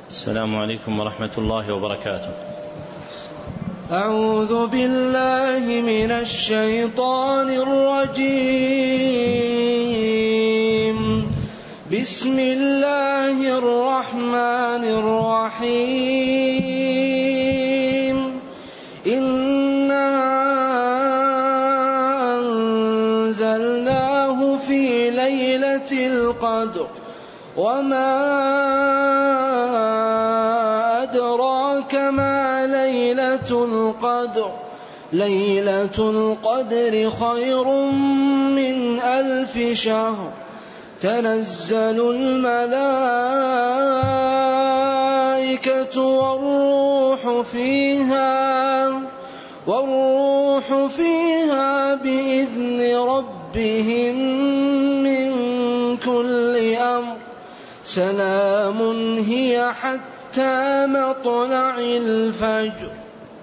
السلام عليكم ورحمة الله وبركاته. أعوذ بالله من الشيطان الرجيم. بسم الله الرحمن الرحيم. إنا أنزلناه في ليلة القدر وما أدراك ما ليلة القدر. ليلة القدر خير من 1000 شهر. تنزل الملائكة والروح فيها بإذن ربهم من كل أمر. سلام هي حتى مطلع الفجر.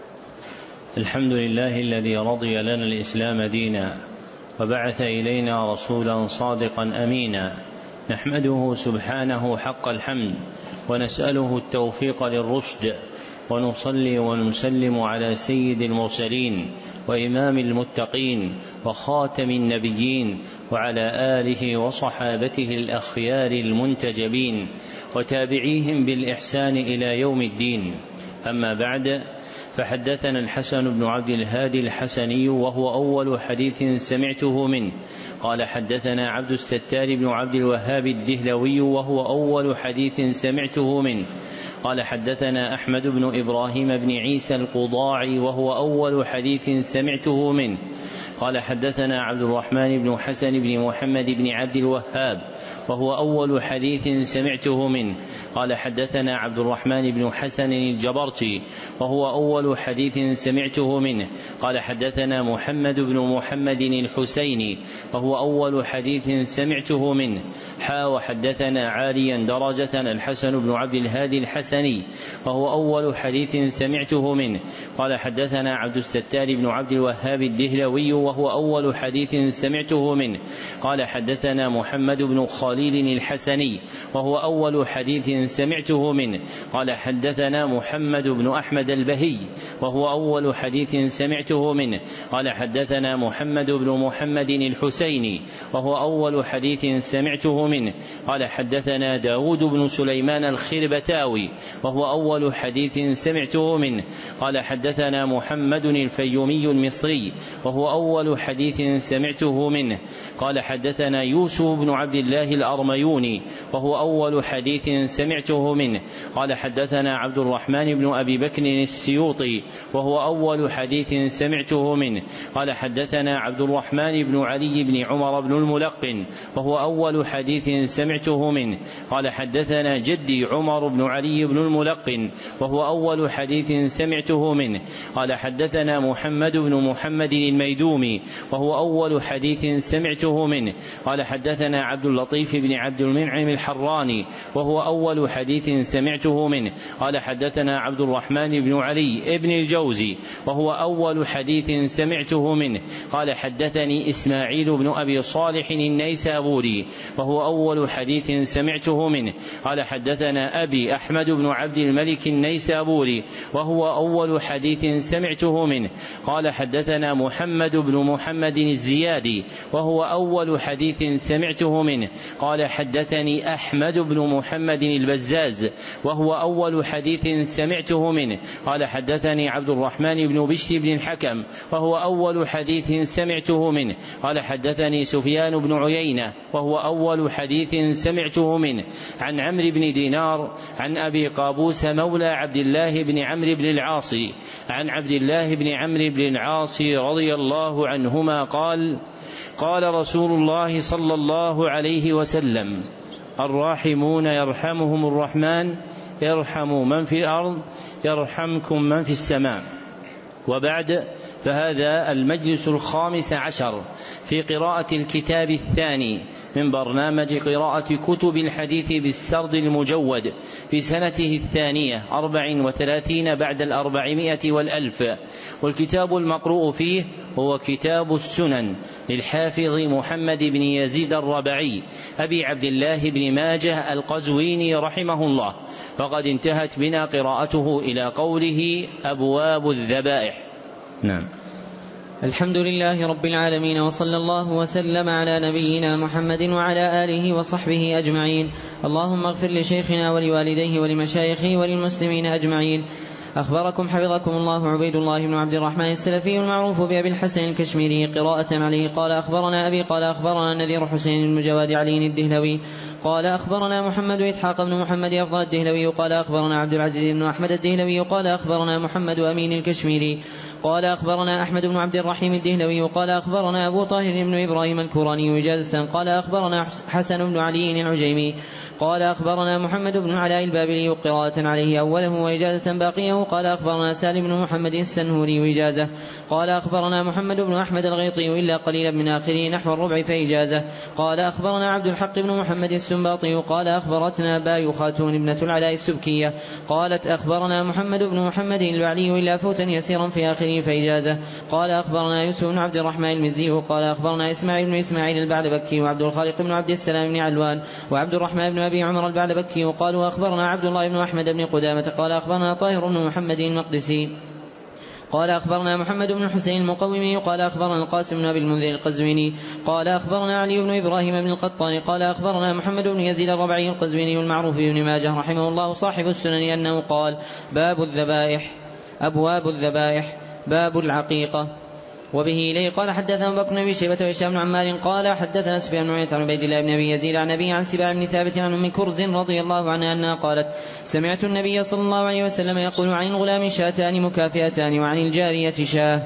الحمد لله الذي رضي لنا الإسلام دينا وبعث إلينا رسولا صادقا أمينا. نحمده سبحانه حق الحمد ونسأله التوفيق للرشد، ونصلي ونسلم على سيد المرسلين وإمام المتقين وخاتم النبيين وعلى آله وصحابته الأخيار المنتجبين وتابعيهم بالإحسان إلى يوم الدين. أما بعد، فحدثنا الحسن بن عبد الهادي الحسني وهو أول حديث سمعته منه قال حدثنا عبد الستار بن عبد الوهاب الدهلوي وهو أول حديث سمعته منه قال حدثنا أحمد بن إبراهيم بن عيسى القضاعي وهو أول حديث سمعته منه قال حدثنا عبد الرحمن بن حسن بن محمد بن عبد الوهاب وهو أول حديث سمعته منه قال حدثنا عبد الرحمن بن حسن الجبرتي وهو أول حديث سمعته منه قال حدثنا محمد بن محمد الحسيني وهو أول حديث سمعته منه وحدثنا عاليا درجة الحسن بن عبد الهادي الحسني وهو أول حديث سمعته منه قال حدثنا عبد الستار بن عبد الوهاب الدهلوي وهو أول حديث سمعته منه قال حدثنا محمد بن خليل الحسني وهو أول حديث سمعته منه قال حدثنا محمد بن أحمد البهي وهو أول حديث سمعته منه قال حدثنا محمد بن محمد الحسيني وهو أول حديث سمعته منه قال حدثنا داود بن سليمان الخربتاوي وهو أول حديث سمعته منه قال حدثنا محمد الفيومي المصري وهو أول حديث سمعته منه قال حدثنا يوسف بن عبد الله الأرميوني وهو أول حديث سمعته منه قال حدثنا عبد الرحمن بن أبي بكر السيوطي وهو أول حديث سمعته منه قال حدثنا عبد الرحمن بن علي بن عمر بن الملقن وهو أول حديث سمعته منه قال حدثنا جدي عمر بن علي بن الملقن وهو أول حديث سمعته منه قال حدثنا محمد بن محمد الميدومي وهو أول حديث سمعته منه قال حدثنا عبد اللطيف بن عبد المنعم الحراني وهو أول حديث سمعته منه قال حدثنا عبد الرحمن بن علي بن الجوزي وهو أول حديث سمعته منه قال حدثني إسماعيل بن أبي صالح النيسابوري وهو أول حديث سمعته منه قال حدثنا أبي أحمد بن عبد الملك النيسابوري وهو أول حديث سمعته منه قال حدثنا محمد بن محمد الزيادي وهو أول حديث سمعته منه قال حدثني أحمد بن محمد البزاز وهو أول حديث سمعته منه قال حدثني عبد الرحمن بن بشر بن الحكم وهو أول حديث سمعته منه قال حدثني سفيان بن عيينة وهو أول حديث سمعته منه عن عمرو بن دينار عن أبي قابوس مولى عبد الله بن عمرو بن العاص عن عبد الله بن عمرو بن العاص رضي الله عنهما قال قال رسول الله صلى الله عليه وسلم الراحمون يرحمهم الرحمن ارحموا من في الأرض يرحمكم من في السماء. وبعد، فهذا المجلس 15 في قراءة الكتاب الثاني من برنامج قراءة كتب الحديث بالسرد المجود في سنته 32 بعد 400 والألف. والكتاب المقروء فيه هو كتاب السنن للحافظ محمد بن يزيد الربعي أبي عبد الله بن ماجه القزويني رحمه الله، فقد انتهت بنا قراءته إلى قوله أبواب الذبائح. نعم. الحمد لله رب العالمين، وصلى الله وسلم على نبينا محمد وعلى آله وصحبه أجمعين. اللهم اغفر لشيخنا ولوالديه ولمشايخه وللمسلمين أجمعين. أخبركم حفظكم الله عبيد الله بن عبد الرحمن السلفي المعروف بأبي الحسن الكشميري قراءة عليه قال أخبرنا أبي قال أخبرنا النذير حسين المجواد علي الدهلوي قال أخبرنا محمد إسحاق بن محمد أفضل الدهلوي قال أخبرنا عبد العزيز بن أحمد الدهلوي قال أخبرنا محمد أمين الكشميري قال أخبرنا أحمد بن عبد الرحيم الدهلوي قال أخبرنا أبو طاهر بن إبراهيم الكوراني إجازة قال أخبرنا حسن بن علي العجيمي قال أخبرنا محمد بن علاء البابلي قراءة عليه أوله وإجازة باقيه قال أخبرنا سالم بن محمد السنهوري وإجازة قال أخبرنا محمد بن أحمد الغيطي إلا قليلا من آخره نحو الربع فإجازة قال أخبرنا عبد الحق بن محمد السنباطي قال أخبرتنا باي خاتون ابنة العلاء السبكية قالت أخبرنا محمد بن محمد البعلي إلا فوتا يسيرا في آخره فإجازة قال أخبرنا يوسف بن عبد الرحمن المزي قال أخبرنا إسماعيل بن إسماعيل البعلبكي وعبد الخالق بن عبد السلام بن علوان وعبد الرحمن بن أبي عمر البعلبكي وقالوا أخبرنا عبد الله بن أحمد بن قدامة قال أخبرنا طاهر بن محمد المقدسي قال أخبرنا محمد بن حسين المقومي قال أخبرنا القاسم بن أبي المنذر القزويني قال أخبرنا علي بن إبراهيم بن القطان قال أخبرنا محمد بن يزيد الربعي القزويني المعروف بن ماجه رحمه الله صاحب السنن أنه قال باب الذبائح أبواب الذبائح باب العقيقة. وبه إليه قال حدثنا بكر بن شيبة وهشام بن عمار قال حدثنا سفيان بن عيينة عن عبيد الله بن أبي يزيد عن أبي عن سباع بن ثابت عن أم كرز رضي الله عنها أنها قالت سمعت النبي صلى الله عليه وسلم يقول عن الغلام شاتان مكافئتان وعن الجارية شاه.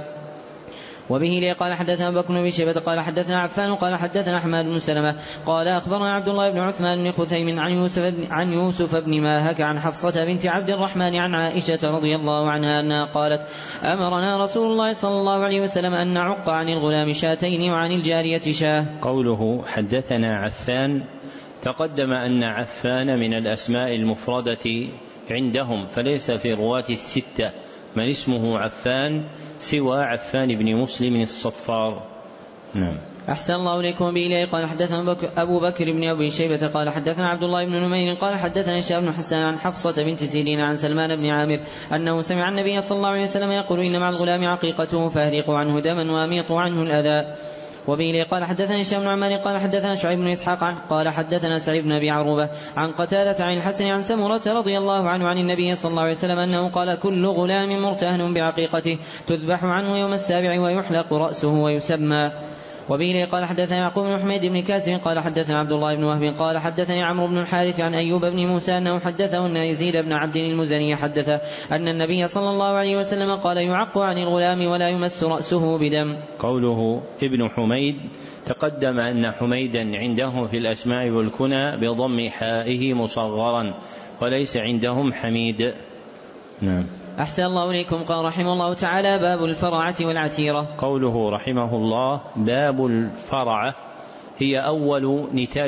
وبه إليه قال حدثنا بكر بن شيبة قال حدثنا عفان قال حدثنا حماد بن سلمة قال أخبرنا عبد الله بن عثمان بن خثيم عن يوسف بن ماهك عن حفصة بنت عبد الرحمن عن عائشة رضي الله عنها أنها قالت أمرنا رسول الله صلى الله عليه وسلم أن نعق عن الغلام شاتين وعن الجارية شاه. قوله حدثنا عفان تقدم أن عفان من الأسماء المفردة عندهم، فليس في رواة الستة من اسمه عفان سوى عفان بن مسلم الصفار. نعم. أحسن الله إليكم. بإليه قال حدثنا أبو بكر بن أبي شيبة قال حدثنا عبد الله بن نمير قال حدثنا هشام بن حسان عن حفصة بنت سيرين عن سلمان بن عامر أنه سمع النبي صلى الله عليه وسلم يقول إن مع الغلام عقيقته فأهرقوا عنه دما وأميطوا عنه الأذى. وبه قال حدثنا هشام بن عمار قال حدثنا شعيب بن إسحاق قال حدثنا سعيد بن أبي عروبة عن قتادة عن الحسن عن سمرة رضي الله عنه عن النبي صلى الله عليه وسلم أنه قال كل غلام مرتهن بعقيقته تذبح عنه يوم السابع ويحلق رأسه ويسمى. وبه قال حدثنا يعقوب بن حميد بن كاسر قال حدثنا عبد الله بن وهب قال حدثني عمرو بن الحارث عن أيوب بن موسى أنه حدثه أن يزيد بن عبد المزني حدث أن النبي صلى الله عليه وسلم قال يعق عن الغلام ولا يمس رأسه بدم. قوله ابن حميد تقدم أن حميدا عنده في الأسماء والكنى بضم حائه مصغرا وليس عندهم حميد. نعم. أحسن الله إليكم. قال رحمه الله تعالى باب الفرعة والعتيرة. قوله رحمه الله باب الفرعة هي أول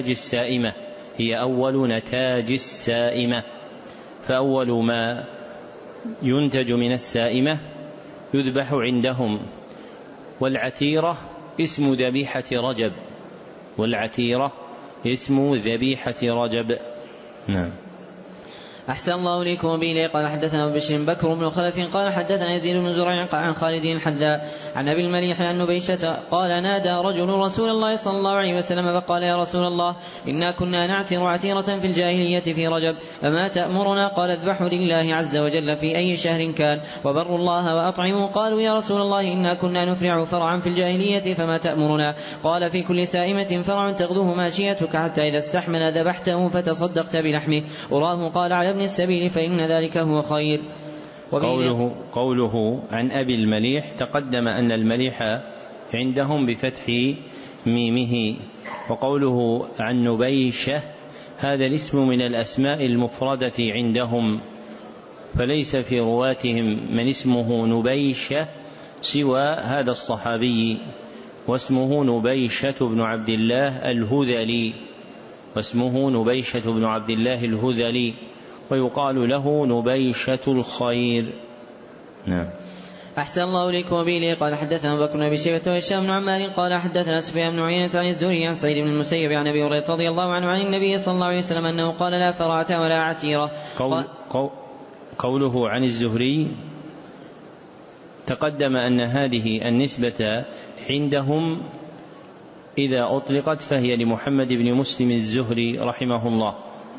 نتاج السائمة فأول ما ينتج من السائمة يذبح عندهم. والعتيرة اسم ذبيحة رجب. نعم. أحسن الله إليكم. به قال حدثنا بشر بكر بن خلف قال حدثنا يزيد بن زريع عن خالد الحذاء عن أبي المليح عن نبيشة قال نادى رجل رسول الله صلى الله عليه وسلم فقال يا رسول الله إنا كنا نعتر عتيرة في الجاهلية في رجب فما تأمرنا؟ قال اذبحوا لله عز وجل في أي شهر كان وبروا الله وأطعموا. قالوا يا رسول الله إنا كنا نفرع فرعا في الجاهلية فما تأمرنا؟ قال في كل سائمة فرع تغدوه ماشيتك حتى إذا استحمل ذبحته فتصدقت بلحمه وراه قال على ابن السبيل فإن ذلك هو خير. قوله عن أبي المليح تقدم أن المليح عندهم بفتح ميمه. وقوله عن نبيشة هذا الاسم من الأسماء المفردة عندهم فليس في رواتهم من اسمه نبيشة سوى هذا الصحابي واسمه نبيشة بن عبد الله الهذلي، واسمه نبيشة بن عبد الله الهذلي، ويقال له نبيشة الخير. نعم. أحسن الله إليكم. وبه قال حدثنا أبو بكر بن أبي شيبة وهشام بن عمار قال حدثنا سفيان بن عيينة عن الزهري عن سعيد بن المسيب عن أبي هريرة رضي الله عنه عن النبي صلى الله عليه وسلم أنه قال لا فرعة ولا عتيرة. قوله عن الزهري تقدم أن هذه النسبة عندهم إذا أطلقت فهي لمحمد بن مسلم الزهري رحمه الله.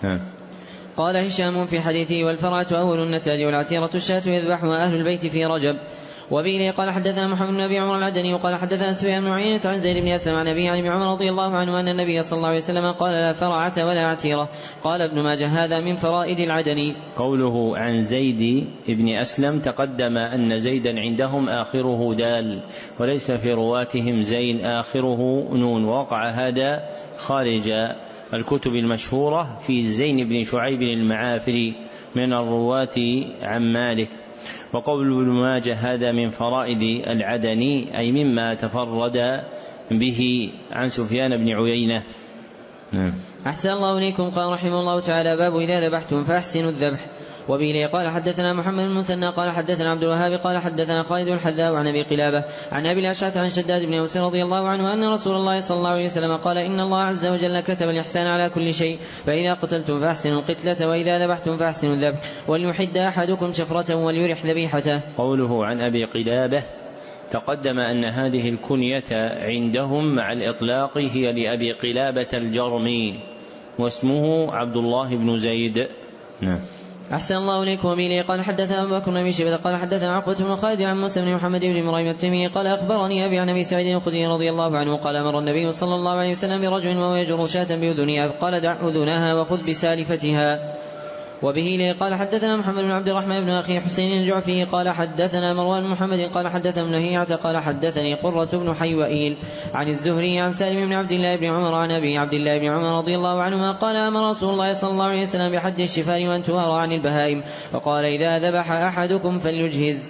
قال هشام في حديثه والفرعة أول النتاج والعتيرة الشاة يذبحها أهل البيت في رجب. وبه قال حدثنا محمد بن أبي عمر العدني وقال حدثنا سفيان بن عيينة عن زيد بن أسلم عن أبيه عن ابن عمر رضي الله عنه أن النبي صلى الله عليه وسلم قال لا فرعة ولا عتيرة. قال ابن ماجه هذا من فرائد العدني. قوله عن زيد بن أسلم تقدم أن زيدا عندهم آخره دال وليس في رواتهم زين آخره نون، ووقع هذا خارج الكتب المشهورة في زين بن شعيب المعافري من الرواة عن مالك. وقول ابن ماجه هذا من فرائد العدني أي مما تفرد به عن سفيان بن عيينة. أحسن الله إليكم. قال رحمه الله تعالى باب إذا ذبحتم فأحسنوا الذبح. وبه قال حدثنا محمد بن المثنى قال حدثنا عبد الوهاب قال حدثنا خالد الحذاء عن أبي قلابة عن أبي الأشعث عن شداد بن أوس رضي الله عنه أن رسول الله صلى الله عليه وسلم قال إن الله عز وجل كتب الإحسان على كل شيء، فإذا قتلتم فأحسنوا القتلة وإذا ذبحتم فأحسنوا الذبح، وليحد أحدكم شفرة وليرح ذبيحته. قوله عن أبي قلابة تقدم أن هذه الكنية عندهم مع الإطلاق هي لأبي قلابة الجرمي واسمه عبد الله بن زيد. أحسن الله إليكم. وبه قال حدثنا أبو بكر بن أبي شيبة قال حدثنا عقبة بن خالد عن موسى بن محمد بن إبراهيم التيمي قال أخبرني أبي عن أبي سعيد الخدري رضي الله عنه قال أمر النبي صلى الله عليه وسلم برجل وهو يجر شاة بأذنها قال دع أذنها وخذ بسالفتها. وبه قال حدثنا محمد بن عبد الرحمن بن أخي حسين الجعفي قال حدثنا مروان بن محمد قال حدثنا ابن هيعة قال حدثني قرة بن حيوئيل عن الزهري عن سالم بن عبد الله بن عمر عن أبي عبد الله بن عمر رضي الله عنهما قال أمر رسول الله صلى الله عليه وسلم بحد الشفار وأن توارى عن البهائم، وقال إذا ذبح أحدكم فليجهز.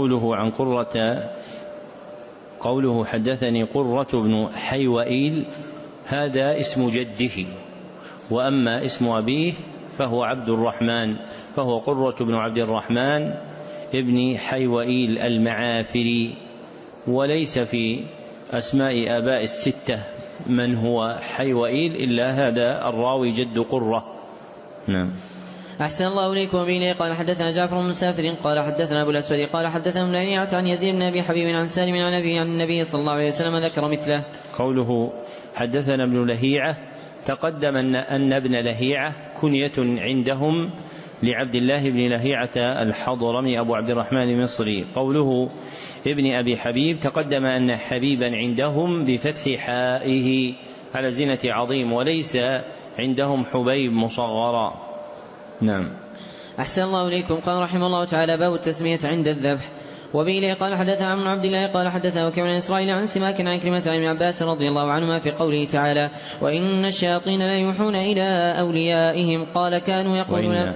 قوله حدثني قرة بن حيوئيل هذا اسم جده، وأما اسم أبيه فهو عبد الرحمن، فهو قرة بن عبد الرحمن ابن حيوئيل المعافري، وليس في أسماء آباء الستة من هو حيوئيل إلا هذا الراوي جد قرة. أحسن الله إليكم. وبه قال حدثنا جعفر بن مسافر قال حدثنا أبو الأسود قال حدثنا ابن هيعة عن يزيد بن أبي حبيب عن سالم عن أبي عن النبي صلى الله عليه وسلم ذكر مثله. قوله حدثنا ابن لهيعة تقدم أن ابن لهيعة كنية عندهم لعبد الله بن لهيعة الحضرمي أبو عبد الرحمن المصري. قوله ابن أبي حبيب تقدم أن حبيبا عندهم بفتح حائه على زينة عظيم، وليس عندهم حبيب مصغرا. أحسن الله إليكم. قال رحمه الله تعالى باب التسمية عند الذبح. وبه قال حدثنا عمرو بن عبد الله قال حدثنا وكيع بن إسرائيل عن سماك عن كلمة عن ابن عباس رضي الله عنهما في قوله تعالى وإن الشياطين لا يوحون إلى أوليائهم قال كانوا يقولون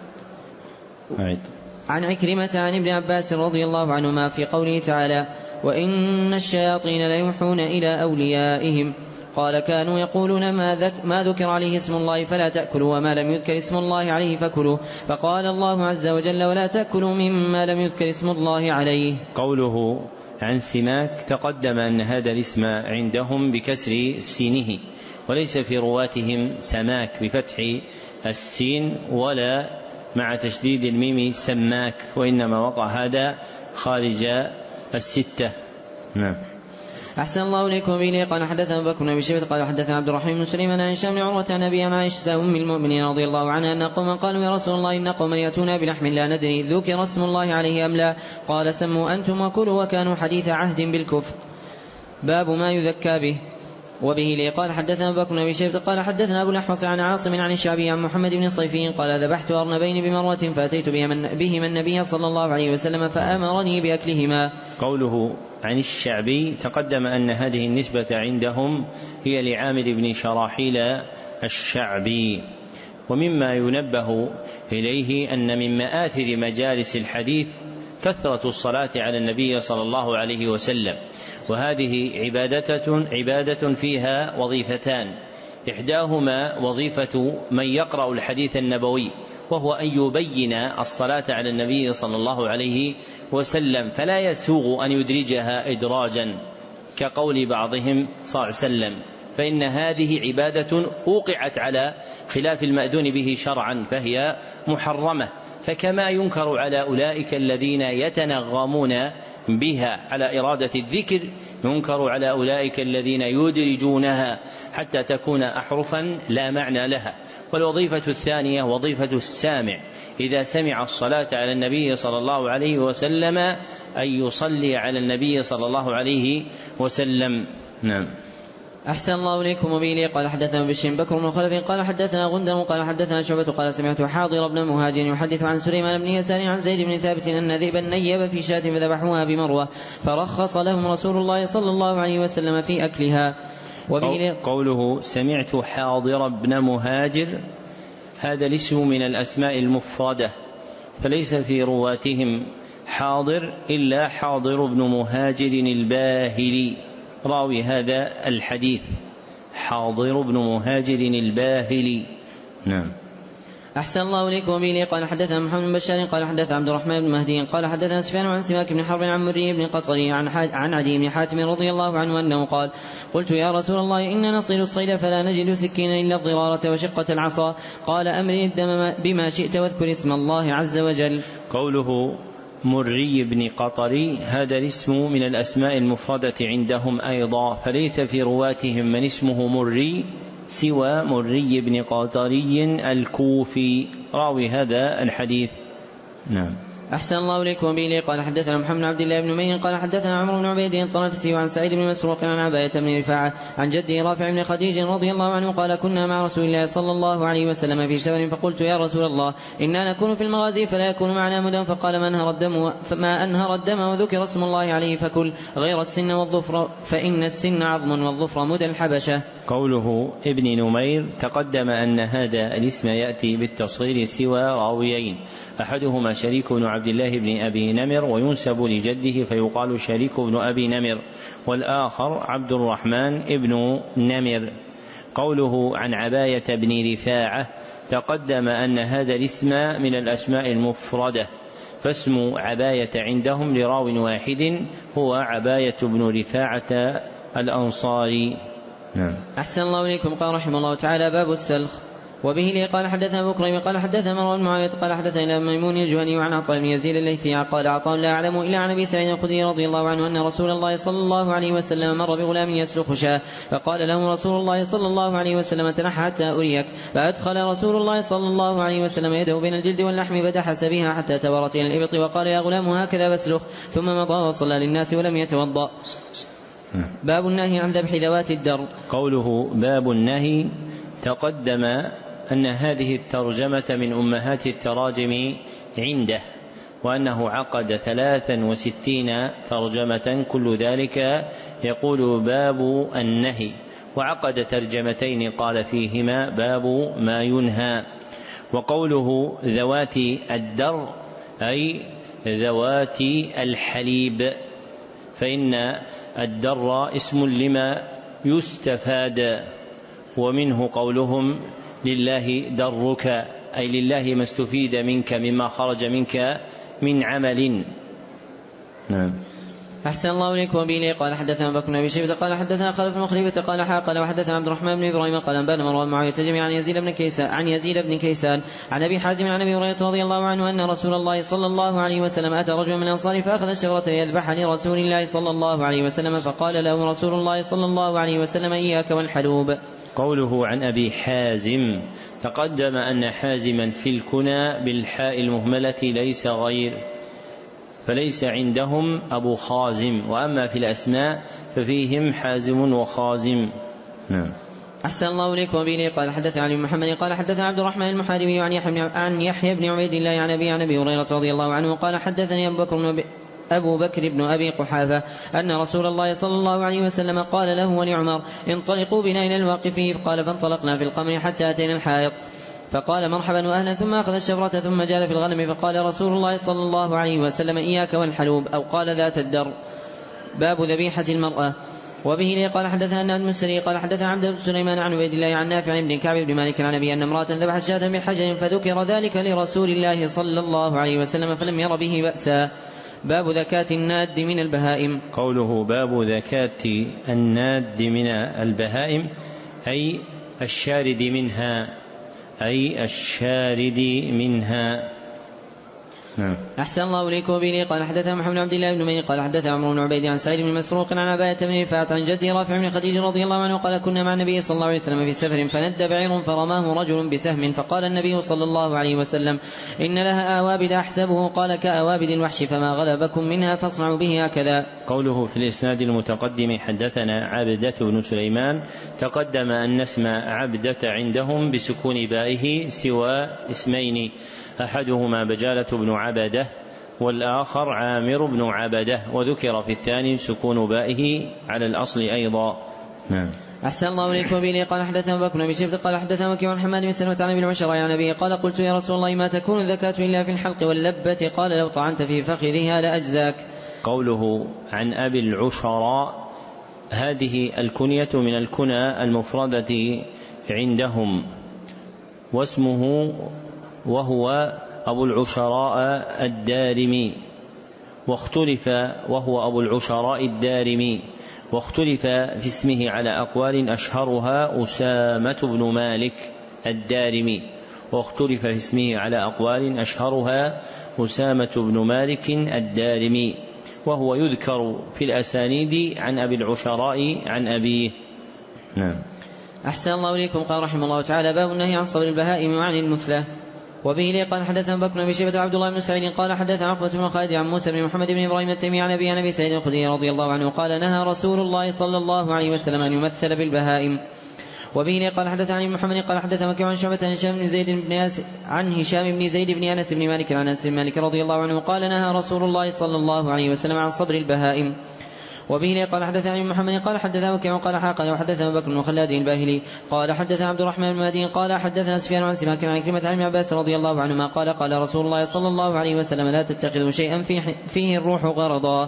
عن عكرمة عن ابن عباس رضي الله عنهما في قوله تعالى وإن الشياطين لا يوحون إلى أوليائهم قال كانوا يقولون ما ذكر عليه اسم الله فلا تأكلوا وما لم يذكر اسم الله عليه فكلوا، فقال الله عز وجل ولا تأكلوا مما لم يذكر اسم الله عليه. قوله عن سماك تقدم أن هذا الاسم عندهم بكسر سينه، وليس في رواتهم سماك بفتح السين ولا مع تشديد الميم سماك، وإنما وقع هذا خارج الستة. أحسن الله إليكم. به قال حدثنا أبو بكر بن أبي شيبة قال حدثنا عبد الرحمن بن سليمان عن هشام بن عروة عن أبي عن عائشة أم المؤمنين رضي الله عنها أن قوما قالوا يا رسول الله إن قوما يأتون بلحم لا ندري ذكر اسم الله عليه أم لا، قال سموا أنتم وكلوا وكانوا حديث عهد بالكفر. باب ما يذكى به. وبه قال حدثنا أبو بكر بن أبي شيبة قال حدثنا أبو الأحوص عن عاصم عن الشعبي عن محمد بن صيفين قال ذبحت أرنبين بمروة فأتيت بهما النبي صلى الله عليه وسلم فأمرني بأكلهما. قوله عن الشعبي تقدم أن هذه النسبة عندهم هي لعامر بن شراحيل الشعبي. ومما ينبه إليه أن من مآثر مجالس الحديث كثرة الصلاة على النبي صلى الله عليه وسلم. وهذه عبادة فيها وظيفتان، إحداهما وظيفة من يقرأ الحديث النبوي، وهو أن يبين الصلاة على النبي صلى الله عليه وسلم، فلا يسوغ أن يدرجها إدراجا كقول بعضهم صلى الله عليه وسلم، فإن هذه عبادة وقعت على خلاف المأذون به شرعا فهي محرمة. فكما ينكر على أولئك الذين يتنغمون بها على إرادة الذكر، ينكر على أولئك الذين يدرجونها حتى تكون أحرفا لا معنى لها. والوظيفة الثانية وظيفة السامع إذا سمع الصلاة على النبي صلى الله عليه وسلم أن يصلي على النبي صلى الله عليه وسلم. نعم. أحسن الله إليكم. وبه قال حدثنا بشر بكر بن خلف قال حدثنا غندر قال حدثنا شعبة قال سمعت حاضر بن مهاجر يحدث عن سليمان بن يسار عن زيد بن ثابت أن ذئبا نيب في شاة فذبحوها بمروة فرخص لهم رسول الله صلى الله عليه وسلم في أكلها. قوله سمعت حاضر بن مهاجر هذا الاسم من الأسماء المفردة، فليس في رواتهم حاضر إلا حاضر بن مهاجر الباهلي راوي هذا الحديث، حاضر بن مهاجر الباهلي. نعم. أحسن الله إليكم. وبه قال حدثنا محمد بن بشار قال حدث عبد الرحمن بن مهدي قال حدثنا سفيان عن سماك بن حرب عن مري بن قطري عن عدي بن حاتم رضي الله عنه أنه قال قلت يا رسول الله إننا نصيد الصيد فلا نجد سكينا إلا الضرارة وشقة العصا، قال أمري الدم بما شئت واذكر اسم الله عز وجل. قوله مري بن قطري هذا الاسم من الأسماء المفردة عندهم أيضا، فليس في رواتهم من اسمه مري سوى مري بن قطري الكوفي راوي هذا الحديث. نعم. أحسن الله إليكم. وبه قال حدثنا محمد بن عبد الله بن مين قال حدثنا عمرو بن عبيد الطرفسي عن سعيد بن مسروق عن عباية بن رفاعة عن جده رافع بن خديج رضي الله عنه قال كنا مع رسول الله صلى الله عليه وسلم في سفر فقلت يا رسول الله إنا نكون في المغازي فلا يكون معنا مدى، فقال ما أنهر الدم وذكر اسم الله عليه فكل غير السن والظفر فإن السن عظم والظفر مدى الحبشة. قوله ابن نمير تقدم أن هذا الاسم يأتي بالتصغير سوى راويين، أحدهما شريك بن عبد الله بن أبي نمر وينسب لجده فيقال شريك بن أبي نمر، والآخر عبد الرحمن ابن نمر. قوله عن عباية بن رفاعة تقدم أن هذا الاسم من الأسماء المفردة، فاسم عباية عندهم لراو واحد هو عباية بن رفاعة الأنصاري. نعم. أحسن الله إليكم. قال رحمه الله تعالى باب السلخ. وبه قال حدثنا أبو كريم قال حدثنا مروان بن معاوية قال حدثنا ميمون الجهني وعن عطاء بن يزيد الليثي قال عطاء لا أعلم إلا عن أبي سعيد الخدري رضي الله عنه أن رسول الله صلى الله عليه وسلم مر بغلام يسلخ شاة فقال له رسول الله صلى الله عليه وسلم تنحى حتى أريك، فأدخل رسول الله صلى الله عليه وسلم يده بين الجلد واللحم فدحس بها حتى تورت إلى الإبط وقال يا غلام هكذا بسلخ، ثم مضى وصلى للناس ولم يتوضأ. باب النهي عن ذبح ذوات الدر. قوله باب النهي تقدم أن هذه الترجمة من أمهات التراجم عنده، وأنه عقد 63 ترجمة كل ذلك يقول باب النهي، وعقد ترجمتين قال فيهما باب ما ينهى. وقوله ذوات الدر أي ذوات الحليب، فإن الدر اسم لما يستفاد، ومنه قولهم لله درك أي لله ما استفيد منك مما خرج منك من عمل. نعم. أحسن الله إليكم. وبه قال حدثنا بكر بن أبي شيبة قال حدثنا خلف بن خليفة قال قال وحدثنا عبد الرحمن بن إبراهيم قال أنبانا مروان معاوية جميعا عن يزيد بن كيسان عن أبي حازم عن أبي هريرة رضي الله عنه أن رسول الله صلى الله عليه وسلم أتى رجلا من الأنصار فأخذ الشفرة يذبح لرسول الله صلى الله عليه وسلم، فقال له رسول الله صلى الله عليه وسلم إياك والحلوب. قوله عن أبي حازم تقدم أن حازما في الكنى بالحاء المهملة ليس غير، فليس عندهم أبو خازم، وأما في الأسماء ففيهم حازم وخازم. نعم. أحسن الله إليكم. وبه قال حدثنا علي بن محمد قال حدثنا عبد الرحمن المحاربي عن يحيى بن عبيد الله عن أبي هريرة رضي الله عنه قال حدثني أبو بكر بن أبي قحافة أن رسول الله صلى الله عليه وسلم قال له ولعمر انطلقوا بنا إلى الواقفين، قال فانطلقنا في القمر حتى أتينا الحائط فقال مرحبا وأهلا، ثم أخذ الشفرة ثم جال في الغنم، فقال رسول الله صلى الله عليه وسلم إياك والحلوب، أو قال ذات الدر. باب ذبيحة المرأة. وبه لي قال حدثنا النعمان المسري قال حدثنا عبد بن سليمان عن عبيد الله عن نافع بن كعب بن مالك عن أبي أن امرأة ذبحت شاة بحجر فذكر ذلك لرسول الله صلى الله عليه وسلم فلم ير به بأسا. باب زكاة الناد من البهائم. قوله باب زكاة الناد من البهائم أي الشارد منها. نعم. أحسن الله إليكم. به قال حدثنا محمد بن عبد الله بن مي قال حدثنا عمرو بن عبيد عن سعيد بن مسروق عن عباية بن رفاعة عن جدي رافع بن خديج رضي الله عنه قال كنا مع النبي صلى الله عليه وسلم في سفر فند بعير فرماه رجل بسهم فقال النبي صلى الله عليه وسلم إن لها آوابد أحسبه قال كآوابد الوحش فما غلبكم منها فاصنعوا به هكذا. قوله في الإسناد المتقدم حدثنا عبدة بن سليمان، تقدم أن اسم عبدة عندهم بسكون بائه سوى اسمين، أحدهما بجالة بن عبدة والآخر عامر بن عبدة، وذكر في الثاني سكون بائه على الأصل أيضا. نعم. أحسن الله إليكم. به قال حدثنا بكر بن شيبة قال حدثنا وكيع عن حماد بن سلمة عن ابن عشر عن أبيه قال قلت يا رسول الله ما تكون الزكاة إلا في الحلق واللبة؟ قال لو طعنت في فخذها لأجزاك. قوله عن أبي العشراء هذه الكنية من الكنى المفردة عندهم، واسمه وهو أبو العشراء الدارمي، وهو أبو العشراء الدارمي، واختلف في اسمه على أقوال أشهرها أسامة بن مالك الدارمي، واختلف في اسمه على أقوال أشهرها أسامة بن مالك الدارمي، وهو يذكر في الأسانيد عن أبي العشراء عن أبيه. نعم. أحسن الله إليكم. قال رحمه الله تعالى باب النهي عن صبر البهائم وعن المثلة. وبه لي قال حدثنا بكر بن شيبة عبد الله بن سعيد قال حدثنا عقبة بن خالد عن موسى بن محمد بن إبراهيم التيمي عن أبي سعيد الخدري رضي الله عنه قال نهى رسول الله صلى الله عليه وسلم أن يمثل بالبهائم. وبه لي قال حدثنا عن محمد قال حدثنا وكيع عن شعبة عن هشام بن زيد بن أنس بن مالك عن أنس بن مالك رضي الله عنه قال نهى رسول الله صلى الله عليه وسلم عن صبر البهائم. وبه لي قال حدثنا عن محمد قال حدثنا وكيع قال حاقا وحدثنا بكر بن خلاد الباهلي قال حدثنا عبد الرحمن بن مهدي قال حدثنا سفيان عن سماك عن كلمة عن ابن عباس رضي الله عنهما قال رسول الله صلى الله عليه وسلم لا تتخذوا شيئا فيه الروح غرضا.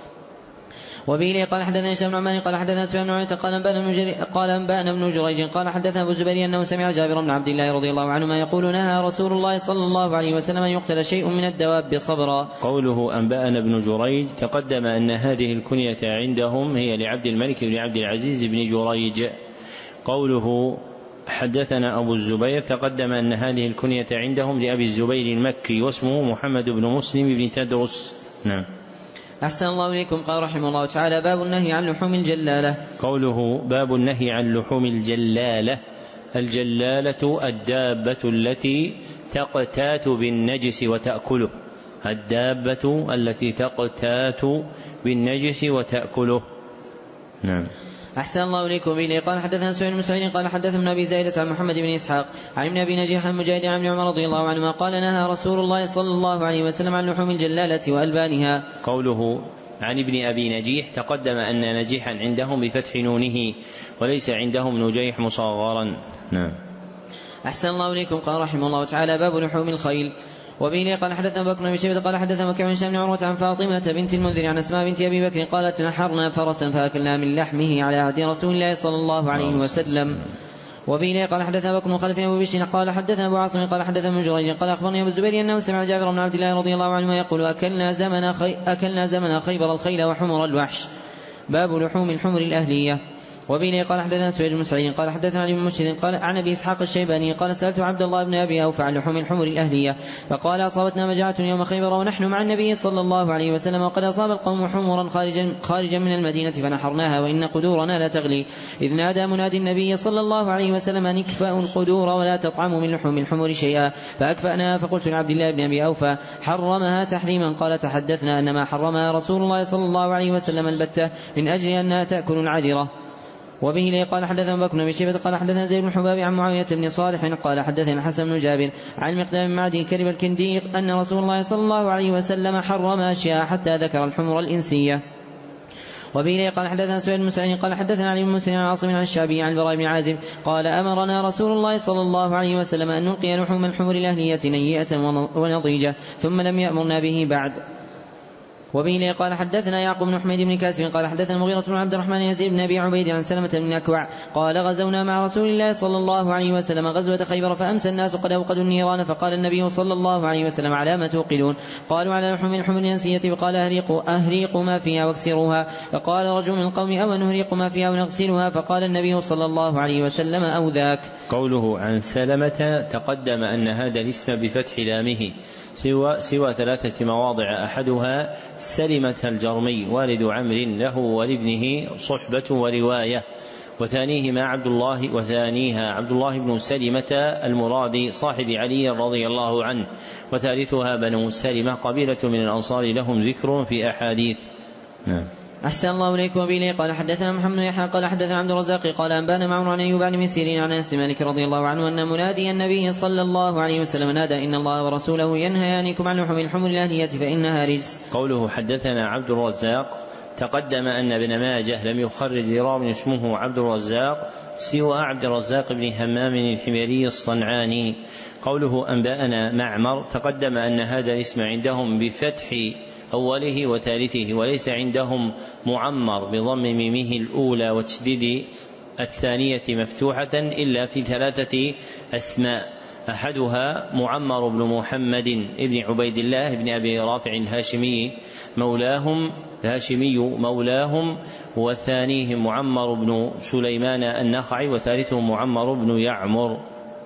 وبه لي قال حدثنا هشام بن عمان قال حدثنا سفيان بن عيينة قال أنبأنا ابن جريج قال حدثنا أبو الزبير أنه سمع جابر بن عبد الله رضي الله عنهما يقول نهى رسول الله صلى الله عليه وسلم أن يقتل شيء من الدواب صبرا. قوله أنبأنا ابن جريج تقدم أن هذه الكنية عندهم هي لعبد الملك بن عبد العزيز بن جريج. قوله حدثنا أبو الزبير تقدم أن هذه الكنية عندهم لأبي الزبير المكي واسمه محمد بن مسلم بن تدرس. نعم. أحسن الله إليكم. قال رحمه الله تعالى باب النهي عن لحوم الجلالة. قوله باب النهي عن لحوم الجلالة. الجلالة الدابة التي تقتات بالنجس وتأكله، الدابة التي تقتات بالنجس وتأكله. نعم. أحسن الله إليكم. به قال حدثنا سعيد بن سعيد قال حدثنا أبي زايدة عن محمد بن إسحاق عن ابن أبي نجيح عن مجاهد عن عمر رضي الله عنهما قال نهى رسول الله صلى الله عليه وسلم عن لحوم الجلالة وألبانها. قوله عن ابن أبي نجيح تقدم أن نجيحا عندهم بفتح نونه وليس عندهم نجيح مصغرا. نعم. أحسن الله إليكم. قال رحمه الله تعالى باب لحوم الخيل. وبه قال حدثنا بكر بن شيبة قال حدثنا وكيع عن هشام بن عروة عن فاطمة بنت المنذر عن أسماء بنت أبي بكر قالت نحرنا فرسا فأكلنا من لحمه على عهد رسول الله صلى الله عليه وسلم. وبه قال حدثنا بكر بن خلف أبو بشر قال حدثنا أبو عاصم قال حدثنا ابن جريج قال أخبرني أبو الزبير أنه سمع جابر بن عبد الله رضي الله عنه يقول أكلنا زمن خيبر الخيل وحمر الوحش. باب لحوم الحمر الأهلية. وبه قال حدثنا سعيد بن سعيد قال حدثنا علي بن مرشد قال عن ابي اسحاق الشيباني قال سالت عبد الله بن ابي اوفى عن لحوم الحمر الاهليه فقال اصابتنا مجاعه يوم خيبر ونحن مع النبي صلى الله عليه وسلم وقد اصاب القوم حمرا خارجا من المدينه فنحرناها وان قدورنا لا تغلي اذ نادى منادي النبي صلى الله عليه وسلم ان اكفأوا القدور ولا تطعموا من لحوم الحمر شيئا فاكفأناها فقلت لعبد الله بن ابي اوفى حرمها تحريما قال تحدثنا ان ما حرمها رسول الله صلى الله عليه وسلم البتة من اجل انها تاكل العذره. وبه قال حدثنا بكر بن شيبة قال حدثنا زيد بن حباب عن معاوية بن صالح قال حدثنا حسن بن جابر عن مقدام بن معدي كرب الكندي أن رسول الله صلى الله عليه وسلم حرم أشياء حتى ذكر الحمر الإنسية. وبه قال حدثنا سعيد بن مسعود قال حدثنا علي بن مسلم عن عاصم عن الشعبي عن البراء بن عازب قال أمرنا رسول الله صلى الله عليه وسلم أن نلقي لحوم الحمر الأهلية نيئة ونضيجة ثم لم يأمرنا به بعد. وبه قال حدثنا يعقوب بن حميد بن كاسر قال حدثنا المغيرة بن عبد الرحمن يزيد بن أبي عبيد عن سلمة بن الأكوع قال غزونا مع رسول الله صلى الله عليه وسلم غزوة خيبر فأمسى الناس قد أوقدوا النيران فقال النبي صلى الله عليه وسلم على ما توقدون؟ قالوا على لحوم الحمر الأنسية وقال أهريقوا ما فيها واكسروها. فقال رجل من القوم أو نهريق ما فيها ونغسلها؟ فقال النبي صلى الله عليه وسلم أو ذاك. قوله عن سلمة تقدم أن هذا الاسم بفتح لامه سوى 3 مواضع أحدها سلمة الجرمي والد عمرو له ولابنه صحبة ورواية وثانيها عبد الله بن سلمة المرادي صاحب علي رضي الله عنه وثالثها بنو سلمة قبيلة من الأنصار لهم ذكر في أحاديث. أحسن الله إليك. وبه قال حدثنا محمد يحيى قال حدثنا عبد الرزاق قال أنبانا معمر عن أيوب عن مسيرين عن أنس مالك رضي الله عنه أن منادي النبي صلى الله عليه وسلم نادى إن الله ورسوله ينهيانكم عن لحوم الحمر الأهلية فإنها رجس. قوله حدثنا عبد الرزاق تقدم أن ابن ماجه لم يخرج راو اسمه عبد الرزاق سوى عبد الرزاق بن همام الحميري الصنعاني. قوله أنبأنا معمر تقدم أن هذا الاسم عندهم بفتح أوله وثالثه وليس عندهم معمر بضم ميمه الأولى وتشديد الثانية مفتوحة إلا في 3 أسماء أحدها معمر بن محمد ابن عبيد الله بن أبي رافع الهاشمي مولاهم وثانيهم معمر بن سليمان النخعي وثالثهم معمر بن يعمر.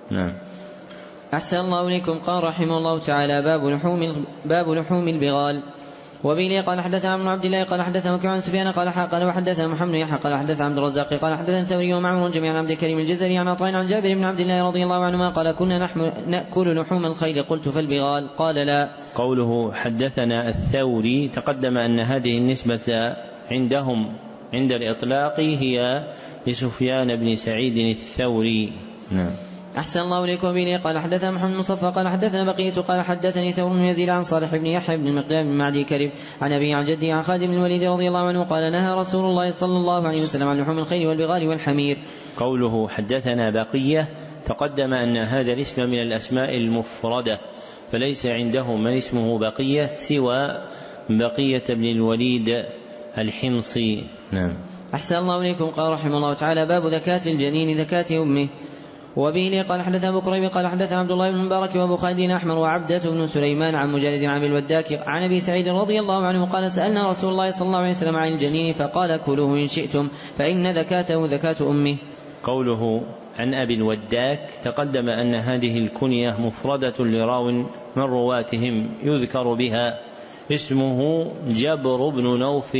أحسن الله إليكم. قال رحمه الله تعالى باب لحوم البغال. وبه قال حدثنا ابن عبد الله قال حدثنا وكيع عن سفيان قال وحدثنا محمد يحيى قال حدثنا عبد الرزاق قال حدثنا ثوري ومعمر جميعا عن عبد الكريم الجزري عن عطاء عن جابر بن عبد الله رضي الله عنهما قال كنا نأكل لحوم الخيل قلت فالبغال قال لا. قوله حدثنا الثوري تقدم أن هذه النسبة عندهم عند الإطلاق هي لسفيان بن سعيد الثوري. أحسن الله إليكم. به قال حدثنا محمد مصفى قال حدثنا بقية قال حدثني ثور بن يزيد عن صالح بن يحيى بن المقدام بن معدي كرب عن أبي عن جدي عن خالد بن الوليد رضي الله عنه قال نهى رسول الله صلى الله عليه وسلم عن لحوم الخيل والبغال والحمير. قوله حدثنا بقية تقدم أن هذا الاسم من الأسماء المفردة فليس عندهم من اسمه بقية سوى بقية بن الوليد الحمصي. أحسن الله إليكم. قال رحمه الله تعالى باب ذكاة الجنين ذكاة أمه. وبه قال حدثنا أبو كريب قال حدثنا عبد الله بن المبارك وأبو خالد أحمر وعبدة بن سليمان عن مجالد عن الوداك عن أبي سعيد رضي الله عنه قال سألنا رسول الله صلى الله عليه وسلم عن الجنين فقال كلوه إن شئتم فإن ذكاته ذكاة أمه. قوله عن أبي الوداك تقدم أن هذه الكنية مفردة لراو من رواتهم يذكر بها اسمه جبر بن نوف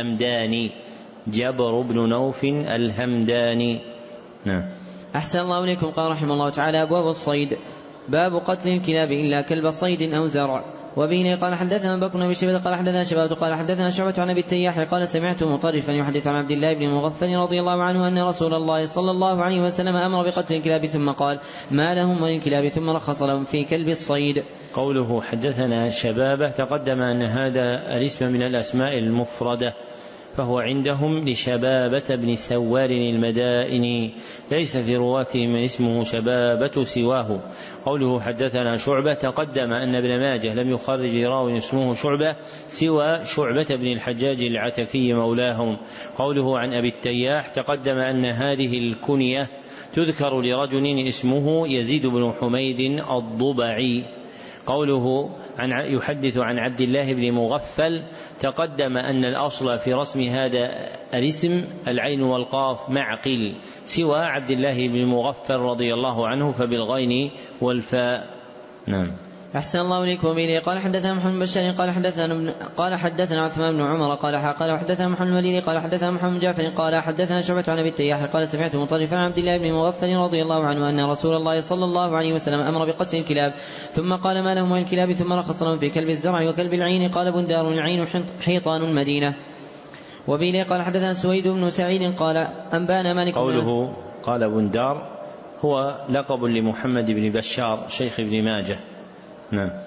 الهمداني. أحسن الله إليكم. قال رحمه الله تعالى أبواب الصيد. باب قتل الكلاب إلا كلب صيد أو زرع. وبه قال حدثنا بكر بن شباب قال حدثنا شباب قال حدثنا شعبة عن أبي التياح قال سمعت مطرفا يحدث عن عبد الله بن مغفل رضي الله عنه أن رسول الله صلى الله عليه وسلم أمر بقتل الكلاب ثم قال ما لهم وللكلاب ثم رخص لهم في كلب الصيد. قوله حدثنا شبابه تقدم أن هذا الاسم من الأسماء المفردة فهو عندهم لشبابة بن سوار المدائني ليس في رواته من اسمه شبابة سواه. قوله حدثنا شعبة تقدم أن ابن ماجه لم يخرج راو اسمه شعبة سوى شعبة بن الحجاج العتكي مولاهم. قوله عن أبي التياح تقدم أن هذه الكنية تذكر لرجل اسمه يزيد بن حميد الضبعي. قوله يحدث عن عبد الله بن مغفل تقدم أن الأصل في رسم هذا الاسم العين والقاف معقل سوى عبد الله بن مغفل رضي الله عنه فبالغين والفاء. أحسن الله إليكم. وبه قال حدثنا محمد بشار قال حدثنا عثمان بن عمر قال حدثنا محمد الوليد قال حدثنا محمد جعفر قال حدثنا شعبة عن أبي التياح قال سمعت مطرفا عن عبد الله بن مغفل رضي الله عنه أن رسول الله صلى الله عليه وسلم أمر بقتل الكلاب ثم قال ما لهم الكلاب ثم رخص لهم في كلب الزرع وكلب العين قال بندار العين حيطان المدينة. وبه قال حدثنا سويد بن سعيد قال أنبانا مالك. قوله قال بندار هو لقب لمحمد بن بشار شيخ ابن ماجه.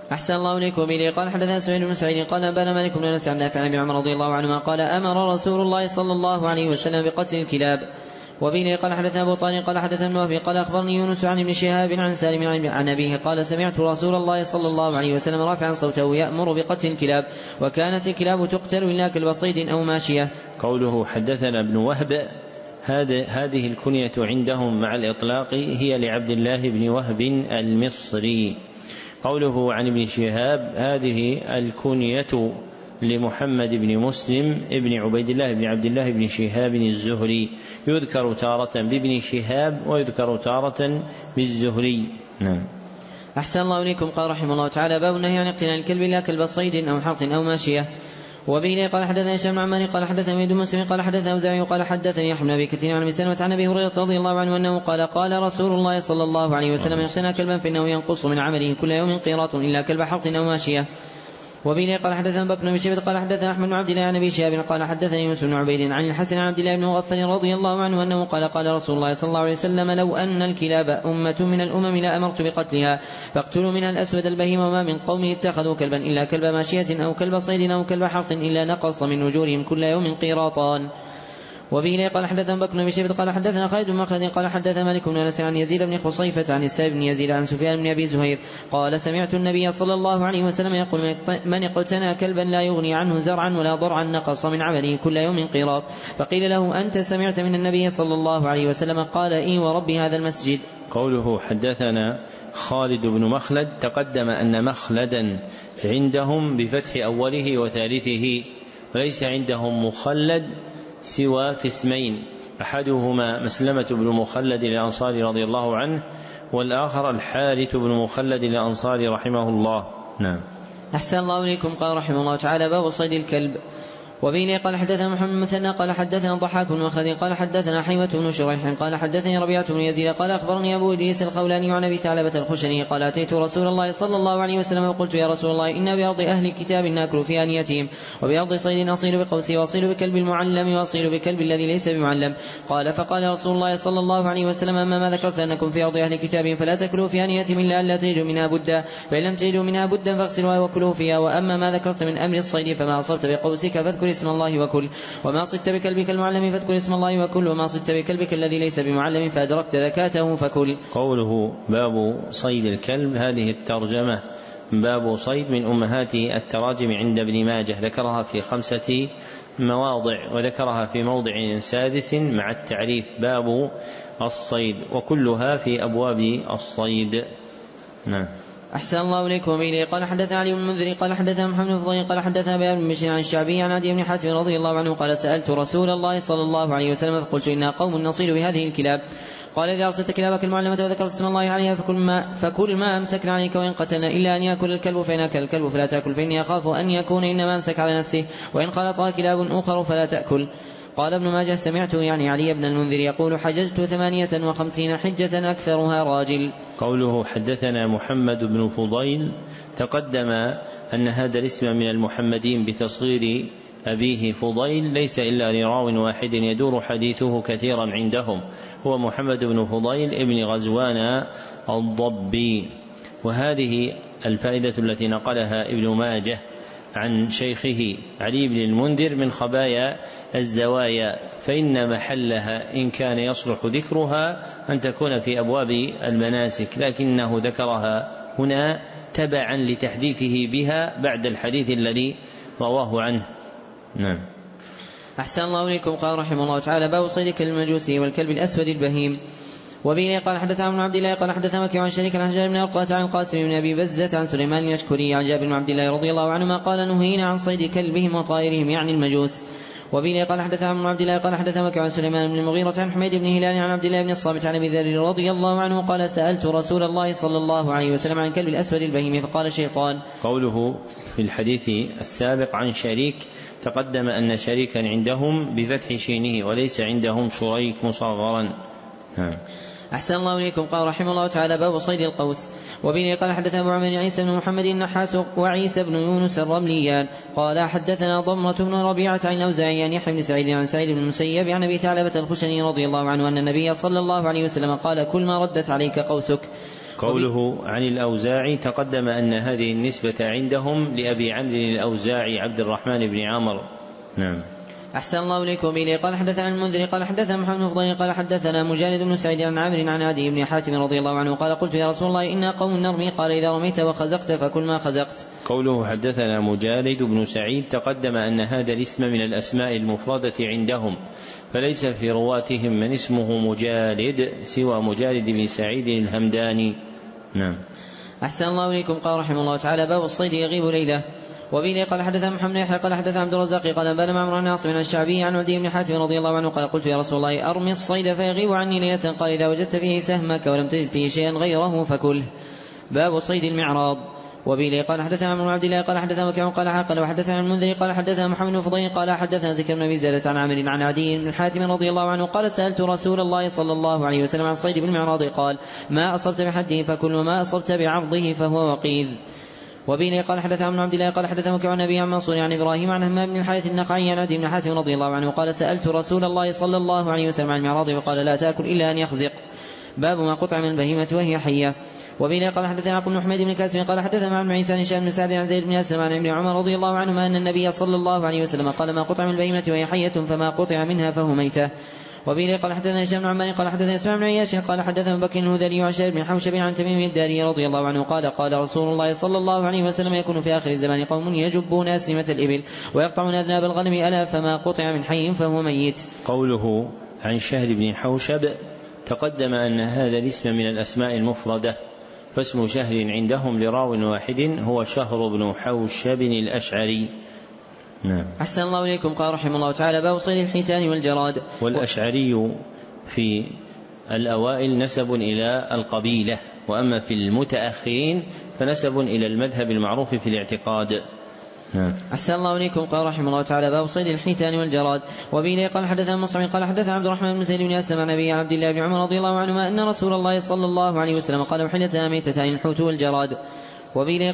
أحسن الله إليكم. وبه قال حدثنا سعيد بن سعيد قال أنبانا مالك بن أنس عن نافع عن ابن عمر رضي الله عنهما قال أمر رسول الله صلى الله عليه وسلم بقتل الكلاب. وبه قال حدثنا أبو طالب قال حدثنا ابن وهب قال أخبرني يونس عن ابن شهاب عن سالم عن أبيه قال سمعت رسول الله صلى الله عليه وسلم رافعا صوته يأمر بقتل الكلاب وكانت الكلاب تقتل إلا كلب صيد أو ماشية. قوله حدثنا ابن وهب هذه الكنية عندهم مع الإطلاق هي لعبد الله بن وهب المصري. قوله عن ابن شهاب هذه الكنية لمحمد بن مسلم ابن عبيد الله بن عبد الله بن شهاب الزهري، يذكر تارة بابن شهاب ويذكر تارة بالزهري. نعم. أحسن الله إليكم. قال رحمه الله تعالى باب النهي عن اقتناء الكلب لا كلب صيد أو حرث أو ماشية. وبه قال حدثنا هشام بن عمار قال حدثنا ابن مسلم قال حدثنا أوزاعي قال حدثني يحيى بن أبي كثير عن أبي سلمة عن أبي هريرة رضي الله عنه أنه قال رسول الله صلى الله عليه وسلم اقتنى كلبا فإنه ينقص من عمله كل يوم قيراط إلا كلب حرث أو ماشية. وبه قال حدثنا بكر بن شيبة قال حدثنا أحمد بن عبد الله عن أبي شهاب قال حدثني يونس بن عبيد عن الحسن عن عبد الله بن مغفل رضي الله عنه أنه قال رسول الله صلى الله عليه وسلم لو أن الكلاب أمة من الأمم لأمرت بقتلها فاقتلوا منها الأسود البهيم وما من قوم اتخذوا كلبا إلا كلب ماشية أو كلب صيد أو كلب حرث إلا نقص من أجورهم كل يوم قيراطان. وبه قال حدثنا بكر بن شيبة قال حدثنا خالد بن مخلد قال حدثنا مالك بن أنس عن يزيد بن خصيفة عن السائب بن يزيد عن سفيان بن أبي زهير قال سمعت النبي صلى الله عليه وسلم يقول من اقتنى كلبا لا يغني عنه زرعا ولا ضرعا نقص من عمله كل يوم قيراط. فقيل له أنت سمعت من النبي صلى الله عليه وسلم؟ قال إي وربي هذا المسجد. قوله حدثنا خالد بن مخلد تقدم أن مخلدا عندهم بفتح أوله وثالثه وليس عندهم مخلد سوى في اسمين، أحدهما مسلمة بن مخلد الأنصاري رضي الله عنه والآخر الحارث بن مخلد الأنصاري رحمه الله. نعم. أحسن الله إليكم. قال رحمه الله تعالى باب صيد الكلب. وبه قال حدثنا محمد بن مثنى قال حدثنا ضحاك بن مخلد قال حدثنا حيوة بن شريح قال حدثني ربيعة بن يزيد قال أخبرني أبو إدريس الخولاني عن أبي ثعلبة الخشني قال أتيت رسول الله صلى الله عليه وسلم وقلت يا رسول الله إن بأرض أهل الكتاب نأكل في آنيتهم وبأرض صيد أصيل بقوسي وأصيل بكلب المعلم وأصيل بكلب الذي ليس بمعلم. فقال رسول الله صلى الله عليه وسلم أما ما ذكرت أنكم في أرض أهل الكتاب فلا تأكلوا في آنيتهم إلا أن لا تجدوا منها بدا، فإن لم تجدوا منها بدا فاغسلوها وكلوا فيها. وأما ما ذكرت من أمر الصيد فما أصبت بقوسك فاذكر اسم الله وكل، وما صدت بكلبك المعلم فاذكر اسم الله وكل، وما صدت بكلبك الذي ليس بمعلم فأدركت ذكاته فكل. قوله باب صيد الكلب هذه الترجمة باب صيد من أمهات التراجم عند ابن ماجه، ذكرها في 5 مواضع وذكرها في موضع 6 مع التعريف باب الصيد، وكلها في أبواب الصيد. نعم. أحسن الله إليكم. وبه قال حدثنا علي بن المنذر قال حدثنا محمد بن فضيل قال حدثنا بيان بن بشير عن الشعبي عن عدي بن حاتم رضي الله عنه قال سألت رسول الله صلى الله عليه وسلم فقلت إنا قوم نصيد بهذه الكلاب. قال إذا أرسلت كلابك المعلمة وذكرت اسم الله عليها فكل ما أمسكنا عليك وإن قتلنا إلا أن يأكل الكلب، فإن أكل الكلب فلا تأكل، فإني أخاف أن يكون إنما أمسك على نفسه، وإن خالطها كلاب أخر فلا تأكل. قال ابن ماجه سمعته يعني علي بن المنذر يقول حججت 58 حجة أكثرها راجل. قوله حدثنا محمد بن فضيل تقدم أن هذا الاسم من المحمدين بتصغير أبيه فضيل ليس إلا لراو واحد يدور حديثه كثيرا عندهم، هو محمد بن فضيل ابن غزوان الضبي. وهذه الفائدة التي نقلها ابن ماجه عن شيخه علي بن المنذر من خبايا الزوايا، فإن محلها إن كان يصلح ذكرها أن تكون في أبواب المناسك، لكنه ذكرها هنا تبعا لتحديثه بها بعد الحديث الذي رواه عنه. نعم. أحسن الله إليكم. قال رحمه الله تعالى باب صيد الكلب المجوسي والكلب الأسود البهيم. وبه قال حدثنا ابن عبد الله قال حدثنا وكيع عن شريك عن حجاج بن أرطاة عن القاسم بن أبي بزة عن سليمان اليشكري عن جابر بن عبد الله رضي الله عنهما قال نهينا عن صيد كلبهم وطائرهم يعني المجوس. وبه قال حدثنا ابن عبد الله قال حدثنا وكيع عن سليمان بن المغيرة عن حميد بن هلال عن عبد الله بن الصامت عن أبي ذر رضي الله عنه قال سألت رسول الله صلى الله عليه وسلم عن الكلب الأسود البهيم فقال شيطان. قوله في الحديث السابق عن شريك تقدم أن شريكا عندهم بفتح شينه وليس عندهم شريك مصغرا. أحسن الله إليكم. قال رحمه الله تعالى باب صيد القوس. وبه قال حدثنا أبو عمرو عيسى بن محمد النحاس وعيسى بن يونس الرمليان قال حدثنا ضمرة بن ربيعة عن الأوزاعي عن يحيى بن سعيد عن سعيد بن المسيب عن أبي ثعلبة الخشني رضي الله عنه أن النبي صلى الله عليه وسلم قال كل ما ردت عليك قوسك. قوله عن الأوزاعي تقدم أن هذه النسبة عندهم لأبي عمرو الأوزاعي عبد الرحمن بن عمرو. نعم. أحسن الله إليكم. إليه قال حدثنا عن المنذر قال حدثنا محمد بن فضيل قال حدثنا مجالد بن سعيد عن عمرو عن عدي بن حاتم رضي الله عنه قال قلت يا رسول الله إنا قوم نرمي قال إذا رميت وخزقت فكل ما خزقت. قوله حدثنا مجالد بن سعيد تقدم أن هذا الاسم من الأسماء المفردة عندهم، فليس في رواتهم من اسمه مجالد سوى مجالد بن سعيد الهمداني. نعم. أحسن الله إليكم. قال رحمه الله تعالى باب الصيد يغيب ليلة. وبه قال حدثنا محمد يحيى قال حدثنا عبد الرزاق قال بان معمر عن عاصم عن الشعبي عن عدي بن حاتم رضي الله عنه قال قلت يا رسول الله أرمي الصيد فيغيب عني ليلة قال إذا وجدت فيه سهمك ولم تجد فيه شيئا غيره فكله. باب صيد المعراض. وبه قال حدثنا عمرو بن عبد الله قال حدثنا وكيع قال حقل وحدثنا المنذر قال حدثنا محمد بن فضيل قال حدثنا زكريا بن ابي زيادة عن عامر عن عدي بن حاتم رضي الله عنه قال سألت رسول الله صلى الله عليه وسلم عن الصيد بالمعراض قال ما أصبت بحده فكل وما أصبت بعرضه فهو وقيذ. وبه قال حدثنا عمرو بن عبد الله قال حدثنا وكيع عن ابي عن منصور عن ابراهيم عن همام بن الحارث النخعي عن عدي بن حاتم رضي الله عنه قال سألت رسول الله صلى الله عليه وسلم عن المعراض فقال لا تأكل إلا أن يخزق. باب ما قطع من البهيمة وهي حية. وبه قال حدثنا عقل بن حميد بن كاسم قال حدثنا عن عيسى بن هشام بن سعد عن زيد بن أسلم عن ابن عمر رضي الله عنهما أن النبي صلى الله عليه وسلم قال ما قطع من البهيمة وهي حية فما قطع منها فهو ميتة. وبه قال حدثنا هشام بن عمار قال حدثنا اسماعيل بن عياش قال حدثنا بكر الهذلي عن شهر بن حوشب عن تميم الداري رضي الله عنه قال قال رسول الله صلى الله عليه وسلم يكون في آخر الزمان قوم يجبون أسلمة الإبل ويقطعون أذناب الغنم ألا فما قطع من حي فهو ميت. قوله عن شهر بن حوشب تقدم أن هذا الاسم من الأسماء المفردة، فاسم شهر عندهم لراو واحد هو شهر بن حوشب الأشعري. نعم. أحسن الله إليكم. قال رحمه الله تعالى باب صيد الحيتان والجراد. والأشعري في الأوائل نسب إلى القبيلة، وأما في المتأخرين فنسب إلى المذهب المعروف في الاعتقاد. نعم. أحسن الله إليكم. قال رحمه الله تعالى باب صيد الحيتان والجراد. وبه قال حدثنا مصعب قال حدثنا عبد الرحمن بن زيد بن أسلم عن أبي عبد الله بن عمر رضي الله عنهما أن رسول الله صلى الله عليه وسلم قال وحيلتان ميتتان الحوت والجراد. وبه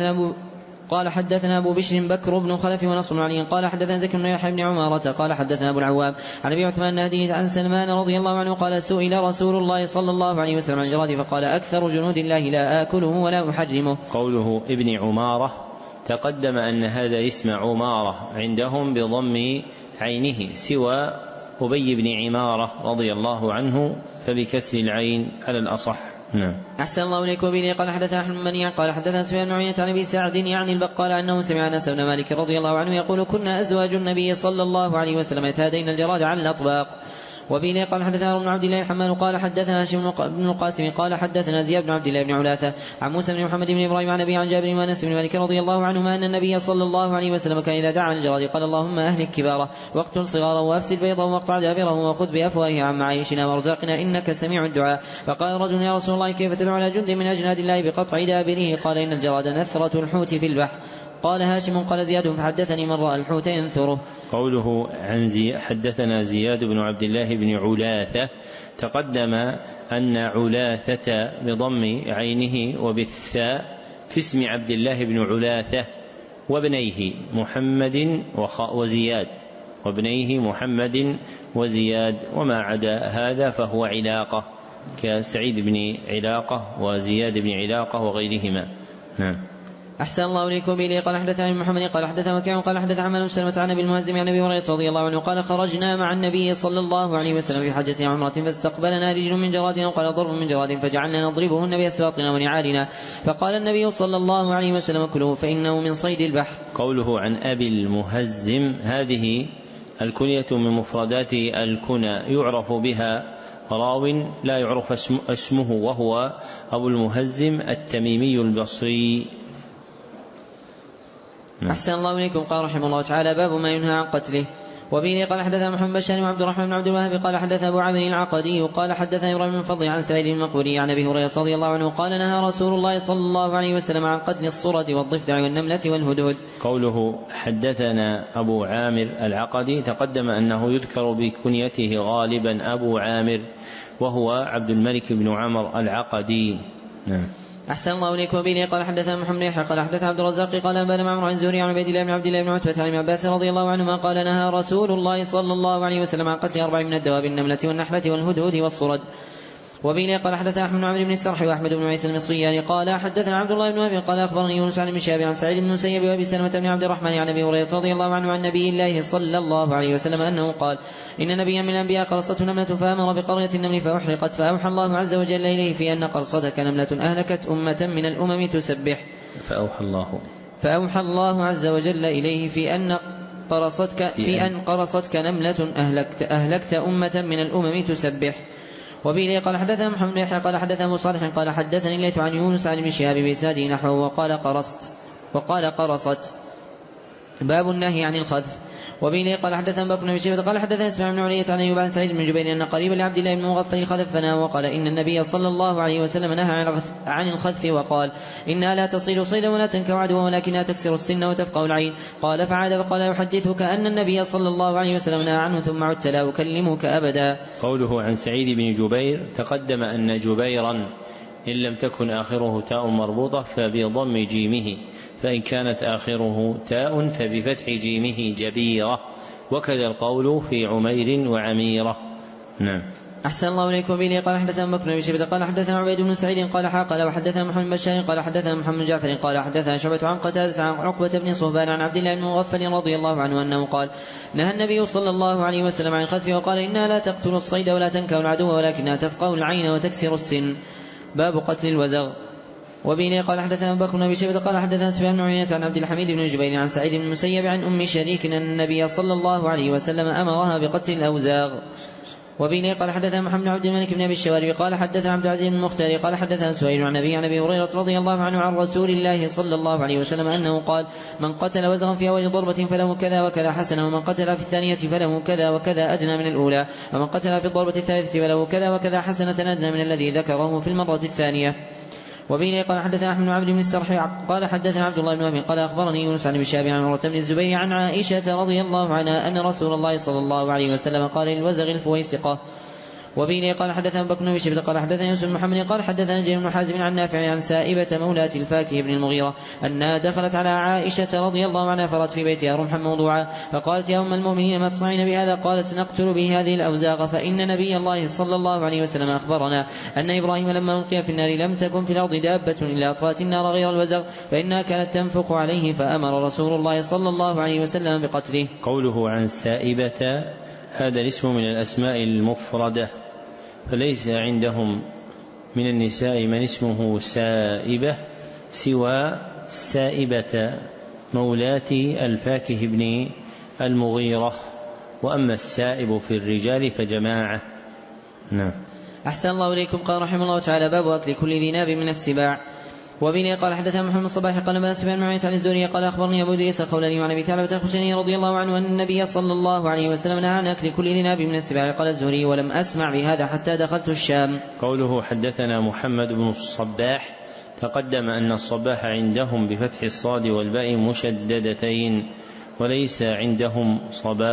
قال حدثنا أبو بشر بكر بن خلف ونصر بن علي قال حدثنا زكريا بن يحيى بن عمارة قال حدثنا أبو العوام عن أبي عثمان النهدي عن سلمان رضي الله عنه قال سئل رسول الله صلى الله عليه وسلم عن الجراد فقال أكثر جنود الله لا آكله ولا أحرمه. قوله ابن عمارة تقدم أن هذا اسم عمارة عندهم بضم عينه سوى أبي بن عمارة رضي الله عنه فبكسر العين على الأصح. نعم. أحسن الله إليك. وبه قال حدثنا أحمد بن منيع قال حدثنا سفيان بن عيينة عن أبي سعد يعني البقال أنه سمع أنس بن مالك رضي الله عنه يقول كنا أزواج النبي صلى الله عليه وسلم يتهادين الجراد على الأطباق. وبه قال حدثنا ابن عبد الله الحمال قال حدثنا هاشم بن القاسم قال حدثنا زياد بن عبد الله بن علاثة عن موسى بن محمد بن إبراهيم عن أبي عن جابر وأنس بن مالك رضي الله عنهما أن النبي صلى الله عليه وسلم كان إذا دعا الجراد قال اللهم أهلك كباره واقتل صغاره وأفسد بيضه واقطع دابره وخذ بأفواهه عن معايشنا وارزقنا إنك سميع الدعاء. فقال رجل يا رسول الله كيف تدعو على جند من أجناد الله بقطع دابره؟ قال إن الجراد نثرة الحوت في البحر. قال هاشم قال زياد فحدثني من رأى الحوت ينثره. قوله عن حدثنا زياد بن عبد الله بن علاثة تقدم أن علاثة بضم عينه وبالثاء في اسم عبد الله بن علاثة وابنيه محمد وزياد وابنيه محمد وزياد، وما عدا هذا فهو علاقة كسعيد بن علاقة وزياد بن علاقة وغيرهما. نعم. أحسن الله إليكم. به قال حدثنا محمد قال حدثنا وكيع قال حدث عمرو بن سلمة عن أبي المهزم عن أبي هريرة رضي الله عنه قال خرجنا مع النبي صلى الله عليه وسلم في حجة عمرة فاستقبلنا رجل من جراد وقال ضرب من جراد فجعلنا نضربهن بأسواقنا ونعالنا فقال النبي صلى الله عليه وسلم كلوه فإنه من صيد البحر. قوله عن أبي المهزم هذه الكنية من مفردات الكنى يعرف بها راو لا يعرف اسمه وهو أبو المهزم التميمي البصري. أحسن الله إليكم. قال رحمه الله تعالى باب ما ينهى عن قتله. وبه قال حدثنا محمد بشار وعبد الرحمن بن عبد الوهاب قال حدثنا أبو عامر العقدي قال حدثنا إبراهيم بن فضل عن سعيد المقبري عن أبي هريرة رضي الله عنه قال نهى رسول الله صلى الله عليه وسلم عن قتل الصرد والضفدع والنملة والهدهد. قوله حدثنا أبو عامر العقدي تقدم أنه يذكر بكنيته غالبا أبو عامر وهو عبد الملك بن عمر العقدي. نعم. أحسن الله إليك. وبه قال حدثنا محمد يحيى قال حدثنا عبد الرزاق قال أنبأنا معمر عن زهري عن عبيد الله بن عبد الله بن عتبة عن ابن عباس رضي الله عنهما قال نهى رسول الله صلى الله عليه وسلم عن قتل 4 من الدواب النملة والنحلة والهدهد والصرد. وبه قال حدثنا أحمد بن عمرو بن السرح وأحمد بن عيسى المصريان قال حدثنا عبد الله بن وهب قال أخبرني يونس عن ابن شهاب عن سعيد بن المسيب وأبي سلمة بن عبد الرحمن عن أبي هريرة رضي الله عنه عن نبي الله صلى الله عليه وسلم أنه قال إن نبيا من الأنبياء قرصته نملة فأمر بقرية النمل فأحرقت فأوحى الله عز وجل إليه في أن قرصتك نملة أهلكت أمة من الأمم تسبح. فأوحى الله عز وجل إليه في أن قرصتك نملة أهلكت أمة من الأمم تسبح. وبه قال حدثنا محمد بن يحيى قال حدثنا أبو صالح قال حدثني الليث عن يونس عن ابن شهاب بإسناده نحوه وقال قرصت. باب النهي عن الخذف. وبه قال حدثنا بكر بن شيبة قال حدثنا اسماعيل بن علية عن أيوب عن سعيد بن جبير أن قريبا لعبد الله بن مغفل خذف فنهى وقال إن النبي صلى الله عليه وسلم نهى عن الخذف وقال إنها لا تصيد صيدا ولا تنكر عدوا ولكنها تكسر السن وتفقه العين. قال فعاد فقال يحدثك أن النبي صلى الله عليه وسلم نهى عنه ثم عدت لا أكلمك أبدا. قوله عن سعيد بن جبير تقدم أن جبيرا إن لم تكن آخره تاء مربوطة فبضم جيمه، فإن كانت آخره تاء فبفتح جيمه جبيرة، وكذا القول في عمير وعميرة. نعم. أحسن الله إليكم. به قال حدثنا بكر بن شيبة قال حدثنا عبيد بن سعيد قال قال وحدثنا محمد بن بشار قال حدثنا محمد بن جعفر قال حدثنا شعبة عن قتادة عن عقبة بن صهبان عن عبد الله بن مغفل رضي الله عنه أنه قال نهى النبي صلى الله عليه وسلم عن الخذف وقال إنها لا تقتل الصيد ولا تنكر العدو ولكنها تفقه العين وتكسر السن. باب قتل الوزغ. وبه قال حدثنا بكر بن شيبة قال حدثنا سفيان بن عيينة عن عبد الحميد بن جبير عن سعيد بن المسيب عن أم شريك أن النبي صلى الله عليه وسلم أمرها بقتل الأوزاغ. وبه قال حدثنا محمد بن عبد الملك بن أبي الشوارب قال حدثنا عبد العزيز بن المختار قال حدثنا سهيل عن أبي هريرة رضي الله عنه عن رسول الله صلى الله عليه وسلم أنه قال من قتل وزغا في أول ضربة فله كذا وكذا حسنة، ومن قتل في الثانية فله كذا وكذا أدنى من الأولى، ومن قتل في الضربة الثالثة فله كذا وكذا حسنة أدنى من الذي ذكره في المرة الثانية. وبه قال حدثنا أحمد بن عبد بن السرح قال حدثنا عبد الله بن وهب قال أخبرني يونس عن ابن شهاب عن عروة بن الزبير عن عائشة رضي الله عنها أن رسول الله صلى الله عليه وسلم قال للوزغ الفويسقة. وبه قال حدثنا بكر بن شيبة قال حدثنا يوسف بن محمد قال حدثنا جرير بن حازم عن نافع عن سائبة مولاة الفاكه بن المغيرة أنها دخلت على عائشة رضي الله عنها فرأت في بيتها رمحا موضوعا فقالت يا أم المؤمنين ما تصنعين بهذا؟ قالت نقتل به هذه الأوزاغ، فإن نبي الله صلى الله عليه وسلم أخبرنا أن إبراهيم لما ألقي في النار لم تكن في الأرض دابة إلا أطفأت النار غير الوزغ فإنها كانت تنفخ عليه، فأمر رسول الله صلى الله عليه وسلم بقتله. قوله عن سائبة هذا الاسم من الأسماء المفردة، فليس عندهم من النساء من اسمه سائبة سوى سائبة مولاة الفاكه بن المغيرة، وأما السائب في الرجال فجماعة. نعم. أحسن الله إليكم. قال رحمه الله تعالى باب أكل كل ذي ناب من السباع. وبه قال حدثنا محمد الصباح قال ما سفيان بن عيينة عن الزهري قال أخبرني أبو إدريس الخولاني عن أبي ثعلبة الخشني رضي الله عنه أن النبي صلى الله عليه وسلم نهى عن أكل كل ذي ناب من السباع. قال الزهري ولم أسمع بهذا حتى دخلت الشام. قوله حدثنا محمد بن الصباح تقدم أن الصباح عندهم بفتح الصاد والباء مشددتين، وليس عندهم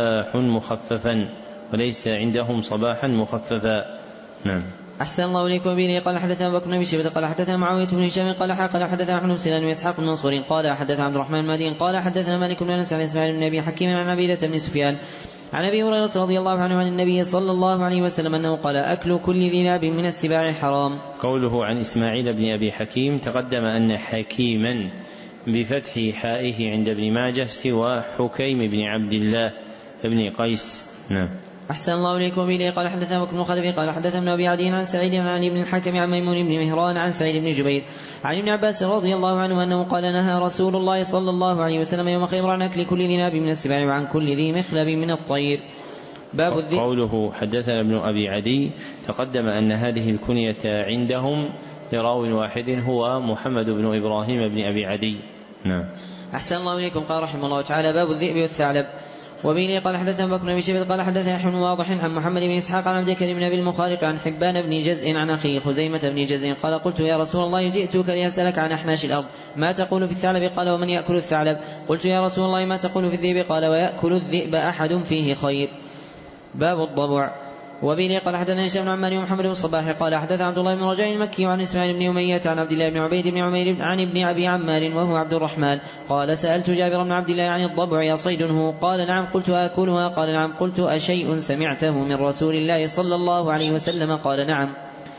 صباحا مخففا. نعم. أحسن الله إليكم. به قال حدثنا بكر بن شيبة قال حدثنا معاوية بن هشام قال حدثنا أحمد بن سنان وإسحاق بن منصور قال حدثنا عبد الرحمن المهدي قال حدثنا مالك بن أنس عن إسماعيل بن أبي حكيم عن عبيدة بن سفيان عن أبي هريرة رضي الله عنه عن النبي صلى الله عليه وسلم أنه قال أكل كل ذي ناب من السباع حرام. قوله عن إسماعيل بن أبي حكيم تقدم أن حكيما بفتح حائه عند ابن ماجه سوى حكيم بن عبد الله بن قيس. نعم. أحسن الله إليكم. به قال حدثنا بكر بن خلف قال حدثنا ابن أبي عدي عن سعيد عن ابن الحكم عن ميمون بن مهران عن سعيد بن جبير عن ابن عباس رضي الله عنه أنه قال نهى رسول الله صلى الله عليه وسلم يوم خيبر عن أكل كل ذي ناب من السباع وعن كل ذي مخلب من الطير. باب الذئب. قوله حدثنا ابن أبي عدي تقدم أن هذه الكنية عندهم لراو واحد هو محمد بن إبراهيم بن أبي عدي. نعم. أحسن الله إليكم. قال رحمه الله تعالى باب الذئب والثعلب. وبه قال حدثنا بكر بن شيبة قال حدثنا يحيى بن واضح عن محمد بن إسحاق عن عبد الكريم بن أبي المخارق عن حبان بن جزء عن أخيه خزيمة بن جزء قال قلت يا رسول الله جئتك لأسألك عن أحناش الأرض ما تقول في الثعلب؟ قال ومن يأكل الثعلب؟ قلت يا رسول الله ما تقول في الذئب؟ قال ويأكل الذئب أحد فيه خير. باب الضبع. وبه قال حدثنا هشام بن عمار ومحمد بن الصباح قال حدث عبد الله بن رجاء المكي عن اسماعيل بن أمية عن عبد الله بن عبيد بن عمير عن ابن أبي عمار وهو عبد الرحمن قال سألت جابر بن عبد الله عن الضبع أصيد هو؟ قال نعم. قلت أكلها؟ قال نعم. قلت أشيء سمعته من رسول الله صلى الله عليه وسلم؟ قال نعم.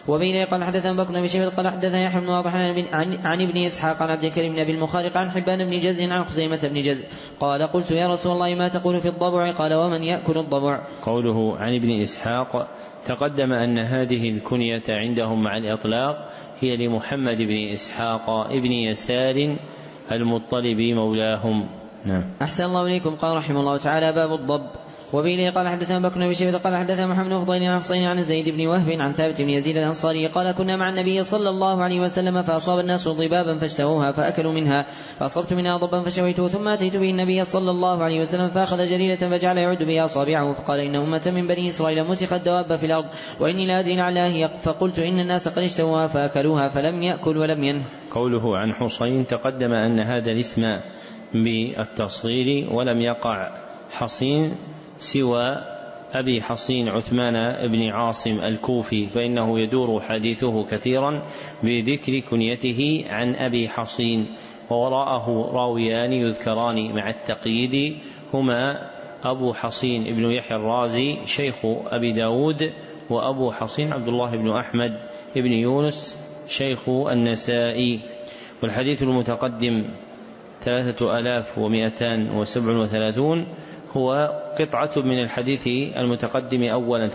وبين قال حدثنا بكر بن شيبة قال حدثنا يحيى بن واضح عن ابن إسحاق عن عبد الكريم بن أبي المخارق عن حبان بن جزء عن خزيمة بن جزء قال قلت يا رسول الله ما تقول في الضبع؟ قال ومن يأكل الضبع؟ قوله عن ابن إسحاق تقدم أن هذه الكنية عندهم مع الإطلاق هي لمحمد بن إسحاق ابن يسار المطلبي مولاهم. نعم. أحسن الله إليكم. قال رحمه الله تعالى باب الضب. وبه قال حدثنا بكر بن شيبة قال حدثنا محمد بن فضيل عن حصين عن زيد بن وهب عن ثابت بن يزيد الأنصاري قال كنا مع النبي صلى الله عليه وسلم فأصاب الناس ضبابا فاشتهوها فأكلوا منها فأصبت منها ضبا فشويته ثم أتيت به النبي صلى الله عليه وسلم فأخذ جريدة فجعل يعد بها أصابعه فقال إن أمة من بني إسرائيل مسخت دواب في الأرض وإني لا أدري لعلها فقلت إن الناس قد اشتهوها فأكلوها فلم يأكل ولم ينه. قوله عن حصين تقدم أن هذا الاسم بالتصغير ولم يقع حصين سوى أبي حصين عثمان بن عاصم الكوفي فإنه يدور حديثه كثيرا بذكر كنيته عن أبي حصين ووراءه راويان يذكران مع التقييد هما أبو حصين ابن يحيى الرازي شيخ أبي داود وأبو حصين عبد الله بن أحمد ابن يونس شيخ النسائي. والحديث المتقدم 3237 هو قطعة من الحديث المتقدم أولا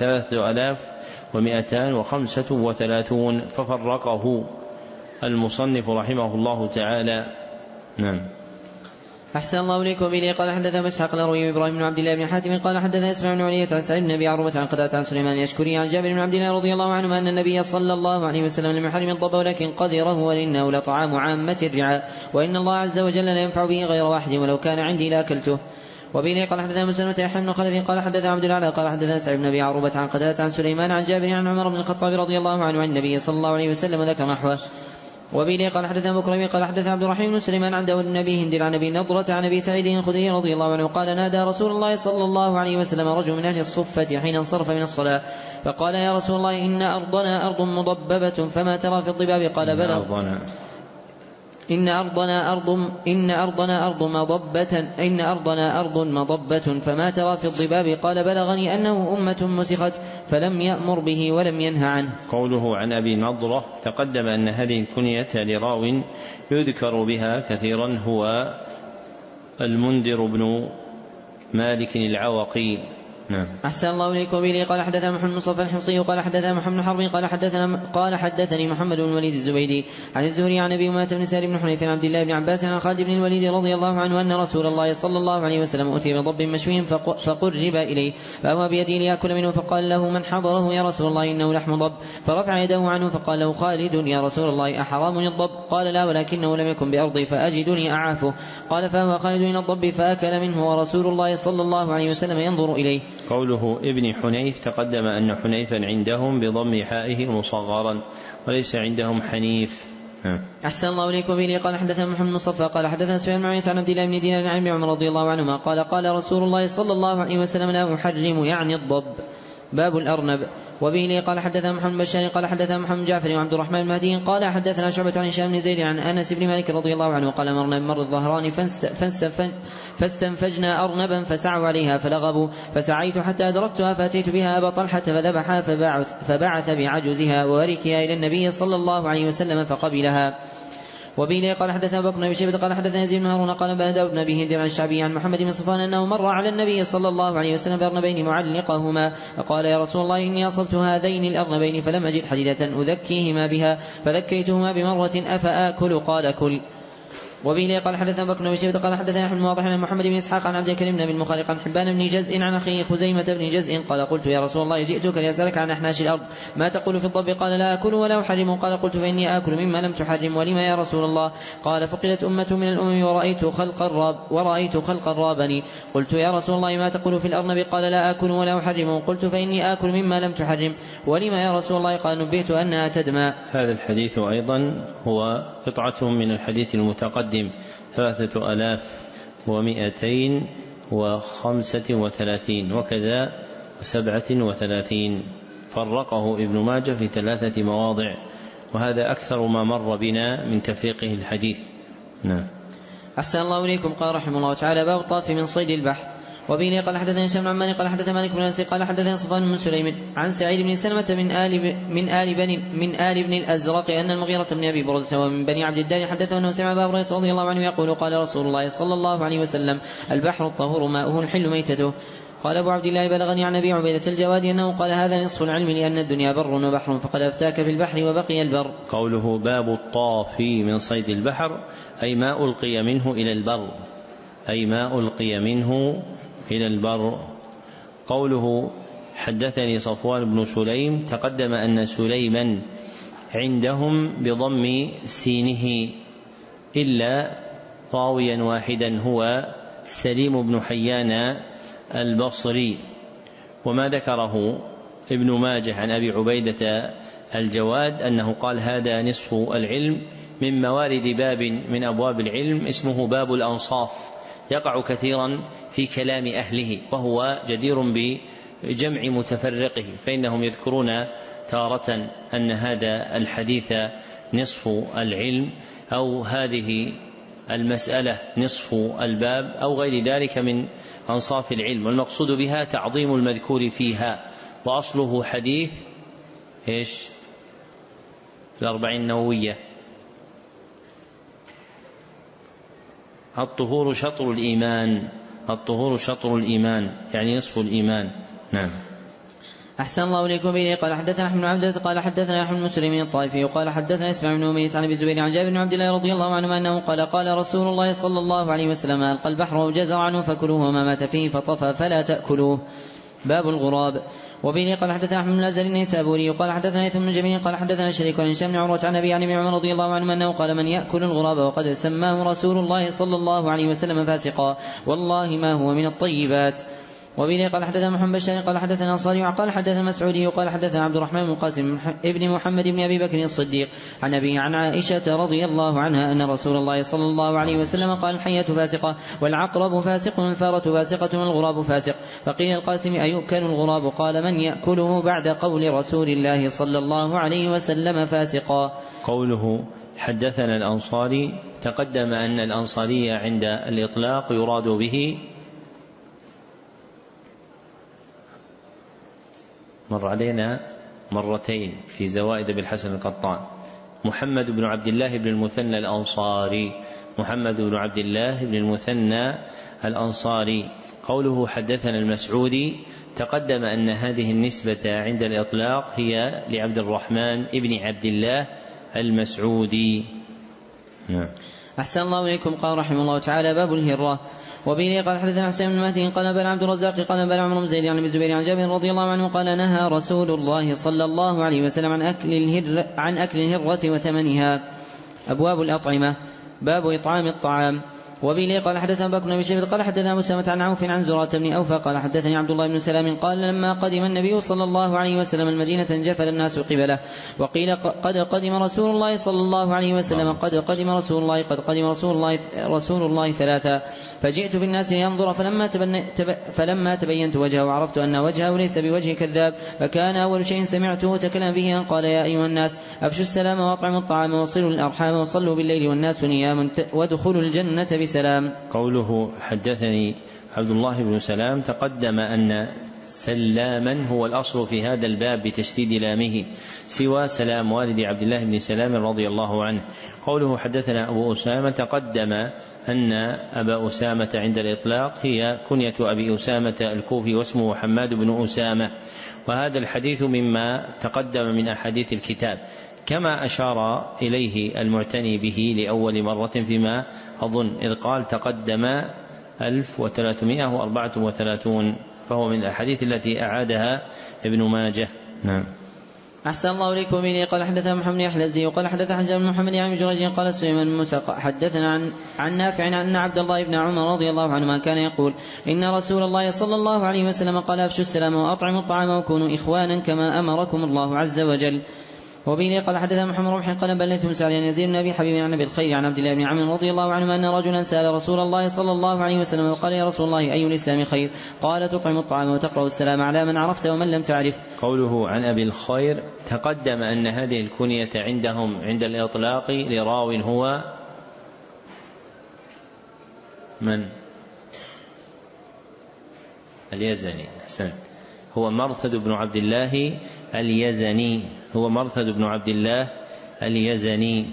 3235 ففرقه المصنف رحمه الله تعالى. نعم. أحسن الله إليكم. به قال حدثنا مسحق الأروي إبراهيم بن عبد الله بن حاتم قال حدثنا اسماعيل بن علية عن سعيد بن أبي عروبة عن قتادة عن سليمان اليشكري عن جابر بن عبد الله رضي الله عنه أن النبي صلى الله عليه وسلم لم يحرم الضب ولكن قذره وإنه لطعام عامة الرعاء وإن الله عز وجل لا ينفع به غير واحد ولو كان عندي لاكلته. وبه قال حدثنا مسلمة يحيى بن خلف قال حدثنا عبد الأعلى قال حدثنا سعيد بن أبي عروبة عن قتادة عن سليمان عن جابر عن عمر بن الخطاب رضي الله عنه عن النبي صلى الله عليه وسلم ذكر نحوه. وبه قال حدثنا بكر قال حدثنا عبد الرحيم بن سليمان عن داود بن أبي هند عن أبي نضرة عن أبي سعيد الخدري رضي الله عنه قال نادى رسول الله صلى الله عليه وسلم رجل من أهل الصفة حين انصرف من الصلاة فقال يا رسول الله إن أرضنا أرض مضببة فما ترى في الضباب؟ قال بلى إن أرضنا أرض مضبة فما ترى في الضباب؟ قال بلغني أنه أمة مسخت فلم يأمر به ولم ينهى عنه. قوله عن أبي نضرة تقدم أن هذه الكنية لراو يذكر بها كثيرا هو المنذر بن مالك العوقي. نعم. أحسن الله إليكم. به قال حدثنا محمد مصطفى الحمصي قال حدثنا محمد بن حرب قال حدثني محمد بن الوليد الزبيدي عن الزهري عن أبي أمامة بن سهل بن حنيف عن عبد الله بن عباس عن خالد بن الوليد رضي الله عنه أن رسول الله صلى الله عليه وسلم أتي بضب مشوي فقرب إليه فأوى بيده ليأكل منه فقال له من حضره يا رسول الله إنه لحم ضب فرفع يده عنه فقال له خالد يا رسول الله أحرام الضب؟ قال لا ولكنه لم يكن بأرضي فأجدني أعافه. قال فهو خالد إلى الضب فأكل منه ورسول الله صلى الله عليه وسلم ينظر إليه. قوله ابن حنيف تقدم أن حنيفا عندهم بضم حائه مصغرا وليس عندهم حنيف. أحسن الله إليكم. به قال حدثنا محمد مصطفى قال حدثنا سفيان بن عيينة عن عبد الله بن دينار عن ابن عمر رضي الله عنهما قال رسول الله صلى الله عليه وسلم لا أحرم يعني الضب. باب الأرنب. وبه قال حدثنا محمد بشار قال حدثنا محمد جعفر وعبد الرحمن المهدي قال حدثنا شعبة عن هشام بن زيد عن أنس بن مالك رضي الله عنه قال مرنا بمر الظهران فاستنفجنا أرنبا فسعوا عليها فلغبوا فسعيت حتى أدركتها فأتيت بها أبا طلحة فذبحها فبعث بعجزها ووركها إلى النبي صلى الله عليه وسلم فقبلها. وبه قال حدثنا بكر بن شيبة قال حدثنا يزيد بن هارون قال داود بن أبي هند عن الشعبي عن محمد بن صفوان أنه مر على النبي صلى الله عليه وسلم بأرنبين معلقهما فقال يا رسول الله إني أصبت هذين الأرنبين فلم أجد حديدة أذكيهما بها فذكيتهما بمرة أفآكل؟ قال كل. وبه قال حدثنا بكر بن شيبة قال حدثنا أحمد واضح عن محمد بن إسحاق عن عبد الكريم بن المخارق عن حبان بن جزء عن أخيه خزيمة بن جزء قال قلت يا رسول الله جئتك لأسألك عن أحناش الأرض ما تقول في الضب؟ قال لا أكل ولا أحرم. قال قلت فإني آكل مما لم تحرم ولما يا رسول الله؟ قال فقلت أمة من الأمم ورأيت خلقا رابني. قلت يا رسول الله ما تقول في الأرنب؟ قال لا أكل ولا أحرم. قلت فإني آكل مما لم تحرم ولما يا رسول الله؟ قال نبهت أنها تدمى. هذا الحديث أيضا هو قطعة من الحديث المتقدم 3235 وكذا 37 فرقه ابن ماجه في 3 مواضع وهذا أكثر ما مر بنا من تفريقه الحديث. نعم. أحسن الله إليكم. قال رحمه الله تعالى باب الطاف من صيد البحر. وبه قال حدثنا هشام بن عمار قال حدثنا مالك بن انس قال حدثنا صفوان بن سليم عن سعيد بن سلمة من آل بن الأزرق أن المغيرة بن أبي بردة ومن بني عبد الدار حدثه أنه سمع أبا هريرة رضي الله عنه يقول قال رسول الله صلى الله عليه وسلم البحر الطهور ماؤه الحل ميتته. قال أبو عبد الله بلغني عن أبي عبيدة الجوادي أنه قال هذا نصف العلم لأن الدنيا بر وبحر فقد أفتاك في البحر وبقي البر. قوله باب الطافي من صيد البحر أي ما ألقي منه إلى البر قوله حدثني صفوان بن سليم تقدم أن سليما عندهم بضم سينه إلا راويا واحدا هو سليم بن حيان البصري. وما ذكره ابن ماجه عن أبي عبيدة الجواد أنه قال هذا نصف العلم من موارد باب من أبواب العلم اسمه باب الأنصاف يقع كثيرا في كلام أهله وهو جدير بجمع متفرقه فإنهم يذكرون تارة أن هذا الحديث نصف العلم أو هذه المسألة نصف الباب أو غير ذلك من أنصاف العلم والمقصود بها تعظيم المذكور فيها. وأصله حديث الأربعين النووية الطهور شطر الإيمان يعني نصف الإيمان. نعم. أحسن الله إليكم به قال حدثنا أحمد بن عبد قال حدثنا يحيى بن مسلم الطائفي وقال حدثنا اسماعيل بن أمية عن أبي الزبير عن جابر بن عبد الله رضي الله عنهما أنه قال رسول الله صلى الله عليه وسلم ألقى البحر وجزر عنه فكلوه وما مات فيه فطفى فلا تأكلوه. باب الغراب. وبه قال حدثنا أحمد بن الأزهر النيسابوري وقال حدثنا هيثم بن جميل قال حدثنا شريك عن هشام بن عروة عن أبي عن ابن عمر رضي الله عنهما أنه قال من يأكل الغراب وقد سماه رسول الله صلى الله عليه وسلم فاسقا والله ما هو من الطيبات. وبه قال حدثنا محمد بشار قال حدثنا صالح قال حدثنا مسعودي وقال حدثنا عبد الرحمن بن قاسم ابن محمد بن أبي بكر الصديق عن أبيه عن عائشة رضي الله عنها أن رسول الله صلى الله عليه وسلم قال الحية فاسقة والعقرب فاسق والفارة فاسقة والغراب فاسق. فقيل القاسم أيؤكل الغراب قال من يأكله بعد قول رسول الله صلى الله عليه وسلم فاسقا. قوله حدثنا الأنصاري تقدم أن الأنصاري عند الإطلاق يراد به مر علينا مرتين في زوائد بالحسن القطان محمد بن عبد الله بن المثنى الأنصاري قوله حدثنا المسعودي تقدم أن هذه النسبة عند الإطلاق هي لعبد الرحمن ابن عبد الله المسعودي. أحسن الله إليكم. قال رحمه الله تعالى باب الهرة. وبه قال حدثنا حسين بن مهدي قال بل عبد الرزاق قال بل عمرو بن زيد عن ابي الزبير عن جابر رضي الله عنه قال نهى رسول الله صلى الله عليه وسلم عن أكل الهرة وثمنها. أبواب الأطعمة. باب إطعام الطعام. وبه قال حدثنا بكر بن شيبة قال حدثنا مسامة عن عوف عن زرارة بن أوفى قال حدثني عبد الله بن سلام قال لما قدم النبي صلى الله عليه وسلم المدينة انجفل الناس قبله وقيل قد قدم رسول الله صلى الله عليه وسلم قد قدم رسول الله ثلاثا فجئت بالناس لينظر فلما تبينت وجهه وعرفت أن وجهه ليس بوجه كذاب فكان أول شيء سمعته تكلم به أن قال يا أيها الناس أفشوا السلام وأطعموا الطعام وصلوا الأرحام وصلوا بالليل والناس نيام وادخلوا الجنة بسلام. قوله حدثني عبد الله بن سلام تقدم أن سلاما هو الأصل في هذا الباب بتشديد لامه سوى سلام والد عبد الله بن سلام رضي الله عنه. قوله حدثنا أبو أسامة تقدم أن أبا أسامة عند الإطلاق هي كنية أبي أسامة الكوفي واسمه حماد بن أسامة وهذا الحديث مما تقدم من أحاديث الكتاب كما أشار إليه المعتني به لأول مرة فيما أظن إذ قال تقدم 1334 فهو من الأحاديث التي أعادها ابن ماجه. نعم. أحسن الله إليكم. به قال حدثنا محمد بن يحيى الأزدي وقال حدثنا حجاج بن محمد عن جريج قال سليمان بن موسى حدثنا عن نافع أن عبد الله بن عمر رضي الله عنهما كان يقول إن رسول الله صلى الله عليه وسلم قال أفشوا السلام وأطعموا الطعام وكونوا إخوانا كما أمركم الله عز وجل. وبه قال حدثنا محمد بن رمح قال بليت سعد عن يزيد بن أبي حبيب عن أبي الخير عن عبد الله بن عمرو رضي الله عنهما أن رجلا سأل رسول الله صلى الله عليه وسلم وقال يا رسول الله أي الإسلام خير قال تطعم الطعام وتقرأ السلام على من عرفت ومن لم تعرف. قوله عن أبي الخير تقدم أن هذه الكنية عندهم عند الإطلاق لراو هو من اليزني. أحسن. هو مرثد بن عبد الله اليزني. هو مرثد بن عبد الله اليزني.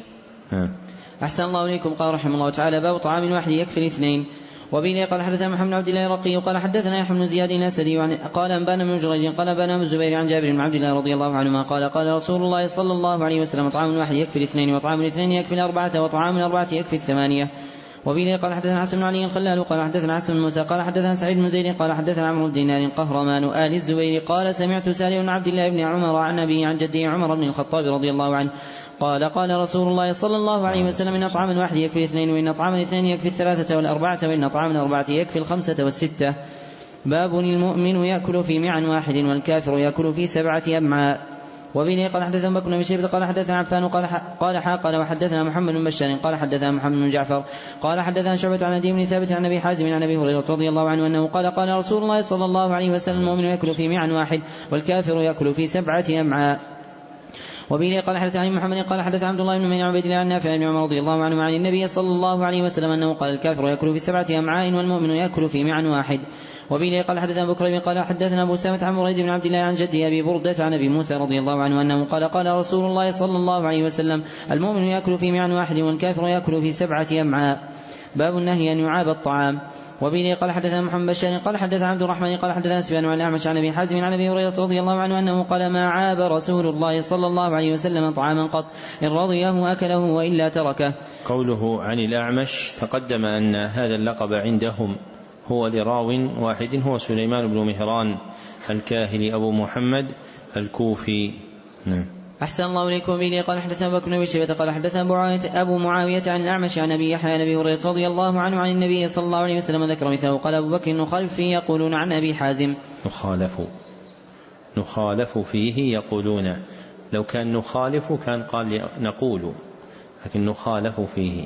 أحسن الله إليكم. قال رحمه الله تعالى: باب طعام واحد يكفي الاثنين. وبه قال حدثنا محمد بن عبد الله الرقي قال حدثنا يحيى بن زياد الأسدي قال أنبانا من جريج قال أنبانا ابن الزبير عن جابر بن عبد الله رضي الله عنهما قال قال رسول الله صلى الله عليه وسلم: طعام واحد يكفي الاثنين، وطعام الاثنين يكفي الأربعة، وطعام الأربعة يكفي الثمانية. وبه قال حدثنا حسن بن علي الخلال قال حدثنا حسن بن موسى قال حدثنا سعيد بن زيد قال حدثنا عمرو بن دينار قهرمان آل الزبير قال سمعت سالم بن عبد الله بن عمر عن أبيه عن جده عمر بن الخطاب رضي الله عنه قال قال رسول الله صلى الله عليه وسلم: إن طعام الواحد يكفي الاثنين، وإن طعام الاثنين يكفي الثلاثة والأربعة، وإن طعام الأربعة يكفي الخمسة والستة. باب المؤمن يأكل في معا واحد، والكافر يأكل في 7 أمعاء. وبه قال حدثنا بكر بن شيبة قال حدثنا عفان قال وحدثنا محمد بن بشار قال حدثنا محمد بن جعفر قال حدثنا شعبة عن عدي بن ثابت عن أبي حازم عن أبي هريرة رضي الله عنه أنه قال قال رسول الله صلى الله عليه وسلم: المؤمن يأكل في معا واحد، والكافر يأكل في 7 أمعاء. وبه قال حدثنا عن محمد قال حدث عبد الله بن عبيد الله عن نافع بن عمر رضي الله عنه عن النبي صلى الله عليه وسلم أنه قال: الكافر يأكل في 7 أمعاء، والمؤمن يأكل في معا واحد. وبه قال حدثنا بكر قال حدثنا أبو سامة عن مريد بن عبد الله عن جده أبي بردة عن أبي موسى رضي الله عنه أنه قال قال رسول الله صلى الله عليه وسلم: المؤمن يأكل في معا واحد، والكافر يأكل في 7 أمعاء. باب النهي أن يعاب الطعام. وبه قال حدثنا محمد بشار قال حدث عبد الرحمن قال حدثنا سفيان عن الأعمش عن أبي حازم عن أبي هريرة رضي الله عنه أنه قال: ما عاب رسول الله صلى الله عليه وسلم طعاما قط، إن رضيه أكله وإلا تركه. قوله عن الأعمش تقدم أن هذا اللقب عندهم هو لراو واحد، هو سليمان بن مهران الكاهلي أبو محمد الكوفي. أحسن الله إليكم. به قال حدثنا بكر بن شيبة قال حدثنا أبو معاوية عن الأعمش عن أبي يحيى عن أبي هريرة رضي الله عنه عن النبي صلى الله عليه وسلم ذكر مثله. قال أبو بكر: نخالف فيه يقولون عن أبي حازم. نخالف فيه يقولون. لو كان نخالف كان قال نقول، لكن نخالف فيه.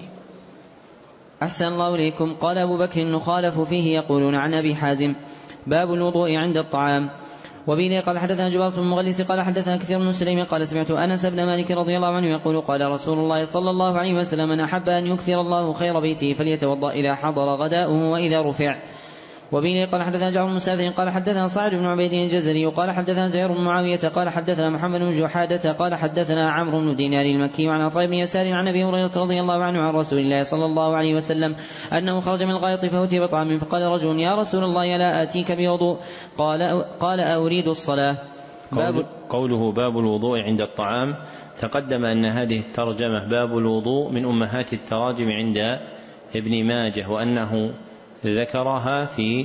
أحسن الله إليكم. قال أبو بكر: نخالف فيه يقولون عن أبي حازم. باب الوضوء عند الطعام. وبه قال حدثنا جبارة بن مغلس قال حدثنا كثير بن سليم قال سمعت أنس بن مالك رضي الله عنه يقول: قال رسول الله صلى الله عليه وسلم: من أحب أن يكثر الله خير بيته فليتوضأ إذا حضر غداؤه وإذا رفع. وبه قال حدثنا جعفر بن مسافر قال حدثنا صاعد بن عبيد الجزري قال حدثنا زهير بن معاوية قال حدثنا محمد بن جحادة قال حدثنا عمرو بن دينار المكي عن عطاء بن يسار عن أبي هريرة رضي الله عنه عن رسول الله صلى الله عليه وسلم أنه خرج من الغائط فأتي بطعام فقال رجل: يا رسول الله لا آتيك بوضوء. قال: أريد الصلاة. قوله باب الوضوء عند الطعام تقدم أن هذه الترجمة باب الوضوء من أمهات التراجم عند ابن ماجه، وأنه ذكرها في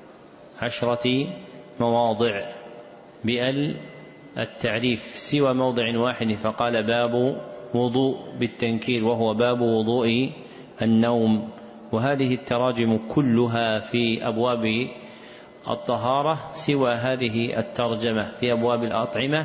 10 مواضع بأل التعريف سوى موضع واحد، فقال باب وضوء بالتنكير وهو باب وضوء النوم. وهذه التراجم كلها في أبواب الطهارة سوى هذه الترجمة في أبواب الأطعمة،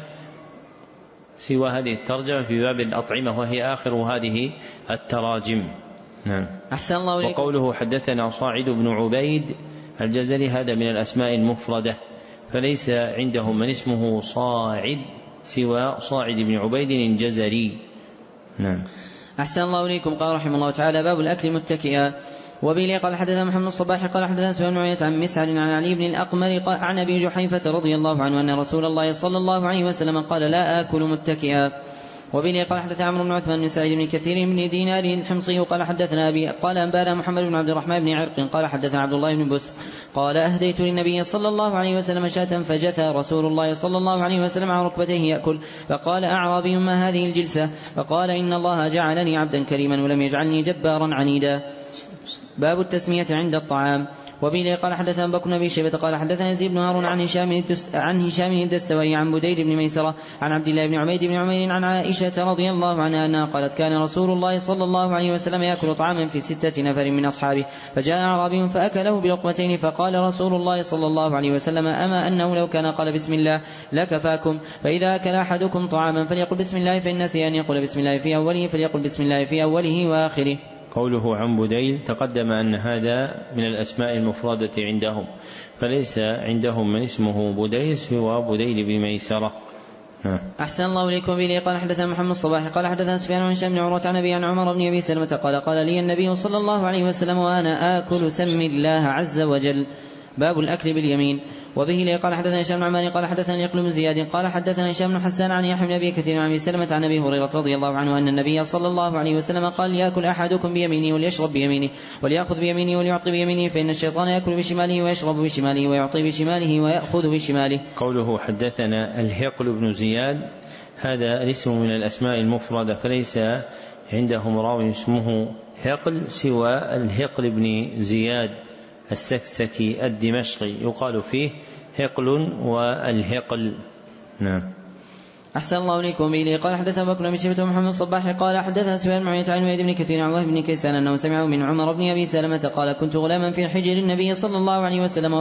سوى هذه الترجمة في باب الأطعمة وهي آخر هذه التراجم. نعم. أحسن الله إليك. وقوله حدثنا صاعد بن عبيد الجزري هذا من الأسماء المفردة، فليس عندهم من اسمه صاعد سوى صاعد بن عبيد الجزري. نعم. أحسن الله إليكم. قال رحمه الله تعالى: باب الأكل متكئا. وبه قال حدثنا محمد الصباح قال حدثنا سفيان بن عيينة عن مسعر عن علي بن الأقمر عن أبي جحيفة رضي الله عنه أن رسول الله صلى الله عليه وسلم قال: لا آكل متكئا. وبه قال حدثنا عمرو بن عثمان بن سعيد بن كثير بن دينار الحمصي قال حدثنا أبي قال أنبانا محمد بن عبد الرحمن بن عرق قال حدثنا عبد الله بن بس قال: أهديت للنبي صلى الله عليه وسلم شاة فجثى رسول الله صلى الله عليه وسلم على ركبتيه يأكل، فقال: أعرابي ما هذه الجلسة؟ فقال: إن الله جعلني عبدا كريما ولم يجعلني جبارا عنيدا. باب التسمية عند الطعام. وبه قال حدثنا بكر بن شيبة قال حدثنا يزيد بن هارون عن هشام الدستوائي عن بديل بن ميسرة عن عبد الله بن عبيد بن عمير عن عائشة رضي الله عنها أنها قالت: كان رسول الله صلى الله عليه وسلم يأكل طعاما في 6 نفر من أصحابه، فجاء أعرابي فأكله بلقمتين، فقال رسول الله صلى الله عليه وسلم: أما أنه لو كان قال بسم الله لكفاكم، فإذا أكل أحدكم طعاما فليقل بسم الله، فإن نسي أن يقول بسم الله في أوله فليقل بسم الله في أوله وآخره. قوله عن بديل تقدم أن هذا من الأسماء المفردة عندهم، فليس عندهم من اسمه بديل سوى بديل بن ميسرة. أحسن الله إليكم. به قال حدثنا محمد الصباح قال حدثنا سفيان عن هشام بن عروة عن أبي عن عمر بن أبي سلمة قال: قال لي النبي صلى الله عليه وسلم وأنا آكل: سم الله عز وجل. باب الأكل باليمين. وبه لي قال حدثنا هشام بن عمار قال حدثنا يقل بن زياد قال حدثنا هشام بن حسان عن يحيى بن أبي كثير عن أبي سلمة عن أبي هريرة رضي الله عنه أن النبي صلى الله عليه وسلم قال ليأكل أحدكم بيمينه وليشرب بيمينه وليأخذ بيمينه وليعطي بيمينه فإن الشيطان يأكل بشماله ويشرب بشماله ويعطي بشماله ويأخذ بشماله. قوله حدثنا الهقل بن زياد هذا الاسم من الأسماء المفردة، فليس عندهم راوي اسمه هقل سوى الهقل بن زياد السكسكي الدمشقي يقال فيه هقل والهقل. نعم. أحسن الله إليكم. به قال حدثنا بكر بن شيبة ومحمد الصباح قال حدثنا سفيان بن عيينة عن بن كثير عن وهب بن كيسان أنه سمعه من عمر بن أبي سلمة قال كنت غلاما في حجر النبي صلى الله عليه وسلم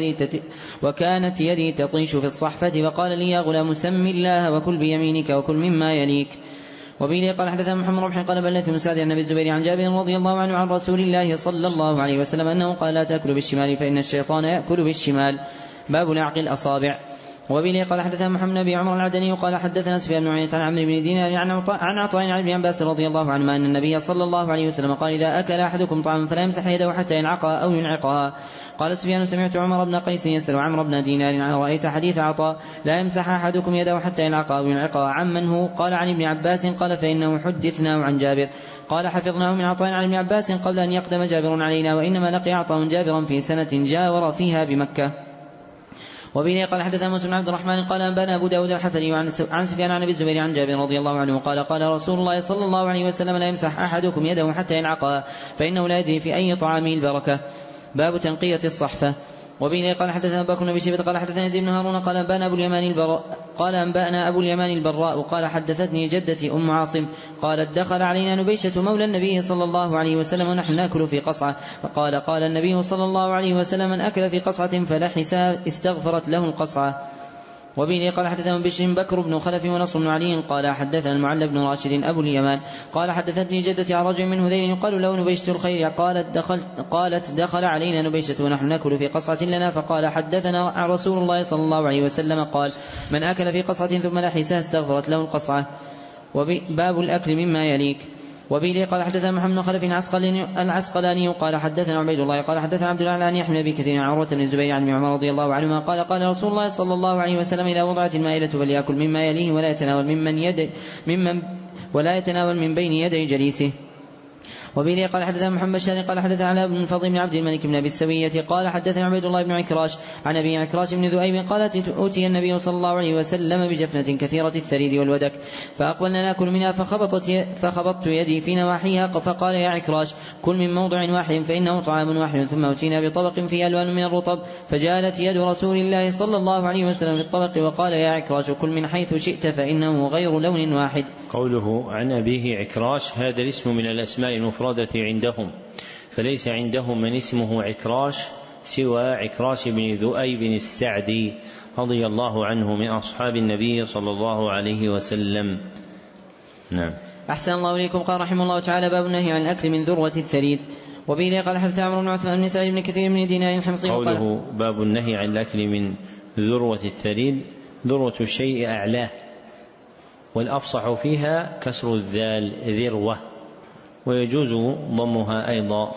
وكانت يدي تطيش في الصحفة فقال لي يا غلام سم الله وكل بيمينك وكل مما يليك. وبه قال حدثنا محمد ربح قال بلث بن سعد عن ابي الزبير عن جابر رضي الله عنه عن رسول الله صلى الله عليه وسلم أنه قال لا تأكل بالشمال فإن الشيطان يأكل بالشمال. باب لعق الأصابع. وبه قال حدثنا محمد بن عمر العدني قال حدثنا سفيان بن عيينة عن عمرو بن دينار عن عطاء عن ابن عباس رضي الله عنهما أن النبي صلى الله عليه وسلم قال إذا أكل أحدكم طعاما فلا يمسح يده حتى ينعقها أو ينعقها. قال سفيان سمعت عمر بن قيس يسأل عمرو بن دينار عن رأيت حديث عطاء لا يمسح أحدكم يده حتى ينعقها أو ينعقها عمن هو؟ قال عن ابن عباس قال فإنه حدثناه عن جابر قال حفظناه من عطاء عن ابن عباس قبل أن يقدم جابر علينا وإنما لقي عطاء جابرا في سنة جاور فيها بمكة. وبه قال حدثنا موسى بن عبد الرحمن قال أنبانا أبو داود الحفري عن سفيان عن أبي الزبير عن جابر رضي الله عنه قال قال رسول الله صلى الله عليه وسلم لا يمسح أحدكم يده حتى ينعقها فإنه لا يدري في أي طعامه البركة. باب تنقية الصحفة. وبه قال حدثنا بكر بن شيبة قال حدثنا يزيد بن هارون قال أنبأنا أبو اليمان البراء قال حدثتني جدتي أم عاصم قالت دخل علينا نبيشة مولى النبي صلى الله عليه وسلم ونحن نأكل في قصعة فقال قال النبي صلى الله عليه وسلم من أكل في قصعة فلحس استغفرت له القصعة. وبه قال حدثنا بشر بكر بن خلف ونصر بن علي قال حدثنا المعلى بن راشد أبو اليمان قال حدثتني جدتي عن رجل من هذيل يقال له نبيشة الخير قالت دخل علينا نبيشة ونحن نأكل في قصعة لنا فقال حدثنا رسول الله صلى الله عليه وسلم قال من أكل في قصعة ثم لحسها استغفرت له القصعة. باب الأكل مما يليك. وبه قال حدثنا محمد بن خلف العسقلاني قال حدثنا عبيد الله قال حدثنا عبد الله عن يحيى بن كثير عن عروة بن الزبير عن عمر رضي الله عنهما قال قال رسول الله صلى الله عليه وسلم إذا وضعت المائدة فليأكل مما يليه ولا يتناول من بين يدي جليسه. وبه قال حدثنا محمد الشاري قال حدثنا على بن فضل بن عبد الملك بن أبي السوية قال حدثنا عبيد الله بن عكراش عن أبي عكراش بن ذؤيب قالت أوتي النبي صلى الله عليه وسلم بجفنة كثيرة الثريد والودك فأقبلنا نأكل منها فخبطت يدي في نواحيها فقال يا عكراش كل من موضع واحد فإنه طعام واحد ثم أتينا بطبق فيه ألوان من الرطب فجالت يد رسول الله صلى الله عليه وسلم في الطبق وقال يا عكراش كل من حيث شئت فإنه غير لون واحد. قوله عن أبيه عكراش هذا الاسم من الأسماء المفردة عندهم، فليس عندهم من اسمه عكراش سوى عكراش بن ذؤيب السعدي رضي الله عنه من أصحاب النبي صلى الله عليه وسلم. نعم. أحسن الله إليكم. قال رحمه الله تعالى باب النهي عن الأكل من ذروة الثريد. وبه قال حدثنا عمرو بن عثمان بن سعيد بن كثير من دينار الحمصي قوله باب النهي عن الأكل من ذروة الثريد ذروة الشيء أعلاه والأفصح فيها كسر الذال ذروة ويجوز ضمها أيضا.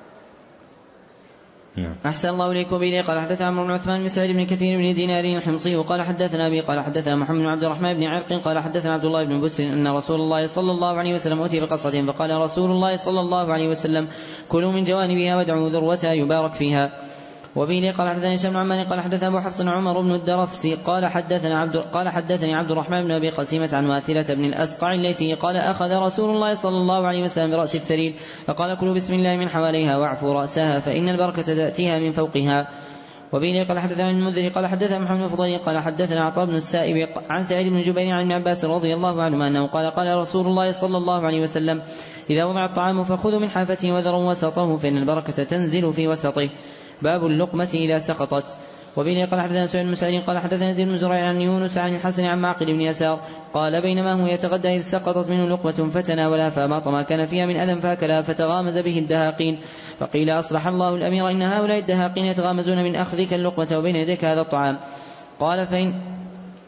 أحسن الله إليكم. به قال حدثنا عمرو بن عثمان بن سعيد بن كثير بن دينار الحمصي وقال حدثنا أبي قال حدثنا محمد بن عبد الرحمن بن عرق قال حدثنا عبد الله بن بسر أن رسول الله صلى الله عليه وسلم أتي بقصعة فقال رسول الله صلى الله عليه وسلم كلوا من جوانبها وادعوا ذروتها يبارك فيها. وبه قال حدثنا هشام بن عمار قال حدثنا أبو حفص عمر بن الدرفسي قال حدثني عبد الرحمن بن أبي قسيمة عن واثلة بن الأسقع التي قال أخذ رسول الله صلى الله عليه وسلم برأس الثريد فقال كلوا بسم الله من حواليها واعفوا رأسها فإن البركة تأتيها من فوقها. وبه قال حدثنا المنذر قال حدثنا محمد بن فضيل قال حدثنا عطاء بن السائب عن سعيد بن جبير عن ابن عباس رضي الله عنهما أنه قال قال رسول الله صلى الله عليه وسلم إذا وضع الطعام فخذوا من حافته وذروا وسطه فإن البركة تنزل في وسطه. باب اللقمة إذا سقطت. وبه قال حدثنا سعيد بن مسعود قال حدثنا زيد بن زريع عن يونس عن الحسن عن معقل بن يسار قال بينما هو يتغدى إذ سقطت منه لقمة فتناولها فأماط ما كان فيها من أذى فأكلها فتغامز به الدهاقين فقيل أصلح الله الأمير إن هؤلاء الدهاقين يتغامزون من أخذك اللقمة وبين يديك هذا الطعام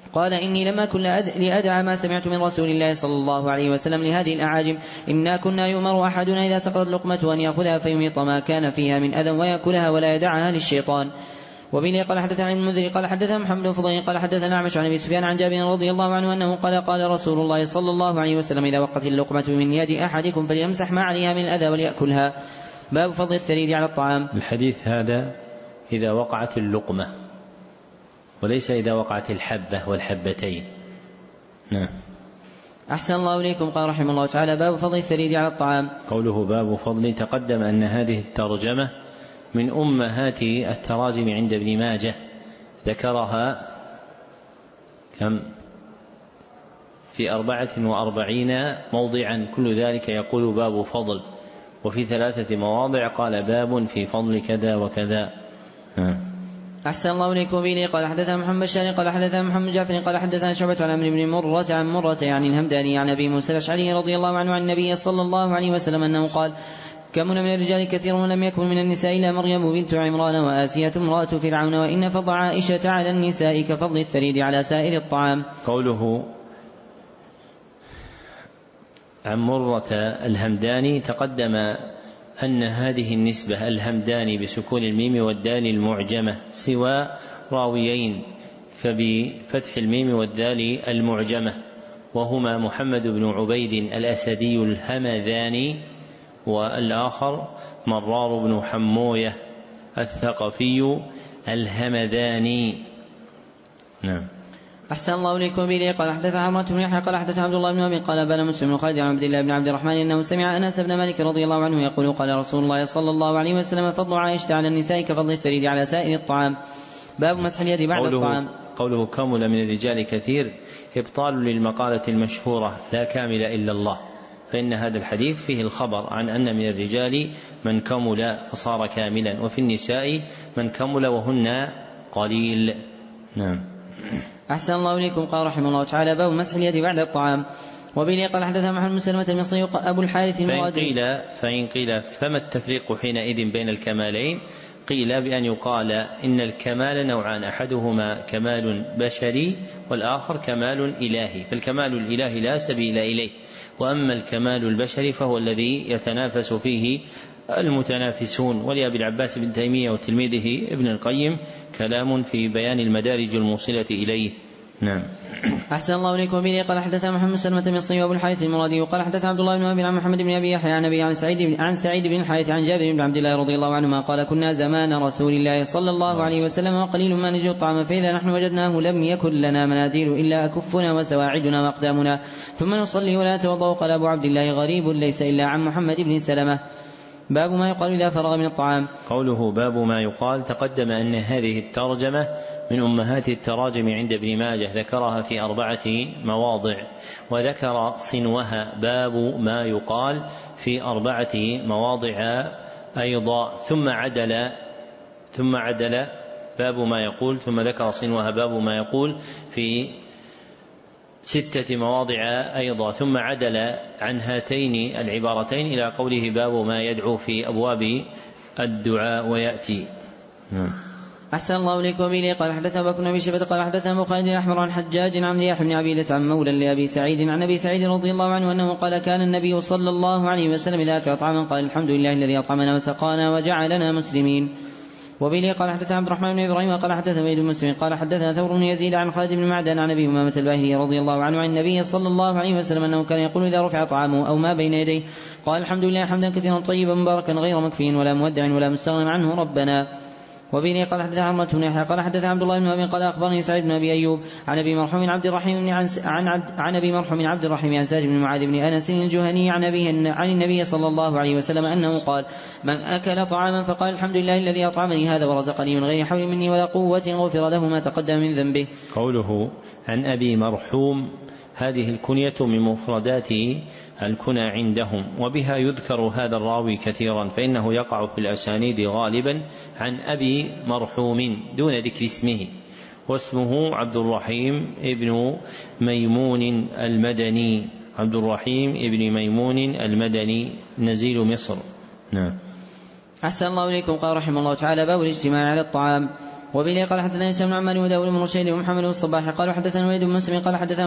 قال إني لما كن لأدعى ما سمعت من رسول الله صلى الله عليه وسلم لهذه الأعاجم إنا كنا يؤمر أحدنا إذا سقطت لقمة أن يأخذها فيميط ما كان فيها من أذى ويأكلها ولا يدعها للشيطان. وبه قال حدثنا عن المنذر قال حدثنا محمد بن فضيل قال حدثنا أعمش عن أبي سفيان عن جابر رضي الله عنه أنه قال رسول الله صلى الله عليه وسلم إذا وقت اللقمة من يد أحدكم فليمسح ما عليها من الأذى وليأكلها. باب فضل الثريد على الطعام. الحديث هذا إذا وقعت اللقمة وليس إذا وقعت الحبة والحبتين. نعم. أحسن الله إليكم. قال رحمه الله تعالى باب فضل الثريد على الطعام. قوله باب فضل تقدم أن هذه الترجمة من أمهات التراجم عند ابن ماجه، ذكرها كم في 44 موضعا، كل ذلك يقول باب فضل، وفي 3 مواضع قال باب في فضل كذا وكذا. أحسن الله إليكم. به قال حدثنا محمد بشار قال حدثنا محمد جعفر قال حدثنا شعبة عن عمرو بن مرة عن مرة يعني الهمداني عن أبي موسى الأشعري رضي الله عنه عن النبي صلى الله عليه وسلم أنه قال كمن من الرجال كثير ولم يكن من النساء إلا مريم بنت عمران وآسية امرأة فرعون وإن فضل عائشة على النساء كفضل الثريد على سائر الطعام. قوله عن مرة الهمداني تقدم أن هذه النسبة الهمداني بسكون الميم والدال المعجمة سوى راويين فبفتح الميم والدال المعجمة، وهما محمد بن عبيد الأسدي الهمذاني والآخر مرار بن حموية الثقفي الهمذاني. نعم. أحسن الله إليكم. به قال حدثنا عمرو بن يحيى قال حدثنا عبد الله بن أبي قال بن مسلم خالد عن عبد الله بن عبد الرحمن أنه سمع أنس بن مالك رضي الله عنه يقول قال رسول الله صلى الله عليه وسلم فضل عائشة على النساء كفضل الثريد على سائر الطعام. باب مسح اليد بعد الطعام. قوله كمل من الرجال كثير إبطال للمقالة المشهورة لا كامل إلا الله، فإن هذا الحديث فيه الخبر عن أن من الرجال من كمل فصار كاملا، وفي النساء من كمل وهن قليل. نعم. أحسن الله إليكم. قال رحمه الله تعالى باب مسح اليد بعد الطعام. وبه قال حدثنا محمد بن سلمة المصري أبو الحارث المرادي. فإن قيل فما التفريق حينئذ بين الكمالين؟ قيل بأن يقال إن الكمال نوعان، أحدهما كمال بشري والآخر كمال إلهي، فالكمال الإلهي لا سبيل إليه، وأما الكمال البشري فهو الذي يتنافس فيه المتنافسون. ولأبي العباس بن تيمية وتلميذه ابن القيم كلام في بيان المدارج الموصلة إليه. نعم. أحسن الله إليكم. به قال حدثنا محمد سلمة المصري وأبو الحارث المرادي قال حدثنا عبد الله بن أبي عن محمد بن أبي يحيى عن أبي عن سعيد بن الحارث عن جابر بن عبد الله رضي الله عنهما قال كنا زمان رسول الله صلى الله عليه وسلم وقليل ما نجد الطعام فإذا نحن وجدناه لم يكن لنا مناديل إلا أكفنا وسواعدنا وأقدامنا ثم نصلي ولا نتوضأ. قال أبو عبد الله غريب ليس إلا عن محمد بن سلمة. باب ما يقال إذا فرغ من الطعام. قوله باب ما يقال تقدم أن هذه الترجمة من أمهات التراجم عند ابن ماجه، ذكرها في 4 مواضع، وذكر صنوها باب ما يقال في 4 مواضع أيضا، ثم عدل باب ما يقول، ثم ذكر صنوها باب ما يقول في 6 مواضع أيضا، ثم عدل عن هاتين العبارتين إلى قوله باب ما يدعو في أبواب الدعاء ويأتي. أحسن الله إليكم. وبه قال حدثنا بكر بن أبي شيبة قال حدثنا أبو خالد الأحمر عن حجاج عن رياح بن عبيدة عن مولى لأبي سعيد عن أبي سعيد رضي الله عنه أنه قال كان النبي صلى الله عليه وسلم إذا أكل طعاما قال الحمد لله الذي أطعمنا وسقانا وجعلنا مسلمين. وبه قال حدثنا عبد الرحمن بن إبراهيم قال حدثنا بن مسلم قال حدثنا ثور بن يزيد عن خالد بن معدان عن أبي أمامة الباهلي رضي الله عنه عن النبي صلى الله عليه وسلم أنه كان يقول إذا رفع طعامه أو ما بين يديه قال الحمد لله حمدا كثيرا طيبا مباركا غير مكفي ولا مودع ولا مستغنى عنه ربنا. وبه قال حدثنا عمرو بن يحيى قال حدثنا عبد الله بن أبي قال أخبرني سعيد بن أبي أيوب عن أبي مرحوم عبد الرحيم عن أبي مرحوم عبد الرحيم عن ساج بن معاذ بن أنس الجهني عن أبيه عن النبي صلى الله عليه وسلم أنه قال من أكل طعاما فقال الحمد لله الذي أطعمني هذا ورزقني من غير حول مني ولا قوة غفر له ما تقدم من ذنبه. قوله عن أبي مرحوم هذه الكنية من مفردات الكنى عندهم، وبها يذكر هذا الراوي كثيرا، فإنه يقع في الأسانيد غالبا عن أبي مرحوم دون ذكر اسمه، واسمه عبد الرحيم ابن ميمون المدني، عبد الرحيم ابن ميمون المدني نزيل مصر. نعم. أحسن الله إليكم. قال رحمه الله تعالى باب الاجتماع على الطعام. وبه قال حدثنا هشام بن عمار وداود بن رشيد ومحمد بن الصباح قال حدثنا وليد بن مسلم قال حدثنا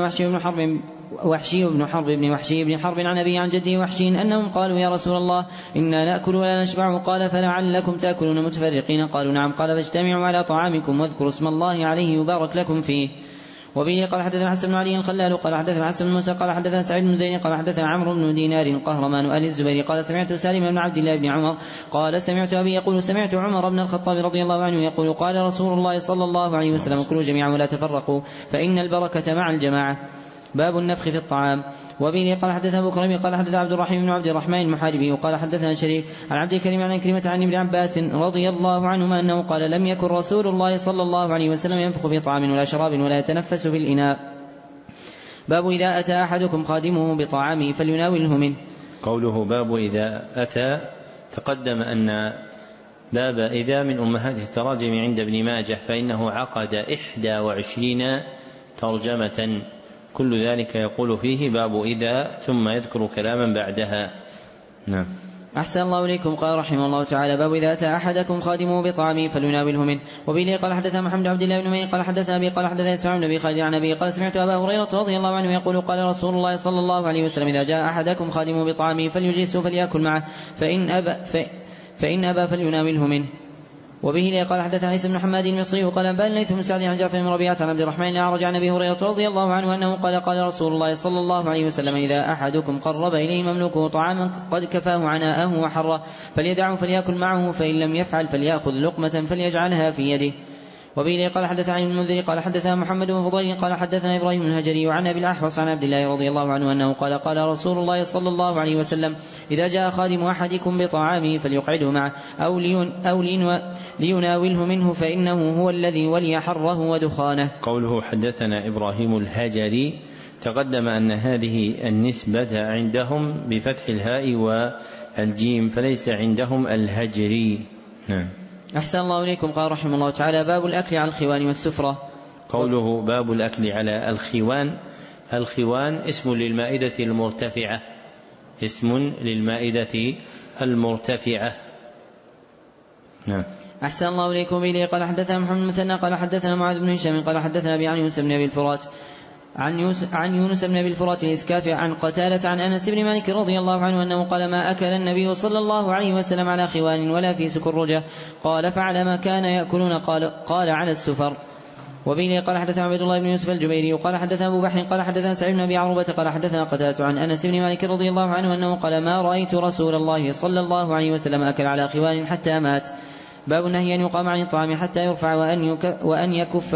وحشي بن حرب عن أبي عن جده وحشي أنهم قالوا يا رسول الله إنا نأكل ولا نشبع قال فلعلكم تأكلون متفرقين قالوا نعم قال فاجتمعوا على طعامكم واذكروا اسم الله عليه يبارك لكم فيه. وبه قال حدثنا حسن بن علي الخلال قال حدثنا حسن بن موسى قال حدثنا سعيد بن زيد قال حدثنا عمرو بن دينار قهرمان آل الزبير قال سمعت سالم بن عبد الله بن عمر قال سمعت أبي يقول سمعت عمر بن الخطاب رضي الله عنه يقول قال رسول الله صلى الله عليه وسلم كلوا جميعا ولا تفرقوا فإن البركة مع الجماعة. باب النفخ في الطعام. وبه قال حدثنا أبو كريم قال حدثنا عبد الرحيم بن عبد الرحمن المحاربي وقال حدثنا شريك عن عبد الكريم عن كلمة عن ابن عباس رضي الله عنهما أنه قال لم يكن رسول الله صلى الله عليه وسلم ينفخ في طعام ولا شراب ولا يتنفس في الإناء. باب إذا أتى أحدكم خادمه بطعامه فليناوله منه. قوله باب إذا أتى تقدم أن باب إذا من أمهات التراجم عند ابن ماجه فإنه عقد 21 ترجمة كل ذلك يقول فيه باب إذا ثم يذكر كلاما بعدها. نعم. أحسن الله إليكم. قال رحمه الله تعالى باب إذا أتى أحدكم خادمه بطعامه فليناوله منه. وبه قال حدثنا محمد عبد الله بن مين قال حدثنا أبي قال حدثنا إسماعيل بن أبي خالد عن أبي قال سمعت أبا هريرة رضي الله عنه يقول قال رسول الله صلى الله عليه وسلم إذا جاء أحدكم خادمه بطعامه فليجلسه فليأكل معه فإن أبى فليناوله منه. وبه قال حدثنا عيسى بن حماد المصري وقال أنبأنا الليث بن سعد عن جعفر بن ربيعة عن عبد الرحمن الأعرج عن أبي هريرة رضي الله عنه أنه قال رسول الله صلى الله عليه وسلم إذا أحدكم قرب إليه مملوكه طعاما قد كفاه عناءه وحره فليدعه فليأكل معه فإن لم يفعل فليأخذ لقمة فليجعلها في يده. وبه قال حدثنا عن المنذر قال حدثنا محمد بن فضيل قال حدثنا إبراهيم الهجري وعن أبي الأحوص عن عبد الله رضي الله عنه أنه قال رسول الله صلى الله عليه وسلم إذا جاء خادم أحدكم بطعامه فليقعده معه أو ليناوله منه فإنه هو الذي ولي حره ودخانه. قوله حدثنا إبراهيم الهجري تقدم أن هذه النسبة عندهم بفتح الهاء والجيم فليس عندهم الهجري. نعم. أحسن الله إليكم. قال رحمه الله تعالى باب الأكل على الخوان والسفرة. قوله باب الأكل على الخوان. الخوان اسم للمائدة المرتفعة اسم للمائدة المرتفعة. نعم. أحسن الله إليكم. به قال حدثنا محمد المثنى قال حدثنا معاذ بن هشام قال حدثنا أبي عن يونس بن أبي الفرات عن يونس بن أبي الفرات الإسكافي عن قتالة عن أنس بن مالك رضي الله عنه أنه قال ما أكل النبي صلى الله عليه وسلم على خوان ولا في سكرجة قال فعلى ما كان يأكلون قال على السفر. وبه قال حدثنا عبد الله بن يوسف الجبيري وقال حدثنا أبو بحر قال حدثنا سعيد بن أبي عروبة قال حدثنا قتادة عن أنس بن مالك رضي الله عنه أنه قال ما رأيت رسول الله صلى الله عليه وسلم أكل على خوان حتى مات. باب النهي أن يقام عن الطعام حتى يرفع وأن يكف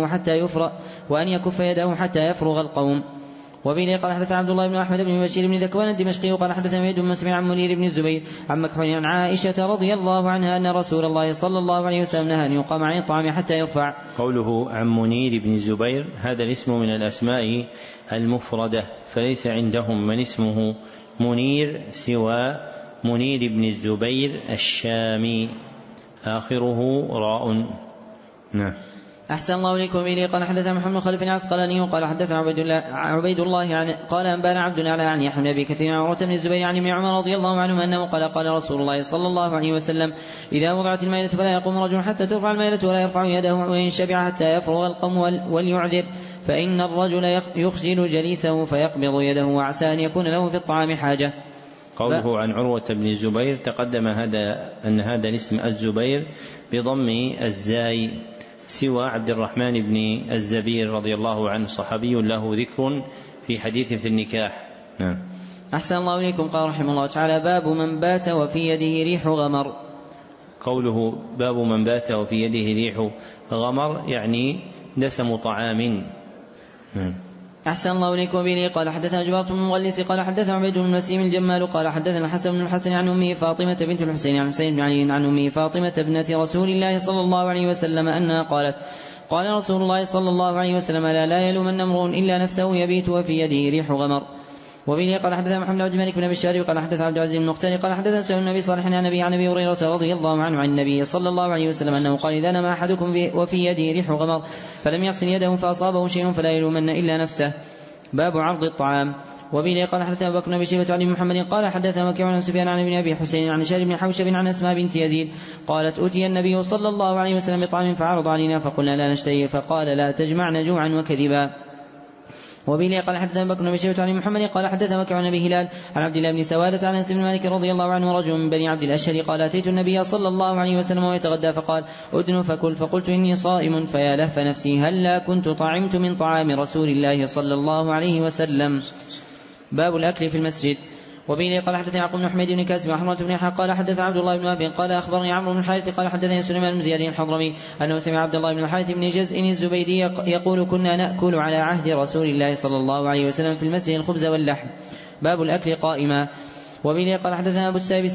يده حتى يفرغ القوم. وبه قال حدثنا عبد الله بن أحمد بن بشير بن ذكوان الدمشقي وقال حدثنا يد بن مسلم عن منير بن الزبير عن مكحول عن عائشة رضي الله عنها أن رسول الله صلى الله عليه وسلم نهى أن يقام عن الطعام حتى يرفع. قوله عن منير بن الزبير هذا الاسم من الأسماء المفردة فليس عندهم من اسمه منير سوى منير بن الزبير الشامي آخره راء. نعم. أحسن الله إليكم. به قال حدثنا محمد خلف العسقلاني وقال حدثنا عبيد الله قال أنبانا عبد الله عن يحيى بن أبي كثير عن عروة بن الزبير عن ابن عمر رضي الله عنهما أنه قال رسول الله صلى الله عليه وسلم إذا وضعت المائدة فلا يقوم رجل حتى ترفع المائدة ولا يرفع يده وإن شبع حتى يفرغ القوم وليعذر فإن الرجل يخجل جليسه فيقبض يده وعسى أن يكون له في الطعام حاجة. قوله عن عروة بن الزبير تقدم أن هذا الاسم الزبير بضم الزاي سوى عبد الرحمن بن الزبير رضي الله عنه صحابي له ذكر في حديث في النكاح. نعم. أحسن الله إليكم. قال رحمه الله تعالى باب من بات وفي يده ريح غمر. قوله باب من بات وفي يده ريح غمر يعني دسم طعام. نعم. أحسن الله إليكم. به قال حدثنا جبارة بن المغلس قال حدثنا عبيد بن مسيم الجمال قال حدثنا الحسن بن الحسن عن أمه فاطمة بنت الحسين عن حسين بن علي عن أمه فاطمة ابنة رسول الله صلى الله عليه وسلم أنها قالت قال رسول الله صلى الله عليه وسلم لا يلومن امرؤ إلا نفسه يبيت وفي يده ريح غمر. وبه قال حدثنا محمد عبد الملك بن بشار قال حدثنا عبد العزيز بن مختار قال حدثنا سئل النبي صالح عن أبي هريرة رضي الله عنه عن النبي صلى الله عليه وسلم أنه قال إذا نام أحدكم وفي يده ريح غمر فلم يغسل يده فأصابه شيء فلا يلومن إلا نفسه. باب عرض الطعام. وبه قال حدثنا أبو بكر بن شيبة عن محمد قال حدثنا وكيع عن سفيان عن ابن أبي حسين عن شهر بن حوشب عن أسماء بنت يزيد قالت أتي النبي صلى الله عليه وسلم بطعام فعرض علينا فقلنا لا نشتهي فقال لا تجمعن جوعا وكذبا. وبه قال حدثنا بكر بن شيبة عن محمد قال حدثنا وكيع عن أبي هلال عن عبد الله بن سوادة عن أنس بن مالك رضي الله عنه رجل من بني عبد الأشهر قال أتيت النبي صلى الله عليه وسلم ويتغدى فقال أدن فكل فقلت إني صائم فيا لهف نفسي هلا كنت طعمت من طعام رسول الله صلى الله عليه وسلم. باب الأكل في المسجد. وبه قال حدثنا يعقوب بن حميد بن كاسب وحرمة بن يحيى قال حدثنا عبد الله بن وهب قال أخبرني عمرو بن الحارث قال حدثني سليمان بن زياد الحضرمي أنه سمع عبد الله بن الحارث بن جزء الزبيدي يقول كنا نأكل على عهد رسول الله صلى الله عليه وسلم في المسجد الخبز واللحم. باب الأكل قائما. وبه قال حدثنا أبو السائب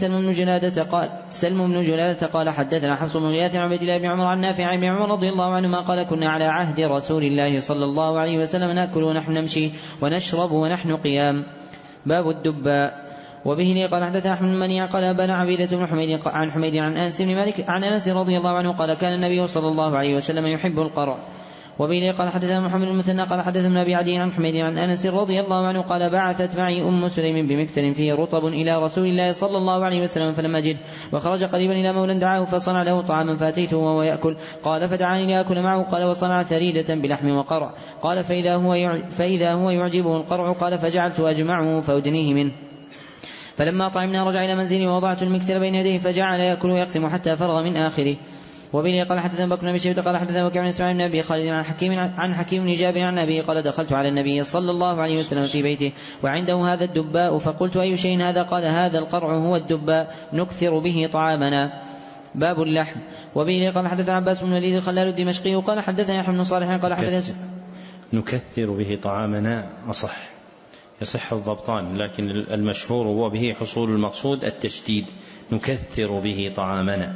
سلم بن جلالة قال حدثنا حفص بن غياث عن عبد الله بن عمر عن نافع بن عمر رضي الله عنهما قال كنا على عهد رسول الله صلى الله عليه وسلم نأكل ونحن نمشي ونشرب ونحن قيام. باب الدباء. وبه قال حدثنا أحمد بن منيع قال أبانا عبيدة بن حميد عن حميد عن أنس بن مالك عن أنس رضي الله عنه قال كان النبي صلى الله عليه وسلم يحب القرع. وبه قال حدثنا محمد بن المثنى قال حدثنا أبي عدي عن حميد عن أنس رضي الله عنه قال بعثت معي أم سليم بمكتل فيه رطب إلى رسول الله صلى الله عليه وسلم فلم أجد وخرج قريبا إلى مولى دعاه فصنع له طعاما فأتيته وهو يأكل قال فدعاني لأكل معه قال وصنع ثريدة بلحم وقرع قال فإذا هو يعجبه القرع قال فجعلت أجمعه فأدنيه منه فلما طعمنا رجع إلى منزلي ووضعت المكتل بين يديه فجعل يأكل ويقسم حتى فرغ من آخره. وبه قال حدثنا بكر بن شيبة قال حدثنا وكيع عن اسماعيل بن أبي خالد عن حكيم بن جابر عن أبيه قال دخلت على النبي صلى الله عليه وسلم في بيته وعنده هذا الدباء فقلت أي شيء هذا قال هذا القرع هو الدباء نكثر به طعامنا. باب اللحم. وبه قال حدثنا عباس بن الوليد الخلال الدمشقي قال حدثنا يحيى بن صالح قال حدثنا نكثر به طعامنا أصح يصح الضبطان لكن المشهور هو به حصول المقصود التشديد نكثر به طعامنا.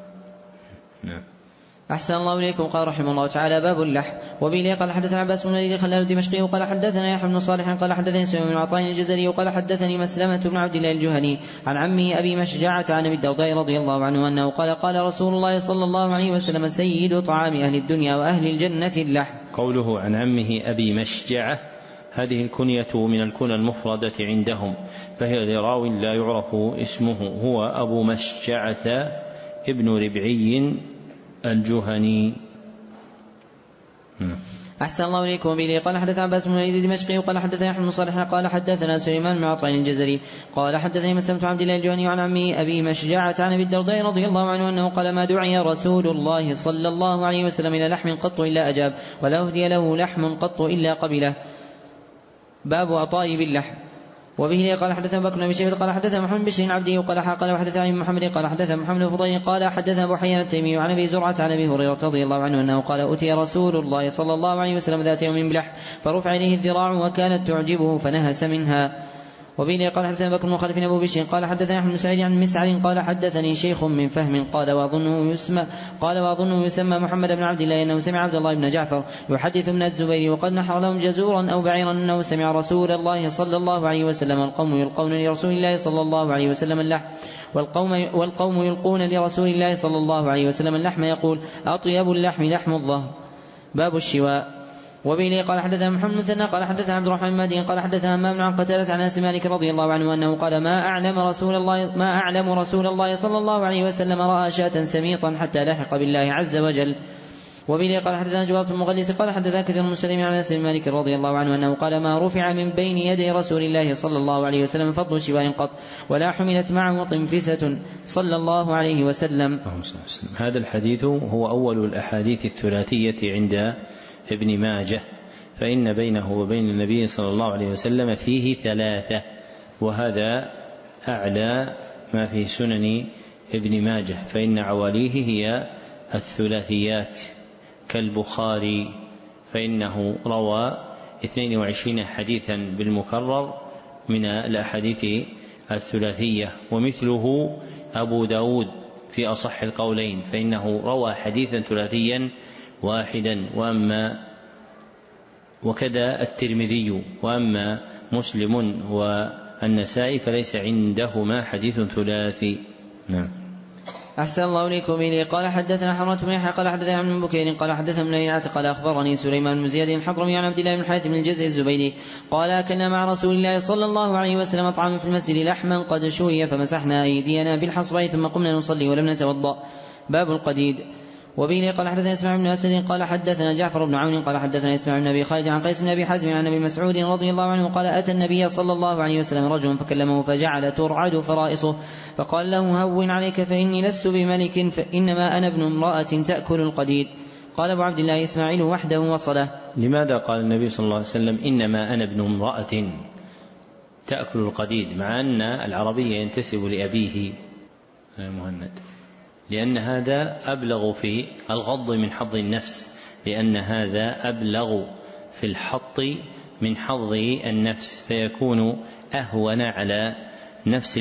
نعم. أحسن الله إليكم. قال رحمه الله تعالى باب اللحم. وبه قال حدثنا عباس بن الوليد الخلال الدمشقي قال حدثنا يحيى بن صالح قال حدثني سليمان بن عطاء الجزري وقال حدثني مسلمة بن عبد الله الجهني عن عمه أبي مشجعة عن أبي الدرداء رضي الله عنه أنه قال رسول الله صلى الله عليه وسلم سيد طعام أهل الدنيا وأهل الجنة اللحم. قوله عن عمه أبي مشجعة هذه الكنية من الكنى المفردة عندهم فهي لراو لا يعرف اسمه هو أبو مشجعة ابن ربعي الجهني. أحسن الله إليكم. وبه قال حدثنا عباس بن الوليد الدمشقي قال حدثنا يحيى بن صالح قال حدثنا سليمان بن عطاء الجزري قال حدثني مسلمة بن عبد الله الجهني عن عمه أبي مشجعة عن أبي الدرداء رضي الله عنه أنه قال ما دعي رسول الله صلى الله عليه وسلم إلى لحم قط إلا أجاب ولا أهدي له لحم قط إلا قبله. باب أطايب اللحم. وبه قال حدثنا بكر بن شيبة قال حدثنا محمد بن عبده قال وحدثنا عن محمد قال حدثنا محمد بن فضيل قال حدثنا أبو حيان التيمي عن أبي زرعة عن أبي هريرة رضي الله عنه أنه قال أتي رسول الله صلى الله عليه وسلم ذات يوم بلحم فرفع إليه الذراع وكانت تعجبه فنهس منها. وبه قال حدثنا بكر بن خلف أبو بشر قال حدثنا أحمد بن سعيد عن مسعر قال حدثني شيخ من فهم قال وأظنه يسمى محمد بن عبد الله أنه سمع عبد الله بن جعفر يحدث من الزبير وقد نحر لهم جزورا أو بعيرا أنه سمع رسول الله صلى الله عليه وسلم القوم يلقون لرسول الله صلى الله عليه وسلم اللحم والقوم يلقون لرسول الله صلى الله عليه وسلم اللحم يقول أطيب اللحم لحم الظهر. باب الشواء. وبه قال حدثنا محمد بن مثنى قال حدثنا عبد الرحمن المهدي قال حدثنا همام عن قتادة عن أنس مالك رضي الله عنه أنه قال ما أعلم رسول الله صلى الله عليه وسلم رأى شاة سميطا حتى لحق بالله عز وجل. وبه قال حدثنا جواب المغلس قال حدثنا كثير من مسلم عن أنس مالك رضي الله عنه أنه قال ما رفع من بين يدي رسول الله صلى الله عليه وسلم فضل شواء قط ولا حملت معه طنفسة صلى الله عليه وسلم. هذا الحديث هو أول الأحاديث الثلاثية عند ابن ماجه فإن بينه وبين النبي صلى الله عليه وسلم فيه 3 وهذا أعلى ما في سنن ابن ماجه فإن عواليه هي الثلاثيات كالبخاري فإنه روى 22 حديثا بالمكرر من الأحاديث الثلاثية ومثله أبو داود في أصح القولين فإنه روى حديثا ثلاثيا واحدا وكذا الترمذي وأما مسلم والنسائي فليس عندهما حديث ثلاثي. نعم. أحسن الله إليكم به. قال حدثنا حرمة بن يحيى قال حدثنا عن بكير قال حدثنا من ليعة قال أخبرني سليمان بن زياد الحضرمي عن عبد الله بن الحارث بن الجزء الزبيدي قال أكلنا مع رسول الله صلى الله عليه وسلم طعاما في المسجد لحما قد شوي فمسحنا أيدينا بالحصبة ثم قمنا نصلي ولم نتوضأ. باب القديد. وبه قال حدثنا اسماعيل بن أسد قال حدثنا جعفر بن عون قال حدثنا اسماعيل بن أبي خالد عن قيس بن أبي حازم عن أبي مسعود رضي الله عنه قال أتى النبي صلى الله عليه وسلم رجل فكلمه فجعل ترعد فرائصه فقال له هون عليك فإني لست بملك فإنما أنا ابن امرأة تأكل القديد. قال أبو عبد الله إسماعيل وحده وصله. لماذا قال النبي صلى الله عليه وسلم إنما أنا ابن امرأة تأكل القديد مع أن العربية ينتسب لأبيه مهند؟ لأن هذا أبلغ في الغض من حظ النفس، لأن هذا أبلغ في الحط من حظ النفس فيكون أهون على نفس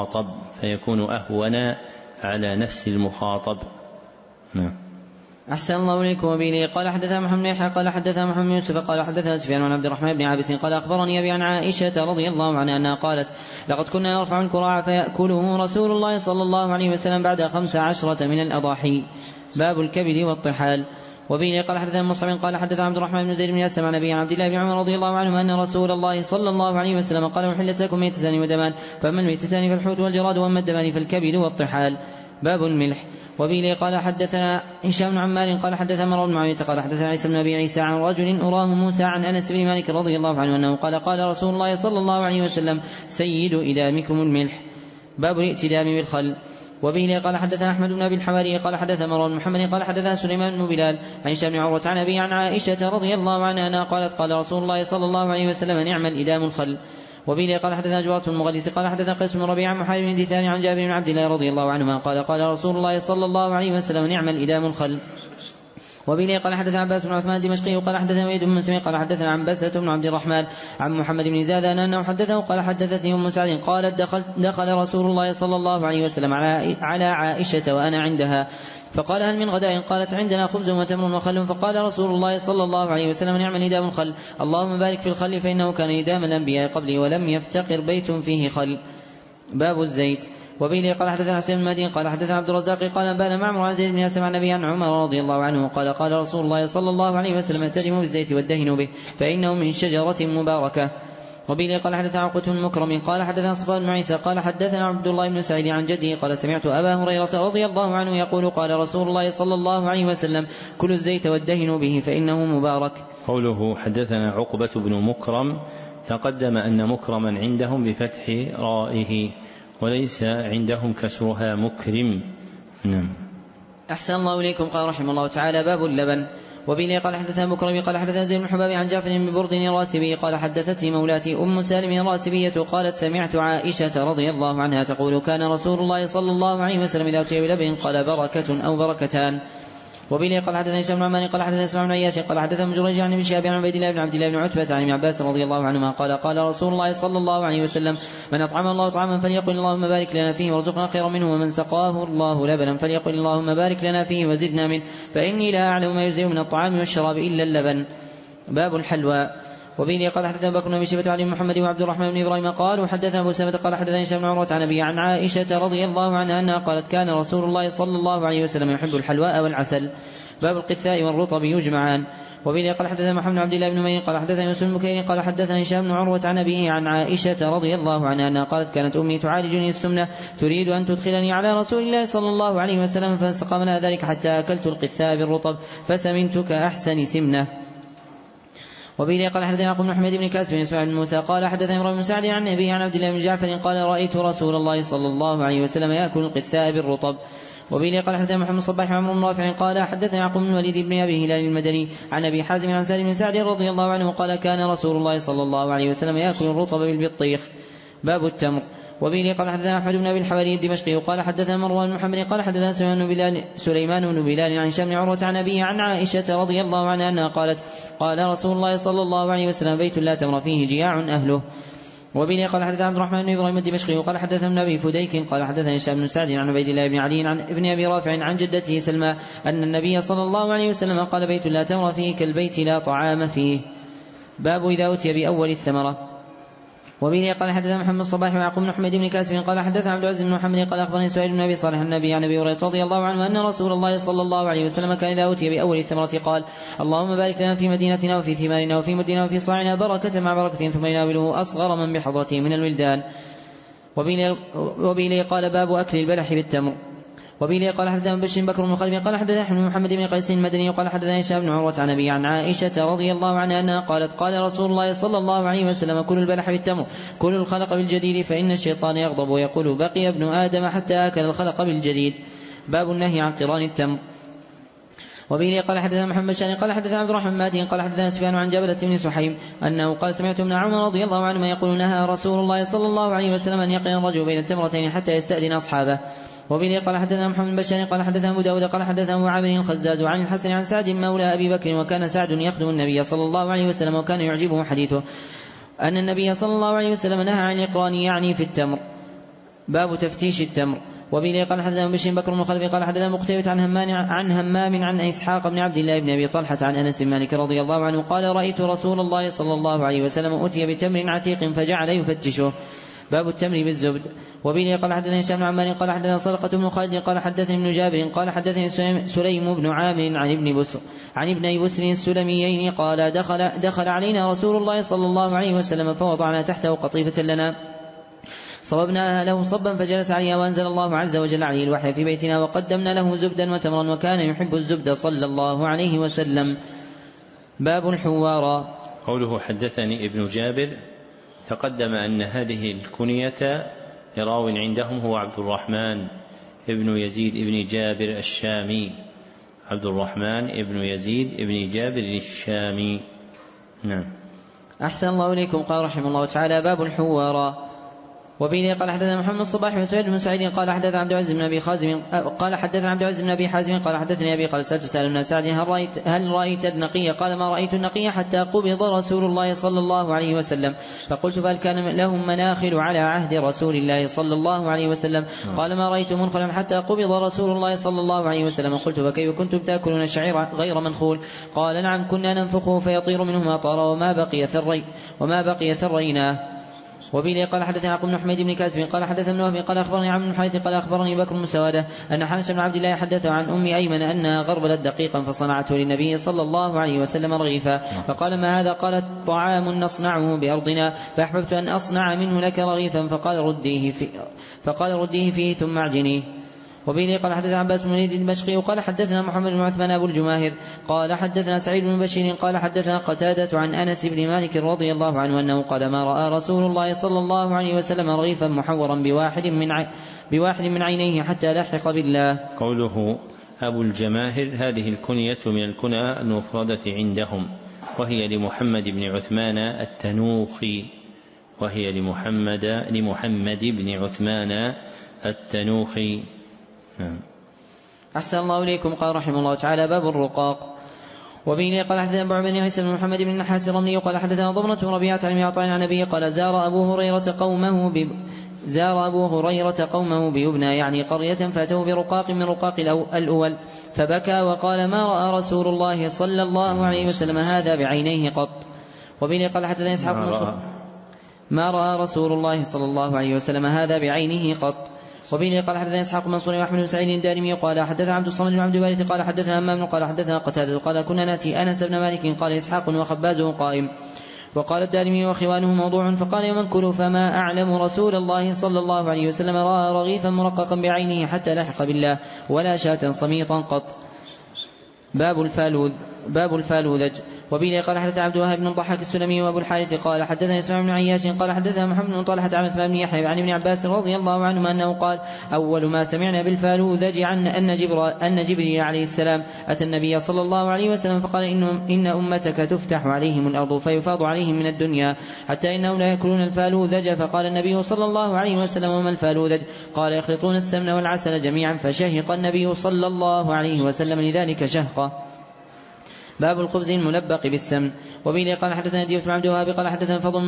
المخاطب نعم. أحسن الله إليكم. وبه قال حدثنا محمد بن يحيى قال حدثنا محمد بن يوسف قال حدثنا سفيان عن عبد الرحمن بن عابس قال أخبرني أبي عن عائشة رضي الله عنها أنها قالت لقد كنا نرفع الكراع فيأكله رسول الله صلى الله عليه وسلم بعد 15 من الأضاحي. باب الكبد والطحال. وبه قال حدثنا مصعب قال حدثنا عبد الرحمن بن زيد بن أسلم عن أبي عن عبد الله بن عمر رضي الله عنه أن رسول الله صلى الله عليه وسلم قال أحلت لكم ميتتان ودمان فأما الميتتان فالحوت والجراد وأما الدمان فالكبد والطحال. باب الملح. وبه قال حدثنا هشام بن عمار قال حدثنا مروان بن معاوية قال حدثنا عيسى بن أبي عيسى عن رجل أراه موسى عن أنس بن مالك رضي الله عنه أنه قال قال رسول الله صلى الله عليه وسلم سيد إدامكم الملح. باب الائتدام بالخل. وبه قال حدثنا أحمد بن أبي الحواري قال حدثنا مروان بن محمد قال حدثنا سليمان بن بلال عن هشام بن عروة عن أبي عن عائشة رضي الله عنها أنها قالت قال رسول الله صلى الله عليه وسلم نعم الإدام الخل. وبه قال حدثنا جوارة المغلس قال حدثنا قيس بن ربيعة عن محارب بن دثار عن جابر بن عبد الله رضي الله عنهما قال قال رسول الله صلى الله عليه وسلم نعم الإدام الخل. وبه قال حدثنا عباس بن عثمان الدمشقي قال حدثنا وليد بن مسلم قال حدثنا عنبسة بن عبد الرحمن عن محمد بن زادان أنه حدثه قال حدثتني أم سعد قالت دخل رسول الله صلى الله عليه وسلم على عائشة وأنا عندها فقال هل من غداء؟ قالت عندنا خبز وتمر وخل. فقال رسول الله صلى الله عليه وسلم نعم الإدام الخل اللهم بارك في الخل فإنه كان إدام الأنبياء قبلي ولم يفتقر بيت فيه خل. باب الزيت. وبه قال حدثنا حسين بن المدين قال حدثنا عبد الرزاق قال بان معمر عن زيد بن أسلم عن النبي عن عمر رضي الله عنه قال قال رسول الله صلى الله عليه وسلم اعتدموا بالزيت وادهنوا به فإنه من شجرة مباركة. وبه قال حدثنا عقبة بن مكرم قال حدثنا صفوان بن عيسى قال حدثنا عبد الله بن سعيد عن جده قال سمعت أبا هريرة رضي الله عنه يقول قال رسول الله صلى الله عليه وسلم كلوا الزيت وادهنوا به فإنه مبارك. قوله حدثنا عقبة بن مكرم تقدم أن مكرما عندهم بفتح رائه وليس عندهم كسرها مكرم. نعم. أحسن الله إليكم. قال رحمه الله تعالى باب اللبن. وبه قال حدثنا مكرم قال حدثنا زيد بن حباب عن جعفر بن برد الراسبي قال حدثتني مولاتي أم سالم الراسبية قالت سمعت عائشة رضي الله عنها تقول كان رسول الله صلى الله عليه وسلم إذا أتي بلبن قال بركة أو بركتان. وبه قال حدثنا هشام بن عمار قال حدثنا اسماعيل بن عياش قال حدثنا ابن جريج عن ابن شهاب عن عبيد الله بن عبد الله بن عتبة عن ابن عباس رضي الله عنهما قال قال رسول الله صلى الله عليه وسلم من أطعم الله طعاما فليقل اللهم بارك لنا فيه وارزقنا خيرا منه ومن سقاه الله لبنا فليقل اللهم بارك لنا فيه وزدنا منه فإني لا أعلم ما يجزئ من الطعام والشراب إلا اللبن. باب الحلوى. وبه قال حدثنا بكر بن أبي شيبة علي محمد وعبد الرحمن بن إبراهيم قال وحدثنا أبو سلمة قال حدثنا هشام بن عروة عن أبي عن عائشة رضي الله عنها أنها قالت كان رسول الله صلى الله عليه وسلم يحب الحلواء والعسل. باب القثاء والرطب يجمعان. وبه قال حدثنا محمد بن عبد الله بن مين قال حدثنا يوسف بن بكير قال حدثنا هشام بن عروة عن أبيه عن عائشة رضي الله عنها أنها قالت كانت أمي تعالجني السمنة تريد أن تدخلني على رسول الله صلى الله عليه وسلم فاستقام لها ذلك حتى أكلت القثاء بالرطب فسمنت كأحسن سمنة. وبه قال حدثنا يعقوب بن حميد بن كاسب بن اسماعيل بن موسى قال حدثنا ابراهيم بن سعد عن أبيه عن عبد الله بن جعفر قال رأيت رسول الله صلى الله عليه وسلم يأكل القثاء بالرطب. وبه قال حدثنا محمد الصباح وعمر بن رافع قال حدثنا يعقوب بن الوليد بن أبي هلال المدني عن أبي حازم عن سالم بن سعد رضي الله عنه قال كان رسول الله صلى الله عليه وسلم يأكل الرطب بالبطيخ. باب التمر. وبه قال حدثنا أحمد بن أبي الحواري الدمشقي قال حدثنا مروان بن محمد قال حدثنا سليمان بن بلال عن هشام بن عروة عن أبيه عن عائشة رضي الله عنها أنها قالت قال رسول الله صلى الله عليه وسلم بيت لا تمر فيه جياع أهله. وبه قال حدثنا عبد الرحمن بن إبراهيم الدمشقي قال حدثنا ابن أبي فديك قال حدثنا هشام بن سعد عن عبيد الله بن علي عن ابن أبي رافع عن جدته سلمى أن النبي صلى الله عليه وسلم قال بيت لا تمر فيه كالبيت لا طعام فيه. باب إذا أتي بأول الثمرة. وبه قال حدثنا محمد الصباح ويعقوب بن حميد بن كاسب قال حدثنا عبد العزيز بن محمد قال أخبرني سعيد بن أبي صالح النبي عن أبي هريرة رضي الله عنه أن رسول الله صلى الله عليه وسلم كان إذا أوتي بأول الثمرة قال اللهم بارك لنا في مدينتنا وفي ثمارنا وفي مدنا وفي صاعنا بركة مع بركة، ثم يناوله أصغر من بحضرته من الولدان. وبه قال باب أكل البلح بالتمر. وبه قال حدثنا بشر بكر بن خالد قال حدثنا محمد بن قيس المدني قال حدثنا هشام بن عروة عن أبي عن عائشة رضي الله عنها أنها قالت قال رسول الله صلى الله عليه وسلم كلوا البلح بالتمر كلوا الخلق بالجديد فإن الشيطان يغضب ويقول بقي ابن آدم حتى أكل الخلق بالجديد. باب النهي عن قران التمر. وبه قال حدثنا محمد شاني قال حدثنا عبد الرحمن ماتين قال حدثنا سفيان عن جبلة بن سحيم أنه قال سمعت ابن عمر رضي الله عنهما يقول نهى رسول الله صلى الله عليه وسلم أن يقرن الرجل بين التمرتين حتى يستأذن أصحابه. وبه قال حدثنا محمد بن بشار قال حدثنا أبو داود قال حدثنا أبو عامر الخزاز عن الحسن عن سعد مولى أبي بكر وكان سعد يخدم النبي صلى الله عليه وسلم وكان يعجبه حديثه أن النبي صلى الله عليه وسلم نهى عن الإقران يعني في التمر. باب تفتيش التمر. وبه قال حدثنا بشر بكر بن خالد قال حدثنا مقتيبة عن همام عن إسحاق بن عبد الله بن أبي طلحة عن أنس بن مالك رضي الله عنه قال رأيت رسول الله صلى الله عليه وسلم أتي بتمر عتيق فجعل يفتشه. باب التمر بالزبد. وبه قال حدثني هشام بن عمار قال حدثنا صدقة بن خالد قال حدثني ابن جابر قال حدثني سليم بن عامر عن ابن بسر السلميين قال دخل علينا رسول الله صلى الله عليه وسلم فوضعنا تحته قطيفة لنا صببنا له صبا فجلس عليها وأنزل الله عز وجل عليه الوحي في بيتنا وقدمنا له زبدا وتمرا وكان يحب الزبد صلى الله عليه وسلم. باب الحوارى. قوله حدثني ابن جابر تقدم أن هذه الكنية راو عندهم هو عبد الرحمن ابن يزيد ابن جابر الشامي. عبد الرحمن ابن يزيد ابن جابر الشامي. نعم. أحسن الله إليكم. قال رحمه الله تعالى باب الحوارى. وبه قال حدثنا محمد الصباح وسعيد بن سعيد قال حدثنا عبد العزيز بن أبي حازم قال حدثنا عبد العزيز بن أبي حازم قال حدثني أبي قال سألت سالم بن سعد هل رأيت النقي؟ قال ما رأيت النقي حتى قبض رسول الله صلى الله عليه وسلم. فقلت فهل كان لهم مناخل على عهد رسول الله صلى الله عليه وسلم؟ قال ما رأيت منخلا حتى قبض رسول الله صلى الله عليه وسلم. قلت فكيف كنتم تأكلون الشعير غير منخول؟ قال نعم كنا ننفخه فيطير منه ما طار وما بقي ثريناه. وبه قال حدثنا يعقوب بن حميد بن كاسب قال حدثنا وهب قال أخبرني عمرو بن الحارث قال أخبرني بكر بن سوادة أن حارث بن عبد الله حدثه عن أم أيمن أنها غربلت دقيقا فصنعته للنبي صلى الله عليه وسلم رغيفا فقال ما هذا؟ قالت طعام نصنعه بأرضنا فأحببت أن أصنع منه لك رغيفا فقال رديه فيه ثم اعجنيه. وبه قال حدثنا عباس بن وليد الدمشقي قال حدثنا محمد بن عثمان أبو الجماهر قال حدثنا سعيد بن بشير قال حدثنا قتادة عن أنس بن مالك رضي الله عنه أنه قال ما رأى رسول الله صلى الله عليه وسلم رغيفا محورا بواحد من عينيه حتى لحق بالله. قوله أبو الجماهر هذه الكنية من الكنى المفردة عندهم وهي لمحمد بن عثمان التنوخي لمحمد بن عثمان التنوخي. أحسن الله إليكم. قال رحمه الله تعالى باب الرقاق. وبه قال حدثنا أبو عبد عيسى بن محمد بن النحاس الرملي قال حدثنا ضمرة ربيعة عن عطاء عن أبيه قال زار أبو هريرة قومه بيبنى يعني قرية فأتوا برقاق من رقاق الأول فبكى وقال ما رأى رسول الله صلى الله عليه وسلم هذا بعينيه قط. وبه قال حدثنا إسحاق ما رأى رسول الله صلى الله عليه وسلم هذا بعينه قط. وبه قال حدثنا إسحاق بن منصور وأحمد بن سعيد الدارمي قال حدثنا عبد الصمد بن عبد الوارث قال حدثنا همام قال حدثنا قتادة قال كنا نأتي أنس بن مالك قال إسحاق وخبازه قائم. وقال الدارمي وخوانه موضوع فقال يوم كلوا فما أعلم رسول الله صلى الله عليه وسلم رأى رغيفا مرققا بعينه حتى لحق بالله ولا شاة صميطا قط. باب الفالوذج. وبه قال حدثنا عبد الوهاب بن الضحاك السلمي وابو الحارث قال حدثنا اسماعيل بن عياش قال حدثنا محمد بن طلحة عن عثمان بن يحيى عن ابن عباس رضي الله عنهما انه قال اول ما سمعنا بالفالوذج عن ان جبريل عليه السلام اتى النبي صلى الله عليه وسلم فقال ان امتك تفتح عليهم الارض فيفاض عليهم من الدنيا حتى انهم لا ياكلون الفالوذج. فقال النبي صلى الله عليه وسلم وما الفالوذج؟ قال يخلطون السمن والعسل جميعا فشهق النبي صلى الله عليه وسلم لذلك شهقا. باب الخبز الملبق بالسمن. وبه قال حدثنا ديوة بن عبد الوهاب قال حدثنا فضل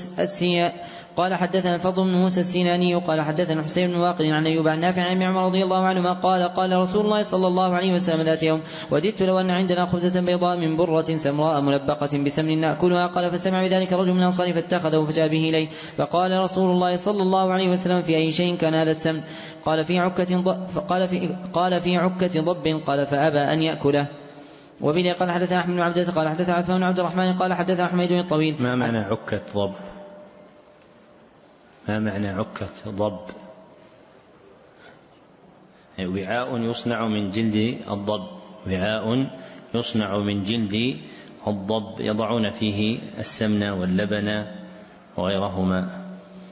بن موسى السيناني قال حدثنا حسين بن واقد عن أيوب عن نافع عن ابن عمر رضي الله عنهما قال رسول الله صلى الله عليه وسلم ذات يوم: وددت لو أن عندنا خبزة بيضاء من برة سمراء ملبقة بسمن نأكلها. قال: فسمع بذلك رجل من الأنصار فاتخذه فجاء به إليه، فقال رسول الله صلى الله عليه وسلم: في أي شيء كان هذا السمن؟ قال: في عكة ضب. قال: فأبى أن يأكله. وبه قال حدثنا أحمد بن عبدة قال حدثنا عثمان بن عبد الرحمن قال حدثنا حميد الطويل. ما معنى عكة ضب؟ ما معنى عكة ضب؟ وعاء يصنع من جلد الضب، وعاء يصنع من جلد الضب يضعون فيه السمن واللبن وغيرهما.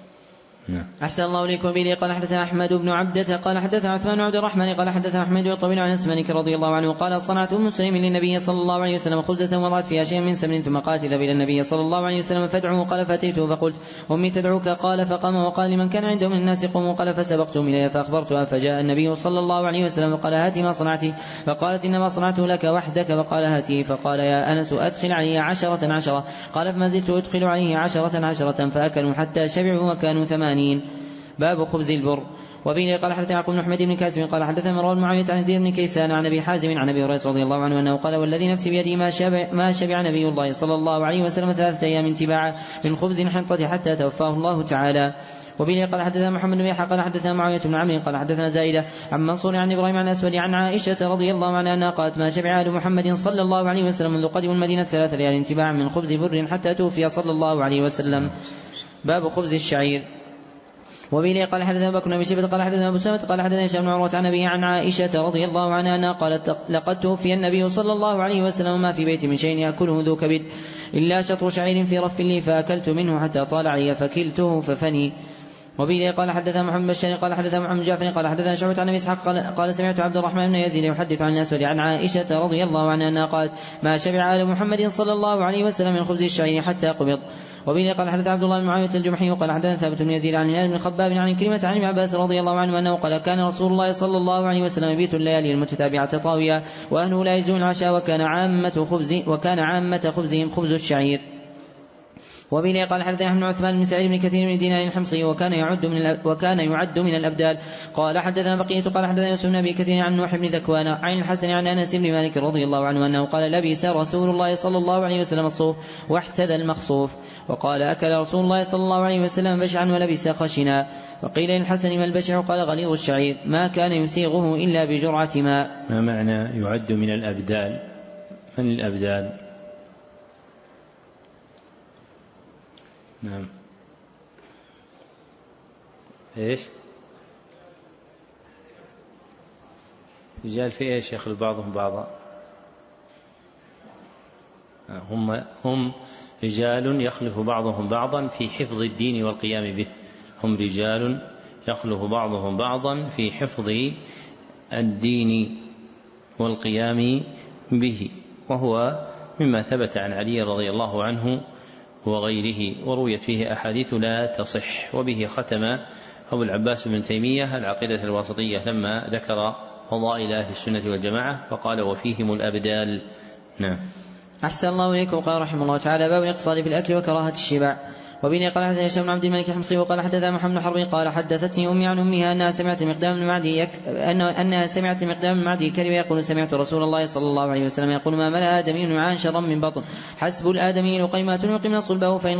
أحسن الله إليكم. به قال حدثنا أحمد بن عبدة قال حدثنا عثمان بن عبد الرحمن قال حدثنا أحمد الطويل عن أنس مالك رضي الله عنه قال: صنعت أم سليم للنبي صلى الله عليه وسلم خبزة وضعت فيها شيئا من سمن، ثم قالت: اذهب إلى النبي صلى الله عليه وسلم فادعوه. قال: فأتيته فقلت: أمي تدعوك. قال: فقام وقال لمن كان عنده من الناس: قوموا. قال: فسبقتهم إليها فأخبرتها، فجاء النبي صلى الله عليه وسلم فقال: هاتي ما صنعت. فقالت: إنما صنعته لك وحدك. فقال: هاتي. فقال: يا أنس أدخل عليه 10. قال: فما زلت أدخل عليه 10 فأكلوا حتى شبعوا وكانوا 80. باب خبز البر. وبه قال حدثنا يعقوب بن أحمد بن كاسم قال حدثنا مروان بن معاوية عن زيد بن كيسان عن أبي حازم عن أبي هريرة رضي الله عنه أنه قال: والذي نفسي بيده ما شبع نبي الله صلى الله عليه وسلم 3 أيام تباعا من خبز حنطة حتى توفاه الله تعالى. وبه قال حدثنا محمد بن يحيى قال حدثنا معاوية بن عمرو قال حدثنا زائدة عن منصور عن إبراهيم عن الأسود عن عائشة رضي الله عنها أنها قالت: ما شبع آل محمد صلى الله عليه وسلم منذ قدموا المدينة 3 ليال تباعا من خبز بر حتى توفي صلى الله عليه وسلم. باب خبز الشعير. وبه قال حدثنا بكر بن شيبة قال حدثنا أبو سامة قال حدثنا هشام بن عروة عن أبيه عن عائشة رضي الله عنها أنها قالت: لقد توفي النبي صلى الله عليه وسلم ما في بيت من شيء يأكله ذو كبد إلا شطر شعير في رف لي، فأكلت منه حتى طال علي فكلته ففني. وبه قال حدثنا محمد بن قال حدثنا محمد بن جعفر قال حدثنا شعبة عن أبي إسحاق قال سمعت عبد الرحمن بن يزيد يحدث عن الأسود عن عائشة رضي الله عنها أنها قالت: ما شبع آل محمد صلى الله عليه وسلم من خبز الشعير حتى قبض. وبه قال حدث عبد الله بن معاوية الجمحي قال حدثنا ثابت بن يزيد عن هلال بن خباب عن كلمة عن ابن عباس رضي الله عنه أنه قال: كان رسول الله صلى الله عليه وسلم يبيت الليالي المتتابعة طاويا وأهله لا يجدون العشاء وكان عامة خبزهم خبز الشعير. وبه قال حدثنا ابن عثمان بن سعيد بن كثير بن دينار الحمصي وكان يعد من الأبدال قال حدثنا بقية قال حدثنا يوسف بن أبي كثير عن نوح بن ذكوان عن الحسن عن أنس بن مالك رضي الله عنه أنه قال: لبس رسول الله صلى الله عليه وسلم الصوف واحتذى المخصوف. وقال: أكل رسول الله صلى الله عليه وسلم بشعا ولبس خشنا. وقيل للحسن: ما البشع؟ قال: غليظ الشعير ما كان يسيغه إلا بجرعة ماء. ما معنى يعد من الأبدال؟ من الأبدال؟ نعم. ايش؟ رجال في ايش يخلف بعضهم بعضا؟ هم رجال يخلف بعضهم بعضا في حفظ الدين والقيام به. هم رجال يخلف بعضهم بعضا في حفظ الدين والقيام به، وهو مما ثبت عن علي رضي الله عنه وغيره، ورويت فيه أحاديث لا تصح. وبه ختم أبو العباس بن تيمية العقيدة الواسطية لما ذكر فضائل أهل السنة والجماعة فقال: وفيهم الأبدال. نعم. أحسن الله إليكم. قال رحمه الله تعالى: باب الاقتصاد في الأكل وكراهة الشبع. وبه قال حدثنا هشام بن عبد الملك الحمصي وقال حدثنا محمد بن حرب قال: حدثتني أمي عن أمها أنها سمعت مقدام بن معدي كرب يقول: سمعت رسول الله صلى الله عليه وسلم يقول: ما ملأ آدمي وعاء شرا من بطن حسب الآدمي لقيمات يقمن صلبه فإن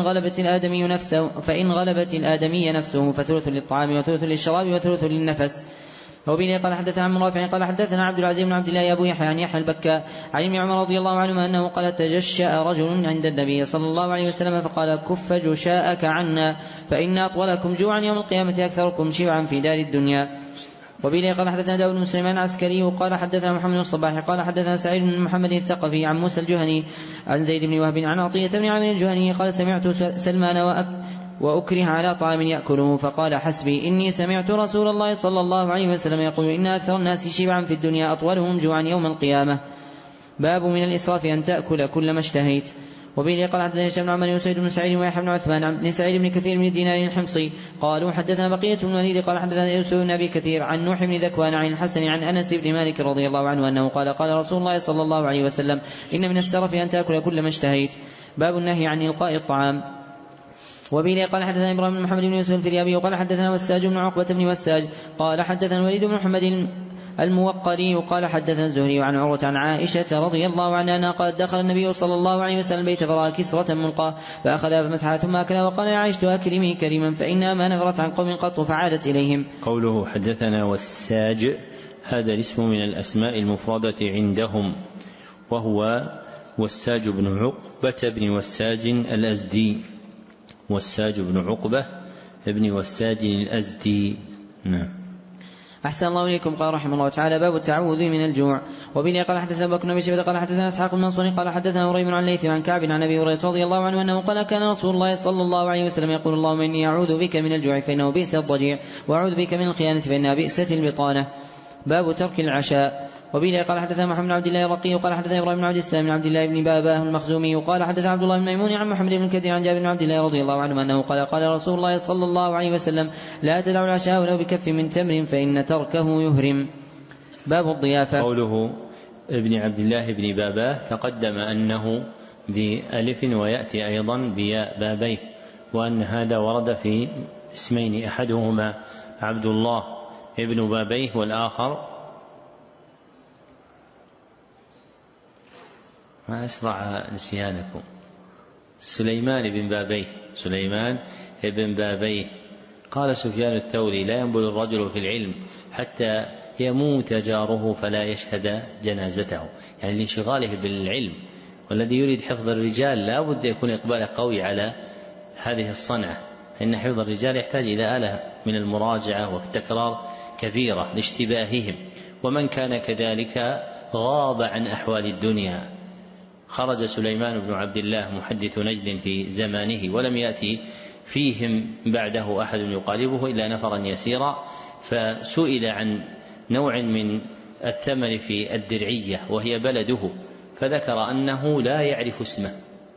غلبت الآدمي نفسه فثلث للطعام وثلث للشراب وثلث للنفس. وبه قال حدثنا عن رافع قال حدثنا عبد العزيز بن عبد الله أبو يحيى عن يحيى البكاء عن ابن عمر رضي الله عنهما أنه قال: تجشأ رجل عند النبي صلى الله عليه وسلم فقال: كف جشاءك عنا فإن أطولكم جوعا يوم القيامة أكثركم شبعا في دار الدنيا. وبه قال حدثنا داود بن سليمان العسكري قال حدثنا محمد الصباح قال حدثنا سعيد بن محمد الثقفي عن موسى الجهني عن زيد بن وهب عن عطية بن عامر الجهني قال: سمعت سلمان وأكره على طعام يأكله فقال: حسبي إني سمعت رسول الله صلى الله عليه وسلم يقول: إن أكثر الناس شبعا في الدنيا أطولهم جوعا يوم القيامة. باب من الإسراف أن تأكل كل ما اشتهيت. وبه قال حدثنا هشام بن عمرو وسعيد بن سعيد ويحيى بن عثمان بن سعيد بن كثير بن دينار الحمصي قالوا حدثنا بقية بن الوليد قال حدثنا يوسف بن أبي كثير عن نوح بن ذكوان عن الحسن عن أنس بن مالك رضي الله عنه أنه قال قال رسول الله صلى الله عليه وسلم إن من السرف أن تأكل كل ما اشتهيت. باب النهي عن إلقاء الطعام. وبه قال حدثنا إبراهيم بن محمد بن يوسف الفريابي وقال حدثنا وساج بن عقبة بن وساج قال حدثنا الوليد بن محمد الموقري قال حدثنا الزهري عن عروة عن عائشة رضي الله عنها أنها قالت دخل النبي صلى الله عليه وسلم البيت فرأى كسرة ملقاة فأخذها فمسحها ثم أكلها وقال يا عائشة أكرمي كريما فإنها ما نفرت عن قوم قط فعادت إليهم. قوله حدثنا وساج هذا الاسم من الأسماء المفردة عندهم وهو وساج بن عقبة بن وساج الأزدي وساج بن عقبة بن وساج الأزدي. نعم. أحسن الله إليكم. قال رحمه الله تعالى باب التعوذ من الجوع. وبه قال حدثنا بكر بن شيبة قال حدثنا إسحاق المنصوري قال حدثنا هريم عن ليث عن كعب عن أبي هريرة رضي الله عنه أنه قال كان رسول الله صلى الله عليه وسلم يقول اللهم إني أعوذ بك من الجوع فإنه بئس الضجيع وأعوذ بك من الخيانة فإنها بئست البطانة. باب ترك العشاء. وبه قال حدثنا محمد بن عبد الله الرقي وقال حدثنا إبراهيم بن عبد السلام بن عبد الله بن باباه المخزومي وقال حدثنا عبد الله بن ميمون عن محمد بن كثير عن جابر بن عبد الله رضي الله عنه أنه قال قال رسول الله صلى الله عليه وسلم لا تدعوا العشاء ولو بكف من تمر فإن تركه يهرم. باب الضيافة. قوله ابن عبد الله بن باباه تقدم أنه بألف ويأتي أيضا بياء بابيه وأن هذا ورد في اسمين أحدهما عبد الله ابن بابيه والآخر ما أسرع نسيانكم سليمان بن بابيه. قال سفيان الثوري لا ينبل الرجل في العلم حتى يموت جاره فلا يشهد جنازته، يعني لانشغاله بالعلم، والذي يريد حفظ الرجال لا بد يكون إقباله قوي على هذه الصنعة، إن حفظ الرجال يحتاج إلى آلة من المراجعة والتكرار كبيرة لاشتباههم، ومن كان كذلك غاب عن أحوال الدنيا. خرج سليمان بن عبد الله محدث نجد في زمانه ولم يأتي فيهم بعده أحد يقاربه إلا نفرا يسيرا، فسئل عن نوع من الثمر في الدرعية وهي بلده فذكر أنه لا يعرف اسمه،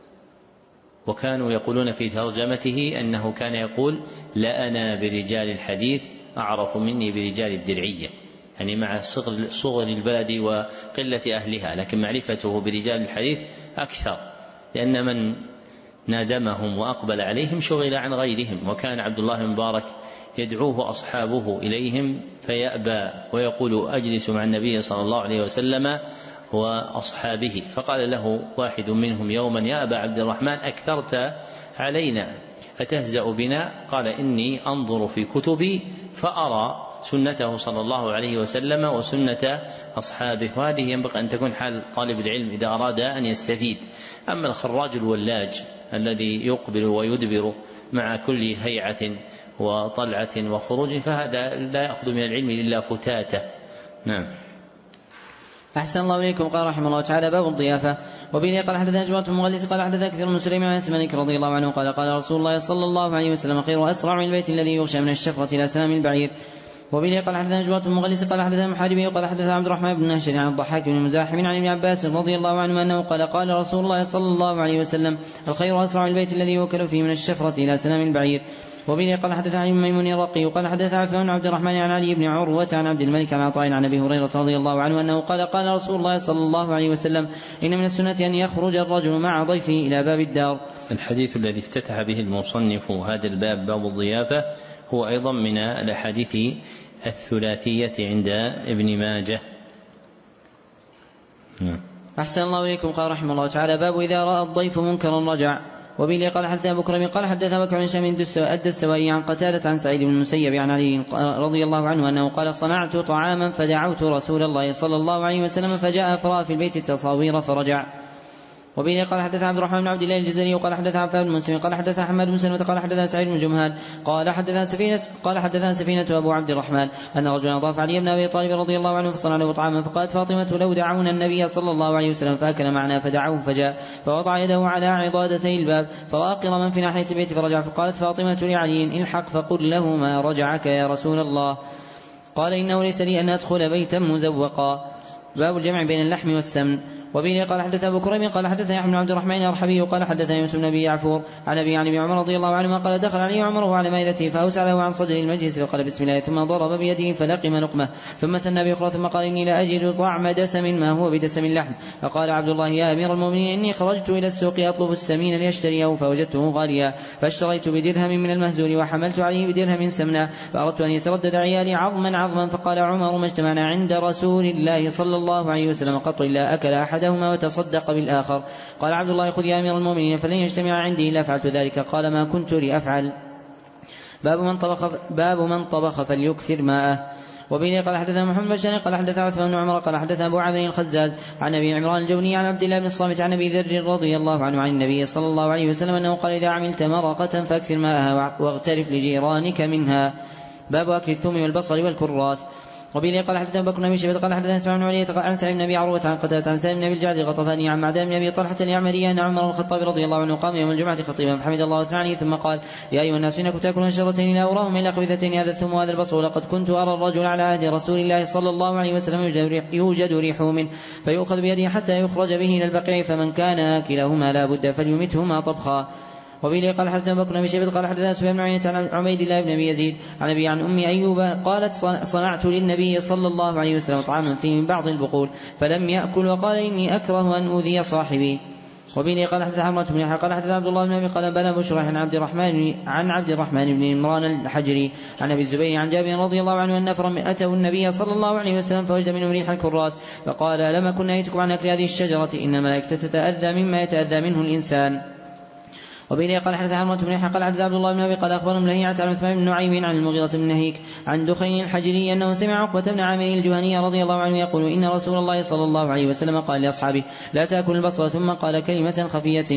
وكانوا يقولون في ترجمته أنه كان يقول لا أنا برجال الحديث أعرف مني برجال الدرعية، يعني مع صغر البلد وقلة أهلها، لكن معرفته برجال الحديث أكثر، لأن من نادمهم وأقبل عليهم شغل عن غيرهم. وكان عبد الله بن مبارك يدعوه أصحابه إليهم فيأبى ويقول أجلس مع النبي صلى الله عليه وسلم وأصحابه، فقال له واحد منهم يوما يا أبا عبد الرحمن أكثرت علينا أتهزأ بنا؟ قال إني أنظر في كتبي فأرى سنته صلى الله عليه وسلم وسنة أصحابه، وهذه ينبغي أن تكون حال طالب العلم إذا أراد أن يستفيد. أما الخراج الولاج الذي يقبل ويدبر مع كل هيعة وطلعة وخروج فهذا لا يأخذ من العلم إلا فتاته. نعم. أحسن الله إليكم. قال رحمه الله تعالى باب الضيافة. وبه قال حدثنا جماعة المغلس قال حدثنا كثير من سليمان عن سمانك رضي الله عنه قال قال رسول الله صلى الله عليه وسلم خير وأسرع من البيت الذي يغشى من الشفرة إلى سلام البعير. وبه قال حدثنا جماعة المغلس قال حدثنا محاربي وقال حدثنا عبد الرحمن بن نهشل عن الضحاك بن مزاحم عن ابن عباس رضي الله عنه أنه قال قال رسول الله صلى الله عليه وسلم الخير أسرع من البيت الذي يوكل فيه من الشفرة إلى سلام البعير. وبه قال حدثنا علي بن ميمون الرقي وقال حدثنا عثمان بن عبد الرحمن عن علي بن عروة عن عبد الملك عن عطاء عن أبي هريرة رضي الله عنه أنه قال قال رسول الله صلى الله عليه وسلم إن من السنة أن يخرج الرجل مع ضيفه إلى باب الدار. الحديث الذي افتتح به المصنف هذا الباب باب الضيافة هو أيضا من الأحاديث الثلاثية عند ابن ماجه. أحسن الله إليكم. قال رحمه الله تعالى باب إذا رأى الضيف منكرا رجع. وبه قال حدثنا أبو كريم قال حدثنا بكر بن شام الدستوائي عن قتادة عن سعيد بن المسيب عن علي رضي الله عنه أنه قال صنعت طعاما فدعوت رسول الله صلى الله عليه وسلم فجاء فرأى في البيت التصاوير فرجع. وبه قال حدثنا عبد الرحمن بن عبد الله الجزري وقال حدثنا عفان بن مسلم قال حدثنا حماد بن سلمة قال حدثنا سعيد بن جمهان قال حدثنا سفينة أبو عبد الرحمن أن رجلا أضاف علي بن أبي طالب رضي الله عنه فصنع له طعاما فقالت فاطمة لو دعونا النبي صلى الله عليه وسلم فأكل معنا فدعوه فجاء فوضع يده على عضادتي الباب فرأى قرما في ناحية البيت فرجع فقالت فاطمة لعلي الحق فقل له ما رجعك يا رسول الله. قال إنه ليس لي أن أدخل بيتا مزوقا. باب الجمع بين اللحم والسمن. وبه قال حدثنا أبو كريم قال حدثنا يحيى بن عبد الرحمن الرحبي قال حدثنا يوسف بن أبي يعفور عن أبي عن ابن عمر رضي الله عنهما قال دخل علي عمر وعلى مائلته فأوسع له عن صدر المجلس فقال بسم الله ثم ضرب بيده فلقم لقمة ثم ثنى بأخرى ثم قال إني لا أجد طعم دسم ما هو بدسم اللحم. فقال عبد الله يا أمير المؤمنين إني خرجت إلى السوق أطلب السمين ليشتريه فوجدته غاليا فاشتريت بدرهم من المهزول وحملت عليه بدرهم سمنا فأردت أن يتردد عيالي عظما فقال عمر ما اجتمعنا عند رسول الله صلى الله عليه وسلم قط إلا أكل أحدهما وتصدق بالآخر. قال عبد الله خذ يا أمير المؤمنين فلن يجتمع عندي إلا فعلت ذلك. قال ما كنت لأفعل. باب من طبخ فليكثر ماءه. وبه قال حدثنا محمد بن قال حدثنا عثمان بن عمر قال حدثنا أبو عامر الخزاز عن أبي عمران الجوني عن عبد الله بن الصامت عن أبي ذر رضي الله عنه عن النبي صلى الله عليه وسلم أنه قال إذا عملت مرقة فأكثر ماءها واغترف لجيرانك منها. باب أكل الثوم والبصل والكراث. وبه قال حدثنا بكر بن أبي شيبة قال حدثنا اسماعيل بن علي عن سعيد بن أبي عروة عن قتادة عن سالم بن أبي الجعد الغطفاني عن معدان بن أبي طلحة اليعمري أن عمر الخطاب رضي الله عنه قام يوم الجمعة خطيبا فحمد الله وثنى ثم قال يا أيها الناس إنكم تأكلون شجرتين لا أراهم إلا خبيثتين هذا الثوم وهذا البصل لقد كنت أرى الرجل على عهد رسول الله صلى الله عليه وسلم يوجد ريحه منه فيؤخذ بيده حتى يخرج به إلى البقيع فمن كان آكلهما لا بد فليمتهما طبخا. وبه قال حدثنا بكر بن أبي شيبة قال حدثنا سفيان بن عيينة عن عبيد الله بن أبي يزيد عن أبي عن أم أيوب قالت صنعت للنبي صلى الله عليه وسلم طعاما فيه من بعض البقول فلم يأكل وقال إني أكره أن أؤذي صاحبي. وبه قال حدثنا حمرة بن يحيى قال حدثنا عبد الله بن أبي قال بلى بشرى عن عبد الرحمن بن عمران الحجري عن أبي الزبير عن جابر رضي الله عنه أن نفرا أتوا النبي صلى الله عليه وسلم فوجد منهم ريح الكراث فقال لما كنا نهيتكم عن أكل هذه الشجرة إن الملائكة تتأذى مما يتأذى منه الإنسان. وبه قال حدثنا حمرة بن يحيى قال حدثنا عبد الله بن أبي قال أخبرهم لهيعة عن عثمان بن نعيم عن المغيرة بن نهيك عن دخين الحجري أنه سمع عقبة بن عامر الجهني رضي الله عنه يقول إن رسول الله صلى الله عليه وسلم قال لأصحابه لا تأكل البصل ثم قال كلمة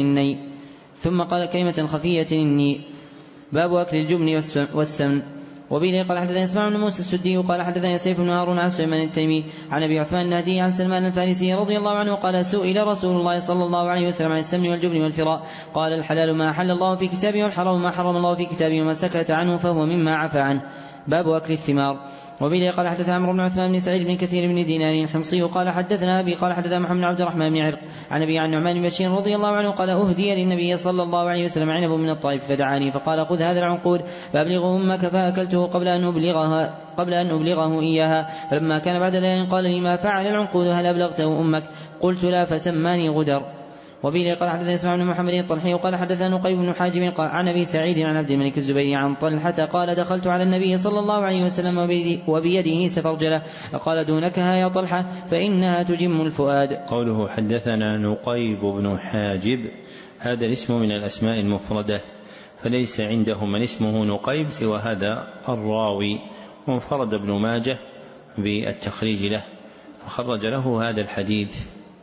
خفية إني. باب أكل الجبن والسمن. وبه قال حدثنا اسماعيل بن موسى السدي قال حدثنا سيف بن هارون عن سليمان التيمي عن أبي عثمان النهدي عن سلمان الفارسي رضي الله عنه قال سئل رسول الله صلى الله عليه وسلم عن السمن والجبن والفراء قال الحلال ما أحل الله في كتابه والحرام ما حرم الله في كتابه وما سكت عنه فهو مما عفى عنه. باب أكل الثمار. وبه قال حدثنا عمرو بن عثمان بن سعيد بن كثير بن دينار الحمصي قال حدثنا أبي قال حدثنا محمد بن عبد الرحمن بن عرق عن أبي عن نعمان بن بشير رضي الله عنه قال أهدي للنبي صلى الله عليه وسلم عنب من الطائف فدعاني فقال خذ هذا العنقود فأبلغه أمك فأكلته قبل أن أبلغه إياها فلما كان بعد ليل قال لي ما فعل العنقود هل أبلغته أمك قلت لا فسماني غدر. وبه قال حدثنا اسماعيل بن محمد الطلحي قال حدثنا نقيب بن حاجب عن أبي سعيد عن عبد الملك الزبيري عن طلحة قال دخلت على النبي صلى الله عليه وسلم وبيده سفرجلة فقال دونكها يا طلحة فإنها تجم الفؤاد. قوله حدثنا نقيب بن حاجب هذا الاسم من الأسماء المفردة فليس عنده من اسمه نقيب سوى هذا الراوي وانفرد ابن ماجه بالتخريج له فخرج له هذا الحديث.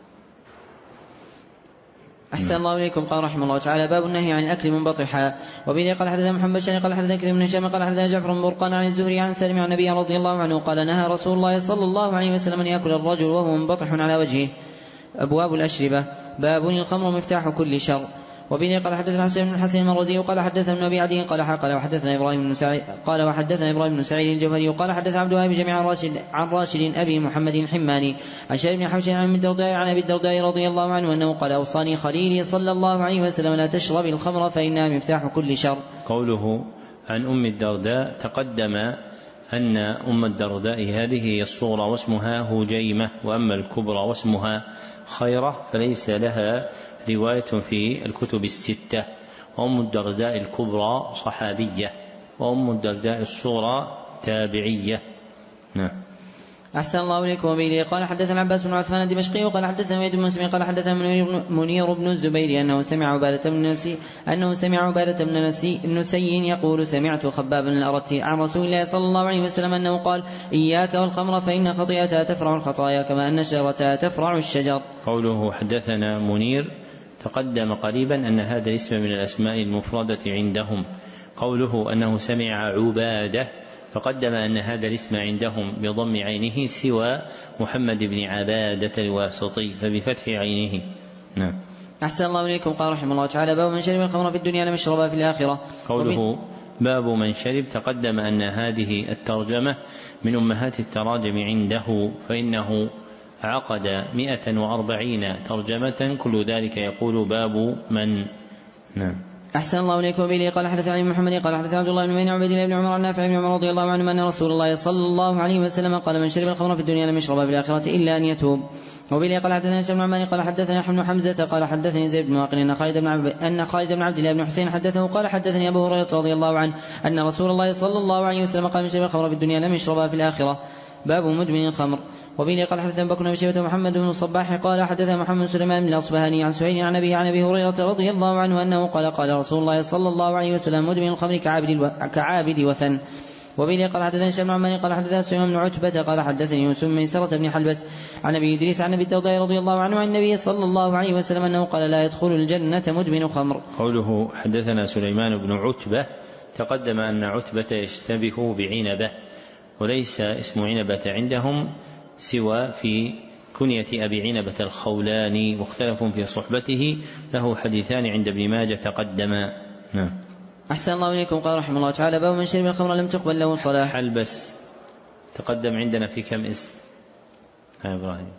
أحسن الله إليكم. قال رحمه الله تعالى باب النهي عن الأكل منبطحا. وبه قال حدثنا محمد بن قال حدثنا كثير من هشام قال حدثنا جعفر بن برقان عن الزهري عن سالم عن النبي رضي الله عنه قال نهى رسول الله صلى الله عليه وسلم أن يأكل الرجل وهو منبطح على وجهه. أبواب الأشربة. باب الخمر مفتاح كل شر. وبه قال حدثنا حسين بن الحسن المروزي قال حدثنا ابن أبي عدي قال وحدثنا إبراهيم بن سعيد الجوهري قال حدثنا عبد الوهاب جميعا عن راشد أبي محمد الحماني عن شيخ بن حوشي عن أبي الدرداء رضي الله عنه أنه قال أوصاني خليلي صلى الله عليه وسلم لا تشرب الخمر فإنها مفتاح كل شر. قوله عن أم الدرداء تقدم أن أم الدرداء هذه هي الصغرى واسمها هجيمة وأما الكبرى واسمها خيرة فليس لها رواية في الكتب الستة. وأم الدرداء الكبرى صحابية وأم الدرداء الصغرى تابعية. نعم. أحسن الله إليكم. وبه قال حدثنا عباس بن عثمان الدمشقي قال حدثنا وليد بن مسلم قال حدثنا منير بن الزبير أنه سمع عبادة بن نسي يقول سمعت خبابا الأرت عن رسول الله صلى الله عليه وسلم أنه قال إياك والخمر فإن خطيئتها تفرع الخطايا كما أن شجرتها تفرع الشجر. قوله حدثنا منير تقدم قريبا أن هذا الاسم من الأسماء المفردة عندهم. قوله أنه سمع عبادة فقدم أن هذا الاسم عندهم بضم عينه سوى محمد بن عبادة الواسطي فبفتح عينه. نعم. أحسن الله إليكم. قال رحمه الله تعالى باب من شرب الخمر في الدنيا لم يشربها في الآخرة. قوله باب من شرب تقدم أن هذه الترجمة من أمهات التراجم عنده فإنه عقد 140 ترجمة، كل ذلك يقول باب من. نعم. أحسن الله إليك. وبه قال حدثنا عن محمد قال حدثنا عبد الله بن عبيد الله بن عمر عن نافع بن عمر رضي الله عنه أن رسول الله صلى الله عليه وسلم قال: من شرب الخمر في الدنيا لم يشربها في الآخرة إلا أن يتوب. وبه قال حدثنا هشام بن عمار قال حدثنا حمد حمزة قال حدثني زيد بن واقل أن خالد بن عبد الله بن حسين حدثه قال حدثني أبو هريرة رضي الله عنه أن رسول الله صلى الله عليه وسلم قال: من شرب الخمر في الدنيا لم يشربها في الآخرة. باب مدمن الخمر. وبه قال حدثنا بكر بن شيبة ومحمد بن الصباح قال حدثنا محمد بن سليمان بن الأصبهاني عن سهيل عن أبي هريرة رضي الله عنه أنه قال: قال رسول الله صلى الله عليه وسلم: مدمن الخمر كعابد وثن. وبه قال حدثنا هشام بن عمار قال حدثنا سليمان بن عتبة قال حدثني يوسف بن سرة بن حلبس عن أبي إدريس عن أبي الدرداء رضي الله عنه عن النبي صلى الله عليه وسلم أنه قال: لا يدخل الجنة مدمن خمر. قوله حدثنا سليمان بن عتبة، تقدم أن عتبة يشتبه بعنبة، وليس اسم عنبة عندهم سوى في كنية أبي عنبة الخولاني، مختلف في صحبته، له حديثان عند ابن ماجه تقدما. نعم. أحسن الله إليكم. قال رحمه الله تعالى: باب من شرب الخمر لم تقبل له صلاة. حلبس تقدم عندنا في كم اسم؟ إبراهيم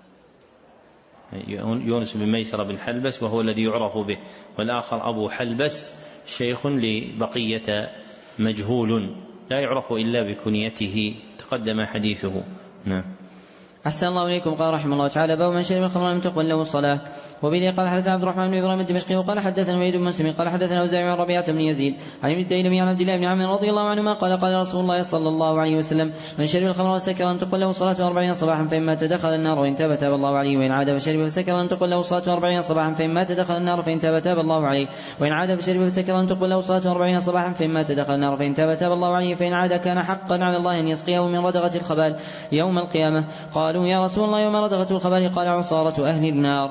يونس بن ميسر بن حلبس وهو الذي يعرف به، والآخر أبو حلبس شيخ لبقية مجهول لا يعرف إلا بكنيته، تقدم حديثه. نعم. أحسن الله إليكم. قال رحمه الله تعالى: باب من شرب الخمر لم تقبل له الصلاة. وبه قال حدثنا عبد الرحمن بن إبراهيم الدمشقي وقال حدثنا وليد بن مسلم قال حدثنا أوزاعي عن ربيعة بن يزيد عن ابن الديلمي عن عبد الله بن عمرو رضي الله عنهما قال: قال رسول الله صلى الله عليه وسلم: من شرب الخمر وسكر لم تقبل له صلاة 40 صباحا فإن مات دخل النار وإن تاب تاب الله عليه، وإن عاد فشرب فسكر لم تقبل له صلاة 40 صباحا فإن مات دخل النار فإن تاب تاب الله عليه، وإن عاد فشرب فسكر لم تقبل له صلاة 40 صباحا فإن مات دخل النار فإن تاب تاب الله عليه، فإن عاد كان حقا على الله أن يسقيه من ردغة الخبال يوم القيامة. قالوا: يا رسول الله وما ردغة الخبال؟ قال: عصارة أهل النار.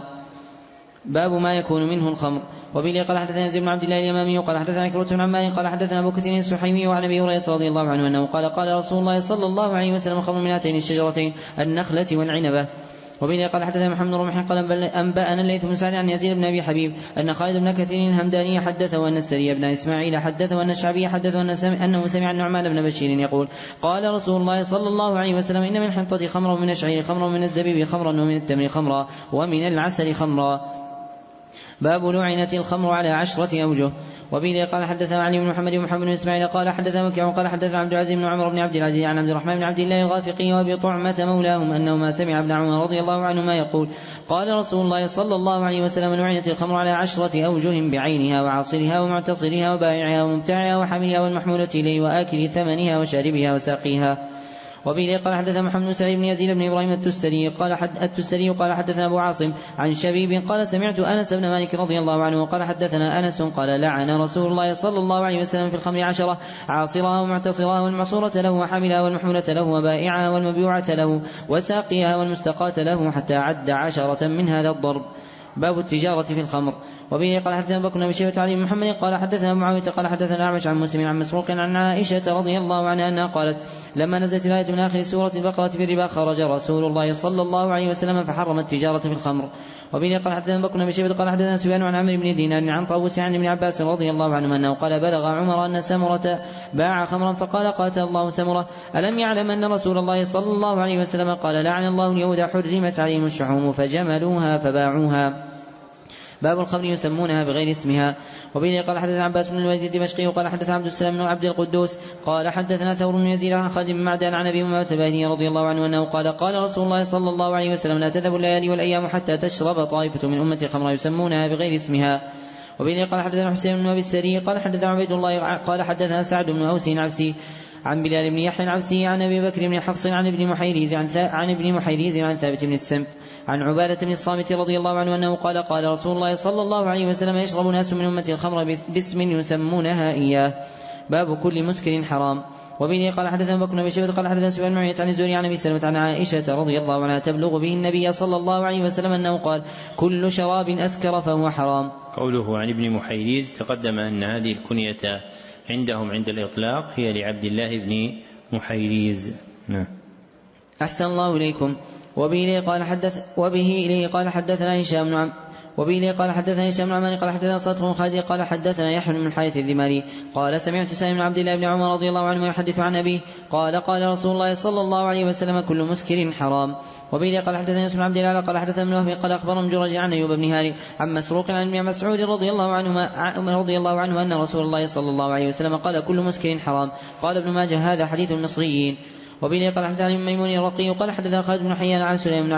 باب ما يكون منه الخمر. وبه قال حدثنا يزيد بن عبد الله اليمامي قال حدثنا عكرمة بن عمار قال حدثنا أبو كثير السحيمي وعن أبي هريرة رضي الله عنه أنه قال: قال رسول الله صلى الله عليه وسلم: خمر من هاتين الشجرتين النخلة والعنبة. وبه قال حدثنا محمد بن رمح قال: أنبأنا الليث بن سعد عن يزيد بن أبي حبيب أن خالد بن كثير الهمداني حدثه أن السري بن إسماعيل حدثه أن الشعبي حدثه أنه سمع النعمان بن بشير يقول: قال رسول الله صلى الله عليه وسلم: إن من حنطة خمرا ومن الشعير خمرا ومن الزبيب خمرا ومن التمر خمرا ومن العسل خمرا. باب لعنة الخمر على 10 أوجه. وبه قال حدثنا علي بن محمد ومحمد بن إسماعيل قال حدثنا وكيع قال حدثنا عبد العزيز بن عمر بن عبد العزيز عن عبد الرحمن بن عبد الله الغافقي وأبي طعمة مولاهم أنه ما سمع ابن عمر رضي الله عنهما يقول: قال رسول الله صلى الله عليه وسلم: لعنة الخمر على 10 أوجه بعينها وعاصرها ومعتصرها وبائعها ومبتاعها وحاملها والمحمولة إليه وآكل ثمنها وشاربها وساقيها. وبه قال حدثنا محمد بن سعيد بن يزيد بن إبراهيم التستري قال حدثنا أبو عاصم عن شبيب قال: سمعت أنس بن مالك رضي الله عنه قال حدثنا أنس قال: لعن رسول الله صلى الله عليه وسلم في الخمر 10: عاصرها ومعتصرها والمعصورة له وحاملها والمحمولة له وبائعها والمبيوعة له وساقيها والمستقاة له، حتى عد 10 من هذا الضرب. باب التجارة في الخمر. وبه قال حدثنا بكر بن شيبة علي بن محمد قال حدثنا معاوية قال حدثنا أعمش عن مسلم عن مسروق عن عائشة رضي الله عنها أنها قالت: لما نزلت الآية من آخر سورة البقرة في الربا خرج رسول الله صلى الله عليه وسلم فحرم التجارة في الخمر. وبه قال حدثنا بكر بن شيبة قال حدثنا سفيان عن عمرو بن دينار عن طاووس عن ابن عباس رضي الله عنهما أنه قال: بلغ عمر أن سمرة باع خمرا فقال: قاتل الله سمرة، ألم يعلم أن رسول الله صلى الله عليه وسلم قال: لعن الله اليهود حرمت عليهم الشحوم فجملوها فباعوها. باب الخمر يسمونها بغير اسمها. وبه قال حدثنا عباس بن الوليد الدمشقي وقال حدثنا عبد السلام بن عبد القدوس قال حدثنا ثور بن يزيد عن خالد بن معدان عن ابي امامه الباهلي رضي الله عنه انه قال: قال رسول الله صلى الله عليه وسلم: لا تذهب الليالي والايام حتى تشرب طائفه من امتي الخمر يسمونها بغير اسمها. وبه قال حدثنا حسين بن ابي السري قال حدثنا عبيد الله قال حدثنا سعد بن اوس العبسي عن بلال بن يحيى العبسي عن ابي بكر بن حفص عن ابن محيريز عن ثابت بن السمت عن عبادة بن الصامت رضي الله عنه أنه قال: قال رسول الله صلى الله عليه وسلم: يشرب ناس من أمتي الخمر باسم يسمونها إياه. باب كل مسكر حرام. وبه قال حدثنا بكر بن شيبة قال حدثنا سفيان بن عيينة عن الزهري عن أبي سلمة عن عائشة رضي الله عنها تبلغ به النبي صلى الله عليه وسلم أنه قال: كل شراب أسكر فهو حرام. قوله عن ابن محيريز تقدم أن هذه الكنية عندهم عند الإطلاق هي لعبد الله بن محيريز. نعم. أحسن الله إليكم. وبه إليه قال حدثنا هشام وبه قال حدثنا هشام بن عمار قال حدثنا صدق بن خالد قال حدثنا يحيى بن الحارث الذمري قال سمعت سالم بن عبد الله بن عمر رضي الله عنه يحدث عن أبيه قال قال رسول الله صلى الله عليه وسلم كل مسكر حرام. وبه قال حدثنا يوسف بن عبد الله قال حدثنا ابن وهب قال أخبرهم جريج عن أيوب بن هاني عن مسروق عن ابن مسعود رضي الله عنه أن رسول الله صلى الله عليه وسلم قال كل مسكر حرام. قال ابن ماجه هذا حديث المصريين. وبه قال حدثنا ميمون الرقي قال حدثنا خالد بن حيان عن سليمان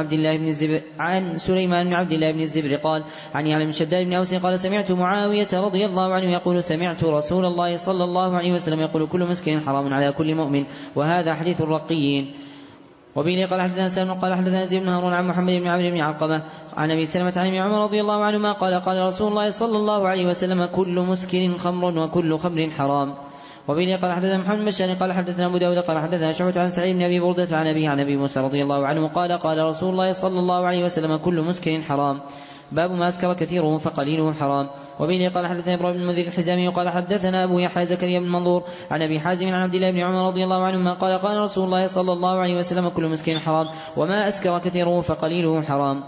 بن عبد الله بن الزبر قال عن يعلى بن شداد بن أوس قال سمعت معاوية رضي الله عنه يقول سمعت رسول الله صلى الله عليه وسلم يقول كل مسكر حرام على كل مؤمن، وهذا حديث الرقيين. وبه قال حدثنا سلم قال حدثنا زيد بن هارون عن محمد بن عمرو بن علقمة عن أبي سلمة عن ابن عمر رضي الله عنهما قال قال رسول الله صلى الله عليه وسلم كل مسكر خمر وكل خمر حرام. وبه قال حدثنا محمد بن قال حدثنا أبو داود قال حدثنا شعبة عن سعيد بن أبي بردة عن أبيه عن أبي موسى رضي الله عنه قال قال رسول الله صلى الله عليه وسلم كل مسكر حرام. باب ما أسكر كثيره فقليله حرام. وبه قال حدثنا إبراهيم بن المنذر الحزامي قال حدثنا أبو يحيى زكريا بن منظور عن أبي حازم عن عبد الله بن عمر رضي الله عنهما قال قال رسول الله صلى الله عليه وسلم كل مسكر حرام وما أسكر كثيره فقليله حرام.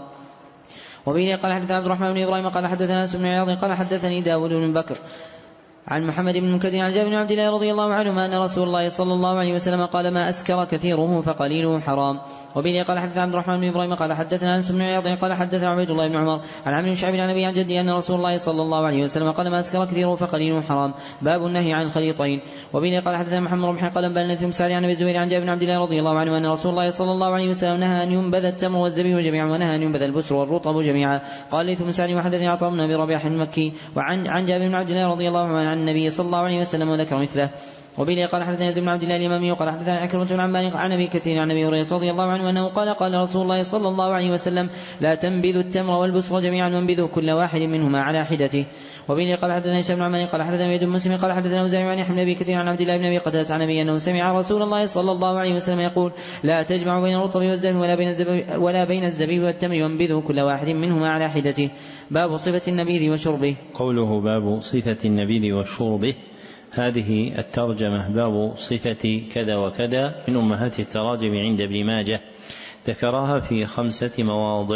وبه قال حدثنا عبد الرحمن بن إبراهيم قال حدثنا أنس بن عياض قال حدثني داود بن بكر عن محمد بن المنكدر عن جابر بن عبد الله رضي الله عنهما أن رسول الله صلى الله عليه وسلم قال ما أسكر كثيره فقليله حرام. وبه قال حدثنا عبد الرحمن بن إبراهيم قال حدثنا أنس بن عياض قال حدثنا عبيد الله بن عمر عن عمرو بن شعيب عن أبي عن جدي أن رسول الله صلى الله عليه وسلم قال ما أسكر كثيره فقليله حرام. باب النهي عن الخليطين. وبه قال حدثنا محمد رمح قال بل نثم سعد عن أبي الزبير عن جابر بن عبد الله رضي الله عنه أن رسول الله صلى الله عليه وسلم نهى أن ينبذ التمر والزبيب جميعا ونهى أن ينبذ البسر والرطب جميعا. قال لي ثم سعد وحدثني عطاء بن أبي ربيح المكي وعن جابر بن عبد الله رضي الله عنه عن النبي صلى الله عليه وسلم وذكر مثله. وبه قال حدثنا يزيد بن عبد الله الإمامي قال حدثنا عكرمة بن عمار عن أبي كثير عن أبي هريرة رضي الله عنه أنه قال قال رسول الله صلى الله عليه وسلم لا تنبذوا التمر والبصر جميعا وانبذوا كل واحد منهما على حدته. وبه قال حدثنا هشام بن عمار قال حدثنا يد مسلم قال حدثنا أوزاعي عن يحيى بن أبي كثير عن عبد الله بن أبي قتادة عن أبي أنه سمع رسول الله صلى الله عليه وسلم يقول لا تجمعوا بين الرطب والزبيب ولا بين الزبيب والتمر وانبذوا كل واحد منهما على حدته. باب صفة النبيذ وشربه. قوله باب صفة النبيذ وشربه، هذه الترجمة باب صفة كذا وكذا من أمهات التراجم عند ابن ماجه، ذكرها في 5 مواضع.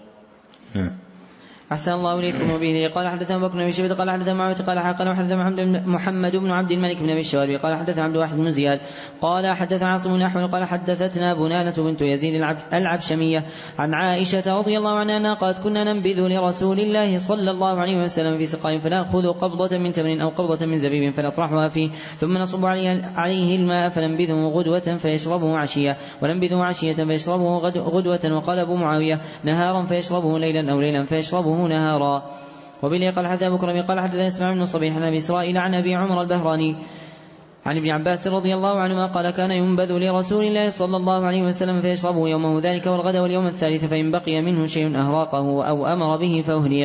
أحسن الله إليكم. وبه قال حدثنا بكر بن شيبة قال حدثنا معاوية قال حدثنا محمد بن عبد الملك بن أبي الشواربي قال حدثنا عبد الواحد بن زياد قال حدثنا عاصم بن أحمد قال حدثتنا بنانة بنت يزيد العبشمية عن عائشة رضي الله عنها أنها قالت كنا ننبذ لرسول الله صلى الله عليه وسلم في سقاء فنأخذ قبضة من تمر أو قبضة من زبيب فنطرحها فيه ثم نصب عليه الماء فننبذه غدوة فيشربه عشية وننبذه عشية فيشربه غدوة. وقال أبو معاوية نهارا فيشربه ليلا أو ليلا فيشربه نهارا. وبه قال حدثنا أبو كريم قال حدثنا اسماعيل بن صبيح عن أبي إسرائيل عن أبي عمر البهراني عن ابن عباس رضي الله عنهما قال كان ينبذ لرسول الله صلى الله عليه وسلم فيشربه يومه ذلك والغد واليوم الثالث فإن بقي منه شيء أهراقه أو أمر به فأهريق.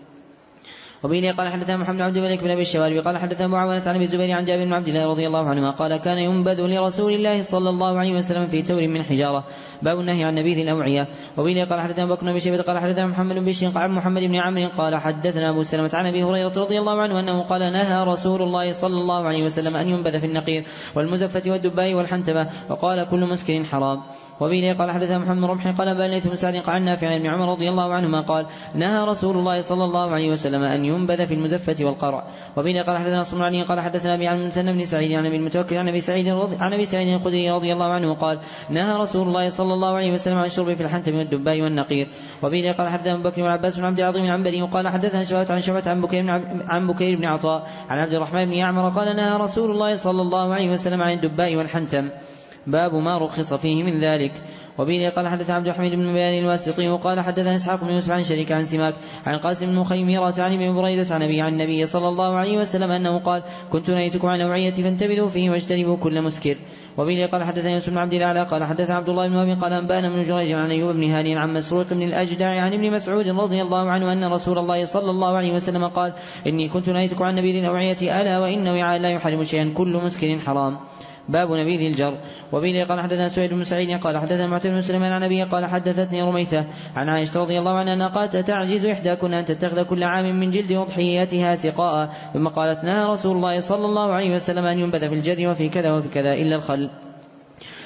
وبه قال حدثنا محمد بن عبد الملك بن أبي الشواربي قال حدثنا معاوية عن أبي الزبير عن جابر بن عبد الله رضي الله عنهما قال كان ينبذ لرسول الله صلى الله عليه وسلم في تور من حجارة. باب النهي عن نبيذ الأوعية. وبه قال حدثنا بكر بن شيبة قال حدثنا محمد بن بشير عن محمد بن عمرو قال حدثنا أبو سلمة عن أبي هريرة رضي الله عنه أنه قال نهى رسول الله صلى الله عليه وسلم أن ينبذ في النقير والمزفة والدباء والحنتبة وقال كل مسكر حرام. وبه قال حدثنا محمد رمح قال بل ليث بن سعد عن نافع عن ابن عمر رضي الله عنهما قال نهى رسول الله صلى الله عليه وسلم أن ينبذ في المزفة والقرع. وبه قال حدثنا صمعاني قال حدثنا أبي عن المثنى بن سعيد عن أبي المتوكل عن أبي سعيد الخدري رضي الله عنه قال نهى رسول الله صلى الله عليه وسلم عن الشرب في الحنتم والدباء والنقير. وبه قال حدثنا أبو بكر والعباس بن عبد العظيم العنبري وقال حدثنا شعبة عن بكير بن عطاء عن عبد الرحمن بن يعمر قال نهى رسول الله صلى الله عليه وسلم عن الدباء والحنتم. باب ما رخص فيه من ذلك. وبه قال حدثنا عبد الحميد بن بيان الواسطي وقال حدثنا إسحاق بن يوسف عن شريك عن سماك عن قاسم بن خيميرة عن ابن بريدة عن النبي صلى الله عليه وسلم أنه قال كنت نهيتكم عن أوعية فانتبذوا فيه واجتنبوا كل مسكر. وبه قال حدثنا يوسف بن عبد الأعلى قال حدثنا عبد الله بن وهب قال أنبانا بن جريج عن أيوب بن هاني عن مسروق بن الأجدع عن ابن مسعود رضي الله عنه أن رسول الله صلى الله عليه وسلم قال إني كنت نهيتكم عن نبيذ الأوعية ألا وإن وعاء لا يحرم شيئا كل مسكر حرام. باب نبيذ الجر. وبه قال حدثنا سعيد بن سعيد قال حدثنا معتمر بن سليمان عن أبيه قال حدثتني رميثة عن عائشة رضي الله عنها أنها قالت تعجز إحداكن أن تتخذ كل عام من جلد أضحيتها سقاء. ثم قالت نهى رسول الله صلى الله عليه وسلم أن ينبذ في الجر وفي كذا وفي كذا إلا الخل.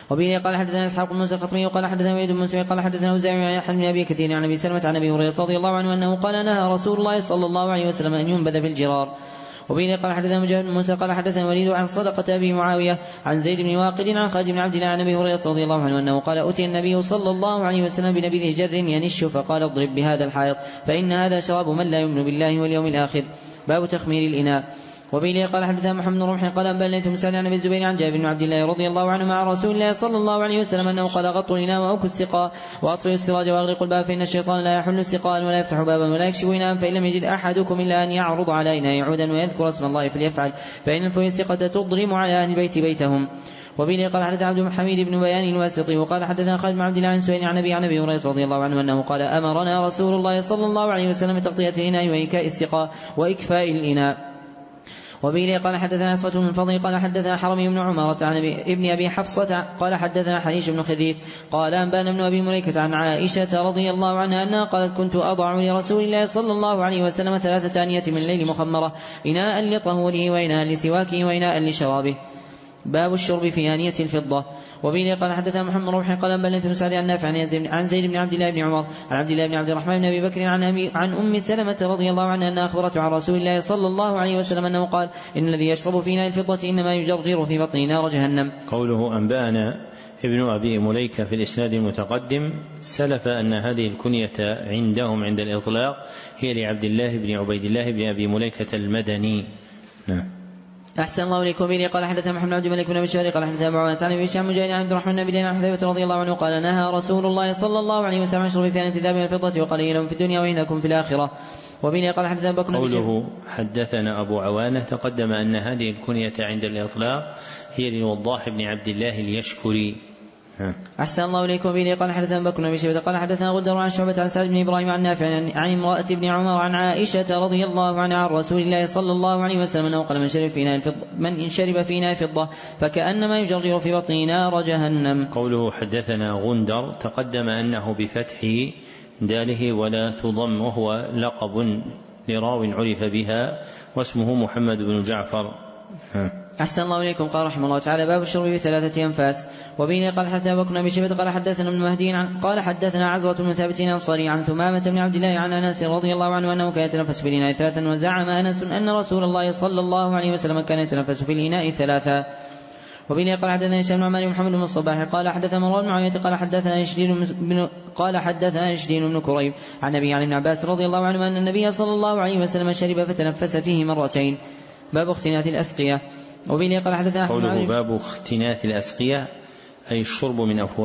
وبه قال حدثنا اسحاق بن موسى الخطمي وقال حدثنا وليد بن مسلم قال حدثنا اوزاعي عن يحيى بن ابي كثير عن ابي سلمة عن ابي هريرة رضي الله عنه انه قال نهى رسول الله صلى الله عليه وسلم ان ينبذ في الجرار. وبه قال حدثنا مجاهد بن موسى قال حدثنا وليد عن صدقة ابي معاوية عن زيد بن واقد عن خالد بن عبد الله عن ابي هريرة رضي الله عنه انه قال اتي النبي صلى الله عليه وسلم بنبيذ جر ينش فقال اضرب بهذا الحائط فان هذا شراب من لا يؤمن بالله واليوم الاخر. باب تخمير الاناء. وبه قال حدثنا محمد بن رمح قال انبأنا ليث بن سعد عن ابي الزبير عن جابر بن عبد الله رضي الله عنه مع رسول الله صلى الله عليه وسلم انه قال غطوا الاناء واوكوا السقاء واطفئوا السراج واغلقوا الباب فان الشيطان لا يحل السقاء ولا يفتح بابا ولا يكشف اناء فان لم يجد احدكم الا ان يعرض على اناء عودا ويذكر اسم الله فليفعل فان الفسقة تضرم على اهل البيت بيتهم. وبه قال حدثنا عبد الحميد بن بيان الواسطي وقال حدثنا خالد بن عبد الله عن سهيل عن ابي هريرة رضي الله عنه انه قال امرنا رسول الله صلى الله عليه وسلم بتغطية الاناء وايكاء السقاء واكفاء الاناء. وبه قال حدثنا عصمة بن الفضل قال حدثنا حرمي بن عمارة عن ابن أبي حفصة قال حدثنا حريش بن خريت قال أنبانا ابن أبي مليكة عن عائشة رضي الله عنها أنها قالت كنت أضع لرسول الله صلى الله عليه وسلم 3 آنية من الليل مخمرة إناء لطهوره وإناء لسواكه وإناء لشرابه. باب الشرب في آنية الفضة. وبه قال حدثنا محمد بن رمح قال انبأنا ليث بن سعد عن نافع عن زيد بن عبد الله بن عمر عن عبد الله بن عبد الرحمن بن ابي بكر عن ام سلمة رضي الله عنها انها اخبرته عن رسول الله صلى الله عليه وسلم انه قال ان الذي يشرب في اناء الفضة انما يجرجر في بطنه نار جهنم. قوله انبأنا ابن ابي مليكة في الاسناد المتقدم سلف ان هذه الكنية عندهم عند الاطلاق هي لعبد الله بن عبيد الله بن ابي مليكة المدني. نعم. أحسن الله إليكم. به قال حدثنا محمد بن الملك بن أبي الشهري قال حدثنا أبو عوانة عن أبي هشام مجاهد عن عبد الرحمن بن أبي عن حذيفة رضي الله عنه قال نهى رسول الله صلى الله عليه وسلم عن شرب في آنية الذهب والفضة وقليل في الدنيا وإنكم في الآخرة. وبه قال حدثنا بكر قوله حدثنا أبو عوانة تقدم أن هذه الكنية عند الإطلاق هي للوضاح بن عبد الله اليشكري. أحسن الله إليكم. به قال حدثنا بكر بن شيبة قال حدثنا غدر عن شعبة عن سعد بن إبراهيم عن نافع عن امرأة ابن عمر عن عائشة رضي الله عنها عن رسول الله صلى الله عليه وسلم أنه قال من شرب في إناء الفضة فكأنما يجرجر في بطنه نار جهنم. قوله حدثنا غندر تقدم أنه بفتح داله ولا تضم وهو لقب لراو عرف بها واسمه محمد بن جعفر. أحسن الله إليكم. قال رحمه الله تعالى باب الشرب ب3 أنفاس. وبه قال حدثنا بكر بن شيبة قال حدثنا ابن مهدي قال حدثنا عزرة بن ثابت الأنصاري عن ثمامة بن عبد الله عن أنس رضي الله عنه أنه كان يتنفس في الإناء 3 وزعم أنس أن رسول الله صلى الله عليه وسلم كان يتنفس في الإناء 3. وبه قال حدثنا هشام بن عمار محمد بن الصباح قال حدثنا مروان بن عوية قال حدثنا شدين بن كريب عن أبي عن ابن عباس رضي الله عنه أن النبي صلى الله عليه وسلم شرب فتنفس فيه 2. باب اختناث الأسقية. وبه قال حدثنا قوله باب اختناث الأسقية أي الشرب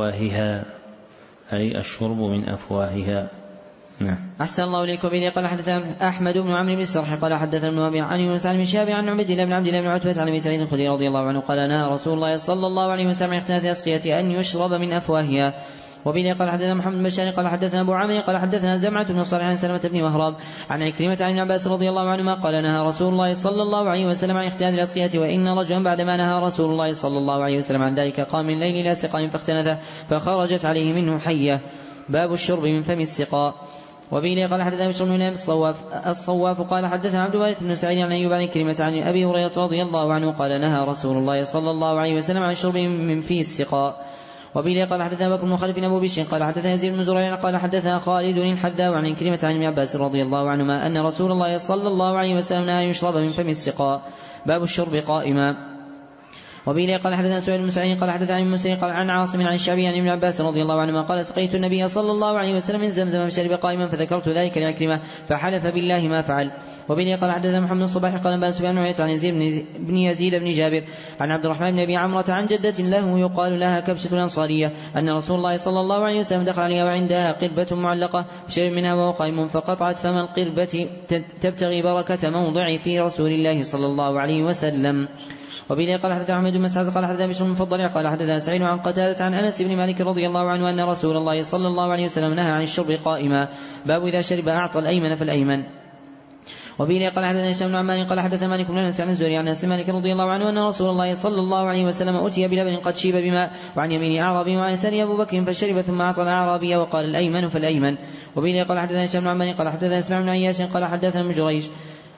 من أفواهها. نعم. أحسن الله إليكم. به قال حدثنا أحمد بن عمرو بن السرح قال حدثنا ابن أبي عن يونس عن شهاب عن عبد الله بن عبد الله بن عتبة عن أبي سعيد الخدري رضي الله عنه قال نهى رسول الله صلى الله عليه وسلم عن اختناث الأسقية أن يشرب من أفواهها. وبه قال حدثنا محمد بن بشار قال حدثنا أبو عامر قال حدثنا زمعة بن صالح عن سلمة بن وهراب عن عكرمة عن ابن عباس رضي الله عنهما قال نهى رسول الله صلى الله عليه وسلم عن اختناث الأسقية وإن رجلا بعدما نهى رسول الله صلى الله عليه وسلم عن ذلك قام من الليل إلى سقاء فاختنث فخرجت عليه منه حية. باب الشرب من فم السقاء. وبه قال حدثنا بشر بن الصواف قال حدثنا عبد الوارث بن سعيد عن أيوب عن كلمة عن أبي هريرة رضي الله عنه قال نهى رسول الله صلى الله عليه وسلم عن شرب من في السقاء. وبه قال حدثنا بكر بن خلف أبو بشر قال حدثنا يزيد بن زريع قال حدثنا خالد الحذاء عن كلمة عن ابن عباس رضي الله عنهما أن رسول الله صلى الله عليه وسلم نهى يشرب من فم السقاء. باب الشرب قائما. وبه قال حدثنا سعيد بن سعيد قال حدثنا عن مسلم قال عن عاصم عن الشعبي عن ابن عباس رضي الله عنهما قال سقيت النبي صلى الله عليه وسلم من زمزم فشرب قائما فذكرت ذلك لعكرمة فحلف بالله ما فعل. وبه قال حدثنا محمد الصباح قال انبأنا سفيان بن عيينة عن يزيد بن جابر عن عبد الرحمن بن ابي عمرة عن جدة له يقال لها كبشة الأنصارية أن رسول الله صلى الله عليه وسلم دخل عليها وعندها قربة معلقة فشرب منها وهو قائم فقطعت فم القربة تبتغي بركة موضع في رسول الله صلى الله عليه وسلم. وبه قال حدثنا أحمد بن مسعود قال حدثنا بشر بن المفضل قال حدثنا سعيد عن قتادة عن أنس بن مالك رضي الله عنه أن رسول الله صلى الله عليه وسلم نهى عن الشرب قائما. باب إذا شرب أعطى الأيمن فالأيمن. وبه قال حدثنا هشام بن عمار قال حدثنا مالك بن انس عن الزهري عن انس مالك رضي الله عنه ان رسول الله صلى الله عليه وسلم اتي بلبن قد شيب بماء وعن يمين اعرابي وعن يسار ابو بكر فشرب ثم اعطى الاعرابي وقال الايمن فالايمن. وبه قال حدثنا هشام بن عمار قال حدثنا اسماعيل بن عياش قال حدثنا ابن جريج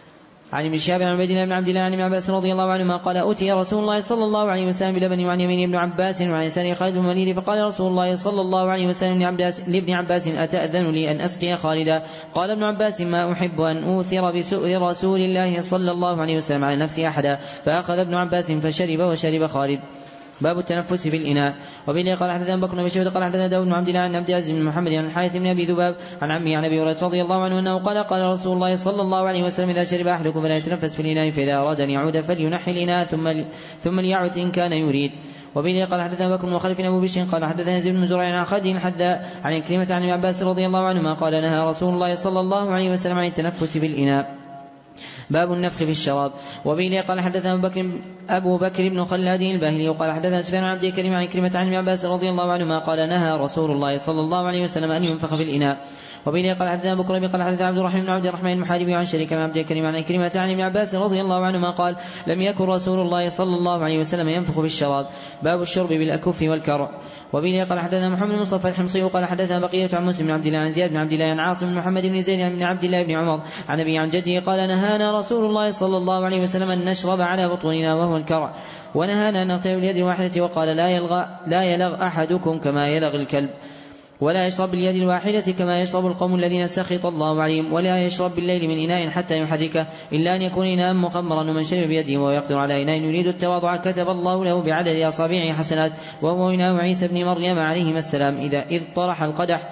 عن ابن شهاب عن عبيد الله بن عبد الله عن ابن عباس رضي الله عنهما قال أتي رسول الله صلى الله عليه وسلم بلبن وعن يمين ابن عباس وعن يساره خالد بن الوليد فقال رسول الله صلى الله عليه وسلم لابن عباس أتأذن لي أن أسقي خالدا؟ قال ابن عباس ما أحب أن أوثر بسؤر رسول الله صلى الله عليه وسلم على نفسي أحدا. فأخذ ابن عباس فشرب وشرب خالد. باب التنفس في الإناء. وبه قال حدثنا بكر بن شيبة قال حدثنا داود بن عبد الله عن عبد العزيز بن محمد عن الحارث بن أبي ذباب عن عمه عن أبي هريرة رضي الله عنه أنه قال قال رسول الله صلى الله عليه وسلم إذا شرب أحدكم فلا يتنفس في الإناء فإذا أراد أن يعود فلينحي الإناء ثم ليعد إن كان يريد. وبه قال حدثنا بكر بن خلف أبو بشر قال حدثنا يزيد بن زريع عن خالد الحذاء عن كلمة عن ابن عباس رضي الله عنهما قال نهى رسول الله صلى الله عليه وسلم عن التنفس في الإناء. باب النفخ في الشراب. وبه قال حدثنا أبو بكر بن خلاد الباهلي وقال حدثنا سفيان عن عبد الكريم عن كلمة عن ابن عباس رضي الله عنهما قال نهى رسول الله صلى الله عليه وسلم أن ينفخ في الإناء. وبه قال حدثنا أبو كريم قال حدثنا عبد الرحمن بن عبد الرحمن المحاربي عن شريك عن عبد الكريم عن كلمة عن ابن عباس رضي الله عنهما قال لم يكن رسول الله صلى الله عليه وسلم ينفخ في الشراب. باب الشرب بالأكف والكرع. وبه قال حدثنا محمد بن مصطفى الحمصي وقال حدثنا بقية عن مسلم بن عبد الله عن زياد بن عبد الله عن عاصم بن محمد بن زيد بن عبد الله بن عمر عن أبي عن جده قال نهانا رسول الله صلى الله عليه وسلم أن نشرب على بطوننا وهو الكرع ونهانا أن نغترب باليد الواحدة وقال لا يلغ أحدكم كما يلغ الكلب ولا يشرب باليد الواحدة كما يشرب القوم الذين سخط الله عليهم ولا يشرب بالليل من إناء حتى يحركه إلا أن يكون إناء مخمرا ومن شرب بيده وهو يقدر على إناء يريد التواضع كتب الله له بعدد أصابعه حسنات وهو إناء عيسى بن مريم عليهما السلام إذ طرح القدح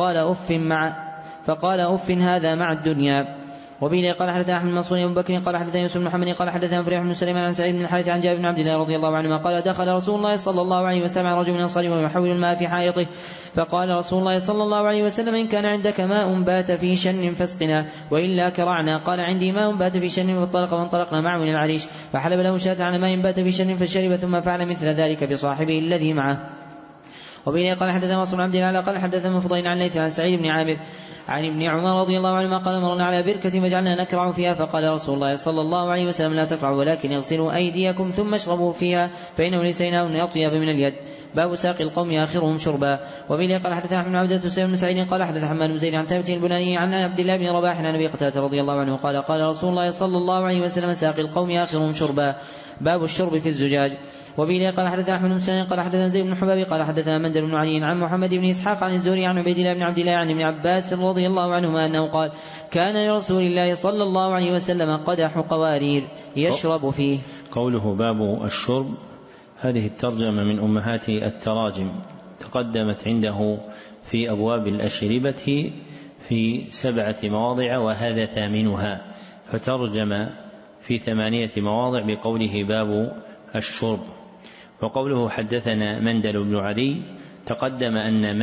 فقال أف هذا مع الدنيا. وبه قال حدثنا أحمد المنصور أبو بكر قال حدثنا يوسف بن محمد قال حدثنا فريح بن سليمان عن سعيد بن الحارث عن جابر بن عبد الله رضي الله عنهما قال دخل رسول الله صلى الله عليه وسلم على رجل من الأنصار وهو يحول الماء في حائطه فقال رسول الله صلى الله عليه وسلم إن كان عندك ماء بات في شن فاسقنا وإلا كرعنا. قال عندي ماء بات في شن فانطلقنا معه من العريش فحلب له شاة على ماء بات في شن فشرب ثم فعل مثل ذلك بصاحبه الذي معه. وبه قال حدثنا مصر بن عبد الله قال حدثنا فضيل عن ليث عن سعيد بن عامر عن ابن عمر رضي الله عنهما قال مرنا على بركة فجعلنا نكرع فيها فقال رسول الله صلى الله عليه وسلم لا تكرعوا ولكن اغسلوا أيديكم ثم اشربوا فيها فإنه ليس إناء أطيب من اليد. باب ساقي القوم آخرهم شربا. وبه قال حدثنا أحمد بن عبدة وسليم بن سعيد قال حدث حماد بن زيد عن ثابت البناني عن عبد الله بن رباح عن أبي قتادة رضي الله عنه قال قال رسول الله صلى الله عليه وسلم ساقي القوم آخرهم شربا. باب الشرب في الزجاج. وبه قال حدثنا أحمد بن سعيد قال حدثنا زيد بن حباب قال حدثنا مندل بن علي عن محمد بن إسحاق عن الزهري عن عبيد الله بن عبد الله عن ابن عباس رضي الله عنهما أنه قال كان لرسول الله صلى الله عليه وسلم قدح قوارير يشرب فيه. قوله باب الشرب هذه الترجمة من أمهات التراجم تقدمت عنده في أبواب الأشربة في 7 مواضع وهذا 8، فترجم في 8 مواضع بقوله باب الشرب. وقوله حدثنا مندل بن علي تقدم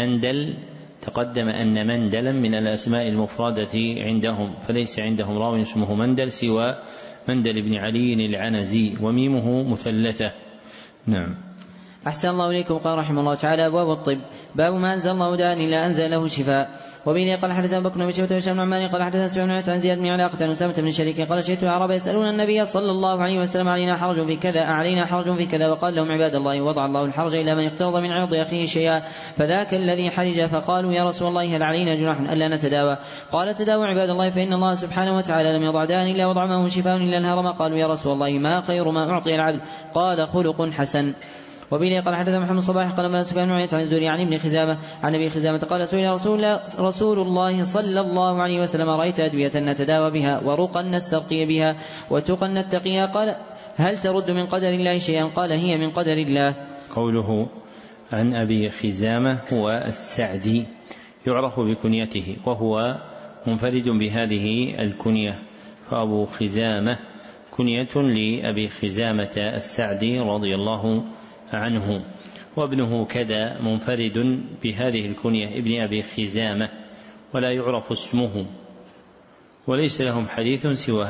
أن مندلا من الأسماء المفردة عندهم فليس عندهم راوي اسمه مندل سوى مندل بن علي العنزي وميمه مثلثة. نعم. أحسن الله إليكم. قال رحمه الله تعالى أبواب الطب. باب ما أنزل الله داء إلا أنزل له شفاء. وبه قال حدثنا بكر بن شيبة وهشام بن عمان قال حدثنا سفيان عن زياد بن علاقة عن أسامة بن شريك قال شئت العرب يسألون النبي صلى الله عليه وسلم علينا حرج في كذا وقال لهم عباد الله وضع الله الحرج إلى من اقترض من عرض أخيه شيئا فذاك الذي حرج فقالوا يا رسول الله هل علينا جناح ألا نتداوى؟ قال تداوى عباد الله فإن الله سبحانه وتعالى لم يضع داء إلا وضع معه شفاء إلا الهرم. قالوا يا رسول الله ما خير ما أعطي العبد؟ قال خلق حسن. وبه قال حدثنا محمد الصباح قال ما سفيان عن الزهري عن ابن خزامة عن ابي خزامة قال سئل رسول الله صلى الله عليه وسلم رأيت أدوية نتداوى بها ورقا نسترقي بها وتقا نتقيها قال هل ترد من قدر الله شيئا؟ قال هي من قدر الله. قوله عن أبي خزامة هو السعدي يعرف بكنيته وهو منفرد بهذه الكنية، فأبو خزامة كنية لأبي خزامة السعدي رضي الله عنه، وابنه كذا منفرد بهذه الكنية ابن أبي خزامة ولا يعرف اسمه، وليس لهم حديث سوى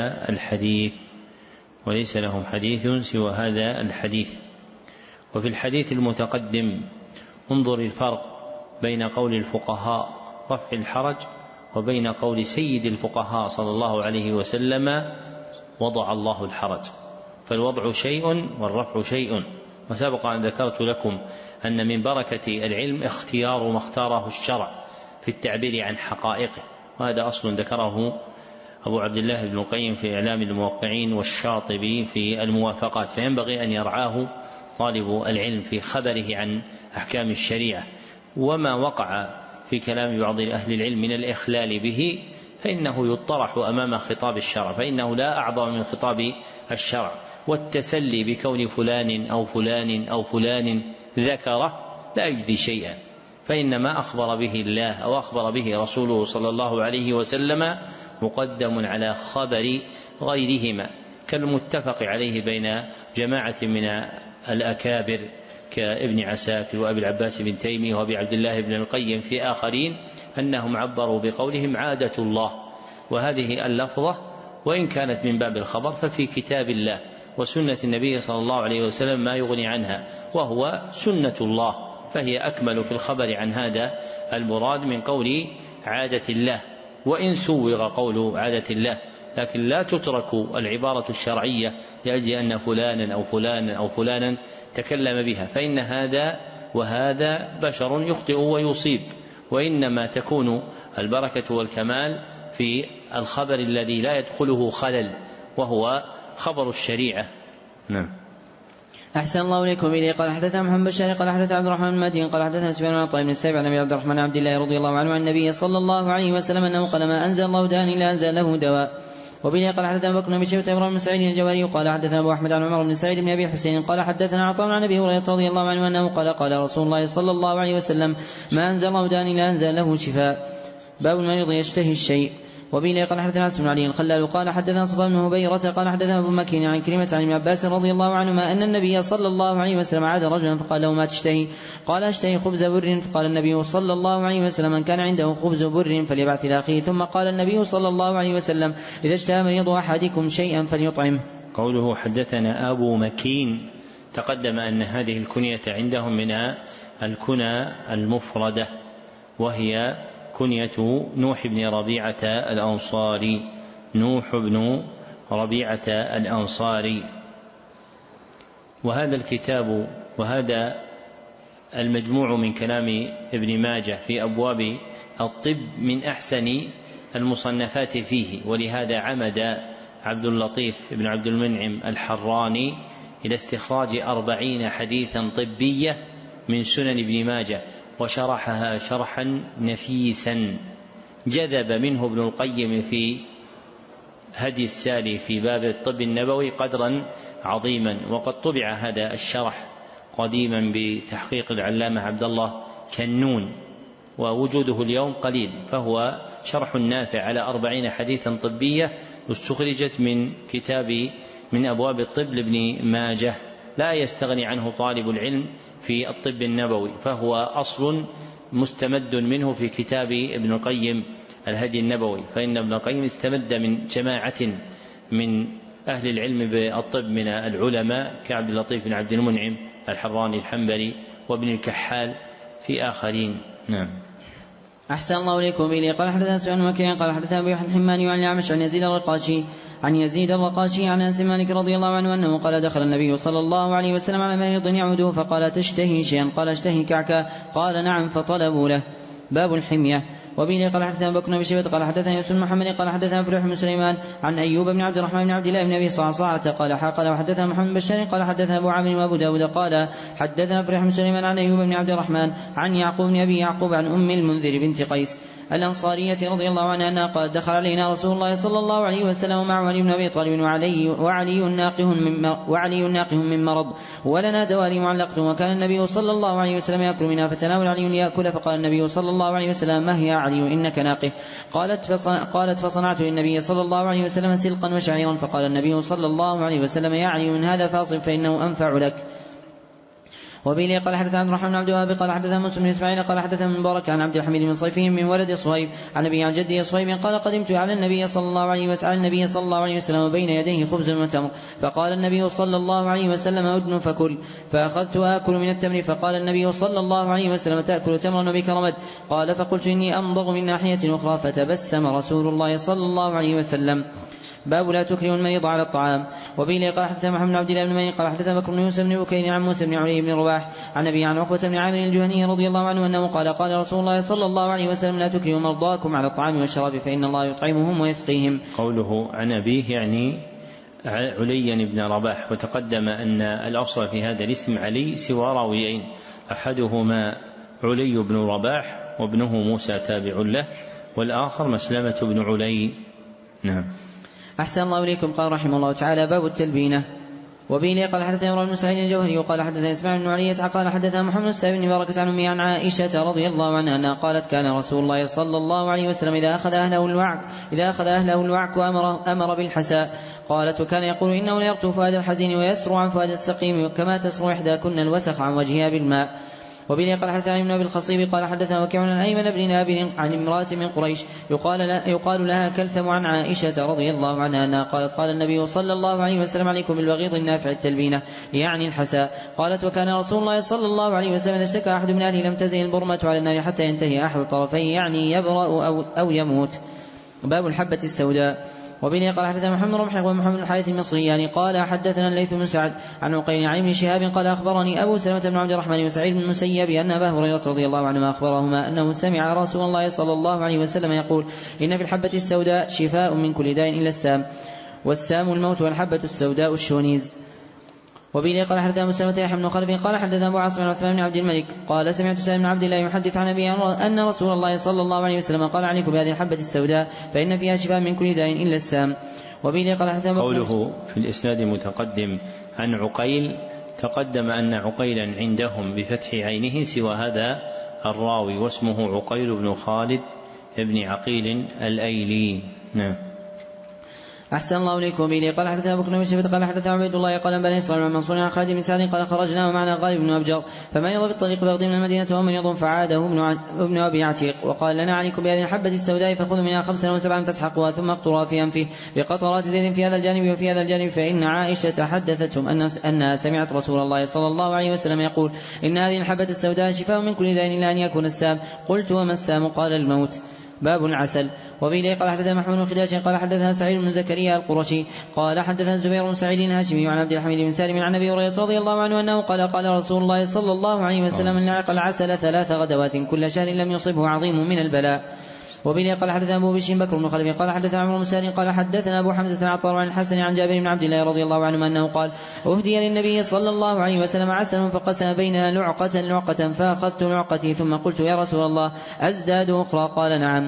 هذا الحديث. وفي الحديث المتقدم انظر الفرق بين قول الفقهاء رفع الحرج وبين قول سيد الفقهاء صلى الله عليه وسلم وضع الله الحرج، فالوضع شيء والرفع شيء. وسبق أن ذكرت لكم أن من بركة العلم اختيار ما اختاره الشرع في التعبير عن حقائقه، وهذا أصل ذكره أبو عبد الله بن القيم في إعلام الموقعين والشاطبي في الموافقات، فينبغي أن يرعاه طالب العلم في خبره عن أحكام الشريعة، وما وقع في كلام بعض أهل العلم من الإخلال به فإنه يطرح أمام خطاب الشرع، فإنه لا أعظم من خطاب الشرع. والتسلي بكون فلان أو فلان أو فلان ذكره لا يجدي شيئا، فإنما أخبر به الله أو أخبر به رسوله صلى الله عليه وسلم مقدم على خبر غيرهما، كالمتفق عليه بين جماعة من الأكابر كابن عساكر وأبي العباس بن تيمية وأبي عبد الله بن القيم في آخرين أنهم عبروا بقولهم عادة الله، وهذه اللفظة وإن كانت من باب الخبر ففي كتاب الله وسنة النبي صلى الله عليه وسلم ما يغني عنها، وهو سنة الله، فهي أكمل في الخبر عن هذا المراد من قول عادة الله، وإن سوغ قول عادة الله، لكن لا تترك العبارة الشرعية لأجل أن فلانا أو فلانا أو فلانا تكلم بها، فإن هذا وهذا بشر يخطئ ويصيب، وإنما تكون البركة والكمال في الخبر الذي لا يدخله خلل وهو خبر الشريعة. نعم. أحسن الله إليكم. إليه قال حدثنا محمد بشار قال حدثنا عبد الرحمن المهدي قال حدثنا سفيان بن عطاء بن السائب عن أبي عبد الرحمن عبد الله رضي الله عنه عن النبي صلى الله عليه وسلم أنه قال ما أنزل الله داء إلا أنزل له دواء. وبه قال حدثنا بكر بن شيبة إبراهيم بن سعيد الجواري قال حدثنا أبو أحمد عن عمر بن سعيد بن أبي حسين قال حدثنا عطاء عن أبي هريرة رضي الله عنه أنه قال رسول الله صلى الله عليه وسلم ما أنزل الله داء إلا أنزل له شفاء. باب المريض يشتهي الشيء. وبه قال حدثنا عاصم بن علي الخلال قال حدثنا صفوان بن هبيرة قال حدثنا أبو مكين عن كلمة عن ابن عباس رضي الله عنهما أن النبي صلى الله عليه وسلم عاد رجلا فقال له ما تشتهي؟ قال أشتهي خبز بر. فقال النبي صلى الله عليه وسلم من كان عنده خبز بر فليبعث إلى أخيه. ثم قال النبي صلى الله عليه وسلم إذا اشتهى مريض أحدكم شيئا فليطعمه. قوله حدثنا أبو مكين تقدم أن هذه الكنية عندهم من الكنى المفردة، وهي كنية نوح بن ربيعة الأنصاري، نوح بن ربيعة الأنصاري. وهذا الكتاب وهذا المجموع من كلام ابن ماجه في أبواب الطب من أحسن المصنفات فيه، ولهذا عمد عبد اللطيف بن عبد المنعم الحراني إلى استخراج 40 حديثا طبية من سنن ابن ماجه وشرحها شرحا نفيسا، جذب منه ابن القيم في هدي السالي في باب الطب النبوي قدرا عظيما. وقد طبع هذا الشرح قديما بتحقيق العلامة عبد الله كنون، ووجوده اليوم قليل، فهو شرح نافع على 40 حديثا طبية استخرجت من كتاب من أبواب الطب لابن ماجه، لا يستغني عنه طالب العلم في الطب النبوي، فهو أصل مستمد منه في كتاب ابن القيم الهدي النبوي، فإن ابن القيم استمد من جماعة من أهل العلم بالطب من العلماء كعبد اللطيف بن عبد المنعم الحراني الحنبلي وابن الكحال في آخرين. نعم. أحسن الله إليكم. إليه قال حدثنا سفيان بن مكي قال حدثنا أبي الحماني عن الأعمش عن يزيد الرقاشي عن أنس مالك رضي الله عنه أنه قال دخل النبي صلى الله عليه وسلم على مريض يعوده فقال تشتهي شيئا؟ قال اشتهي كعكا. قال نعم، فطلبوا له. باب الحمية. وبه قال حدثنا بكر بن شيبة قال حدثنا يوسف بن محمد قال حدثنا فلح بن سليمان عن أيوب بن عبد الرحمن بن عبد الله بن أبي صعصعة قال وحدثنا محمد بن بشار قال حدثنا أبو عامر وأبو داود قال حدثنا فلح بن سليمان عن أيوب بن عبد الرحمن عن يعقوب بن أبي يعقوب عن أم المنذر بنت قيس الأنصارية رضي الله عنها أنها قال دخل علينا رسول الله صلى الله عليه وسلم مع علي بن أبي طالب وعلي ناقه من مرض ولنا دوالي معلقة، وكان النبي صلى الله عليه وسلم يأكل منها، فتناول علي ليأكل، فقال النبي صلى الله عليه وسلم ما هي علي إنك ناقه؟ قالت فصنعت للنبي صلى الله عليه وسلم سلقا وشعيرا، فقال النبي صلى الله عليه وسلم يا علي من هذا فاصب فإنه أنفع لك. وبه قال حدثنا عبد الرحمن بن عبد الوهاب قال حدثنا موسى بن اسماعيل قال حدثنا من مبارك عن عبد الحميد بن صيفي من ولد صهيب عن ابي عن جده صهيب قال قدمت على النبي صلى الله عليه وسلم بين يديه خبز وتمر، فقال النبي صلى الله عليه وسلم أدن فكل، فأخذت آكل من التمر، فقال النبي صلى الله عليه وسلم تأكل تمرا وبك رمد؟ قال فقلت إني أمضغ من ناحية أخرى، فتبسم رسول الله صلى الله عليه وسلم. باب لا تكره المريض على الطعام. وبه قال حدثنا محمد بن عبد الله بن مالك قال حدثنا بكر بن يوسف بن بكير عن موسى بن علي بن رباح الرباح عن أبي عن عقبة بن عامر الجهني رضي الله عنه أنه قال قال رسول الله صلى الله عليه وسلم لا تكرهوا مرضاكم على الطعام والشراب فإن الله يطعمهم ويسقيهم. قوله عن أبيه يعني علي بن رباح، وتقدم أن الأصل في هذا الاسم علي سوى راويين، أحدهما علي بن رباح وابنه موسى تابع له، والآخر مسلمة بن علي. نعم. أحسن الله إليكم. قال رحمه الله تعالى باب التلبينة. وبه قال حدثنا عمرو بن سعيد الجوهري وقال حدثنا إسماعيل بن علية قال حدثنا محمد بن بن بركة عن أمي عن عائشة رضي الله عنها أنها قالت كان رسول الله صلى الله عليه وسلم إذا أخذ أهله الوعك أمر بالحساء. قالت وكان يقول إنه ليقطع فؤاد الحزين ويسرع عن فؤاد السقيم كما تسرع إحداكن الوسخ عن وجهها بالماء. وبه قال حدثنا ابن أبي الخصيب قال حدثنا وكيع عن أيمن بن نابل عن امرأة من قريش يقال لها كلثم عن عائشة رضي الله عنها أنها قالت قال النبي صلى الله عليه وسلم عليكم بالبغيض النافع التلبينة يعني الحساء. قالت وكان رسول الله صلى الله عليه وسلم إذا اشتكى أحد من أهله لم تزل البرمة على النار حتى ينتهي أحد الطرفين يعني يبرأ أو يموت. باب الحبة السوداء. وبه قال حدثنا محمد رمح ومحمد الحارث المصري يعني قال حدثنا الليث بن سعد عن عقيل عن ابن شهاب قال أخبرني أبو سلمة بن عبد الرحمن وسعيد بن المسيب أن أبا هريرة رضي الله عنهما أخبرهما أنه سمع رسول الله صلى الله عليه وسلم يقول إن في الحبة السوداء شفاء من كل داء إلا السام، والسام الموت والحبة السوداء الشونيز. وبه قال حدثنا مسلمة يحيى بن خلف قال حدثنا أبو عاصم عثمان بن عبد الملك قال سمعت سالم بن عبد الله يحدث عن أبي أن رسول الله صلى الله عليه وسلم قال عليكم بهذه الحبة السوداء فإن فيها شفاء من كل داء إلا السام. وبه قال حدثنا قوله في الإسناد متقدم عن عقيل، تقدم أن عقيلا عندهم بفتح عينه سوى هذا الراوي واسمه عقيل بن خالد ابن عقيل الأيلي. نعم. أحسن الله إليكم. به قال حدثنا أبو بكر بن شيبة قال حدثنا عبيد الله قال بني إسرائيل عن منصور عن خالد بن سعد قال خرجنا ومعنا غالب بن أبجر فمن يضرب الطريق بغض من المدينة ومن يضم فعاده ابن أبي عتيق وقال لنا عليكم بهذه الحبة السوداء فخذوا منها 5 أو 7 فاسحقوها ثم اقطروها في أنفه بقطرات زيت في هذا الجانب وفي هذا الجانب فإن عائشة حدثتهم أنها سمعت رسول الله صلى الله عليه وسلم يقول إن هذه الحبة السوداء شفاء من كل داء إلا أن يكون السام. قلت وما السام؟ قال الموت. باب العسل. وبه قال حدثنا محمود بن خداش قال حدثنا سعيد بن زكريا القرشي قال حدثنا زبير بن سعيد الهاشمي عن عبد الحميد بن سالم عن ابي هريره رضي الله عنه انه قال قال رسول الله صلى الله عليه وسلم ان نعق العسل 3 غدوات كل شهر لم يصبه عظيم من البلاء. وبه قال حدثنا ابو بشر بكر بن خلف قال حدثنا عمرو بن سالم قال حدثنا ابو حمزه العطار عن الحسن عن جابر بن عبد الله رضي الله عنه انه قال اهدي للنبي صلى الله عليه وسلم عسل فقسم بيننا لعقه فاخذت لعقتي ثم قلت يا رسول الله ازداد اخرى؟ قال نعم.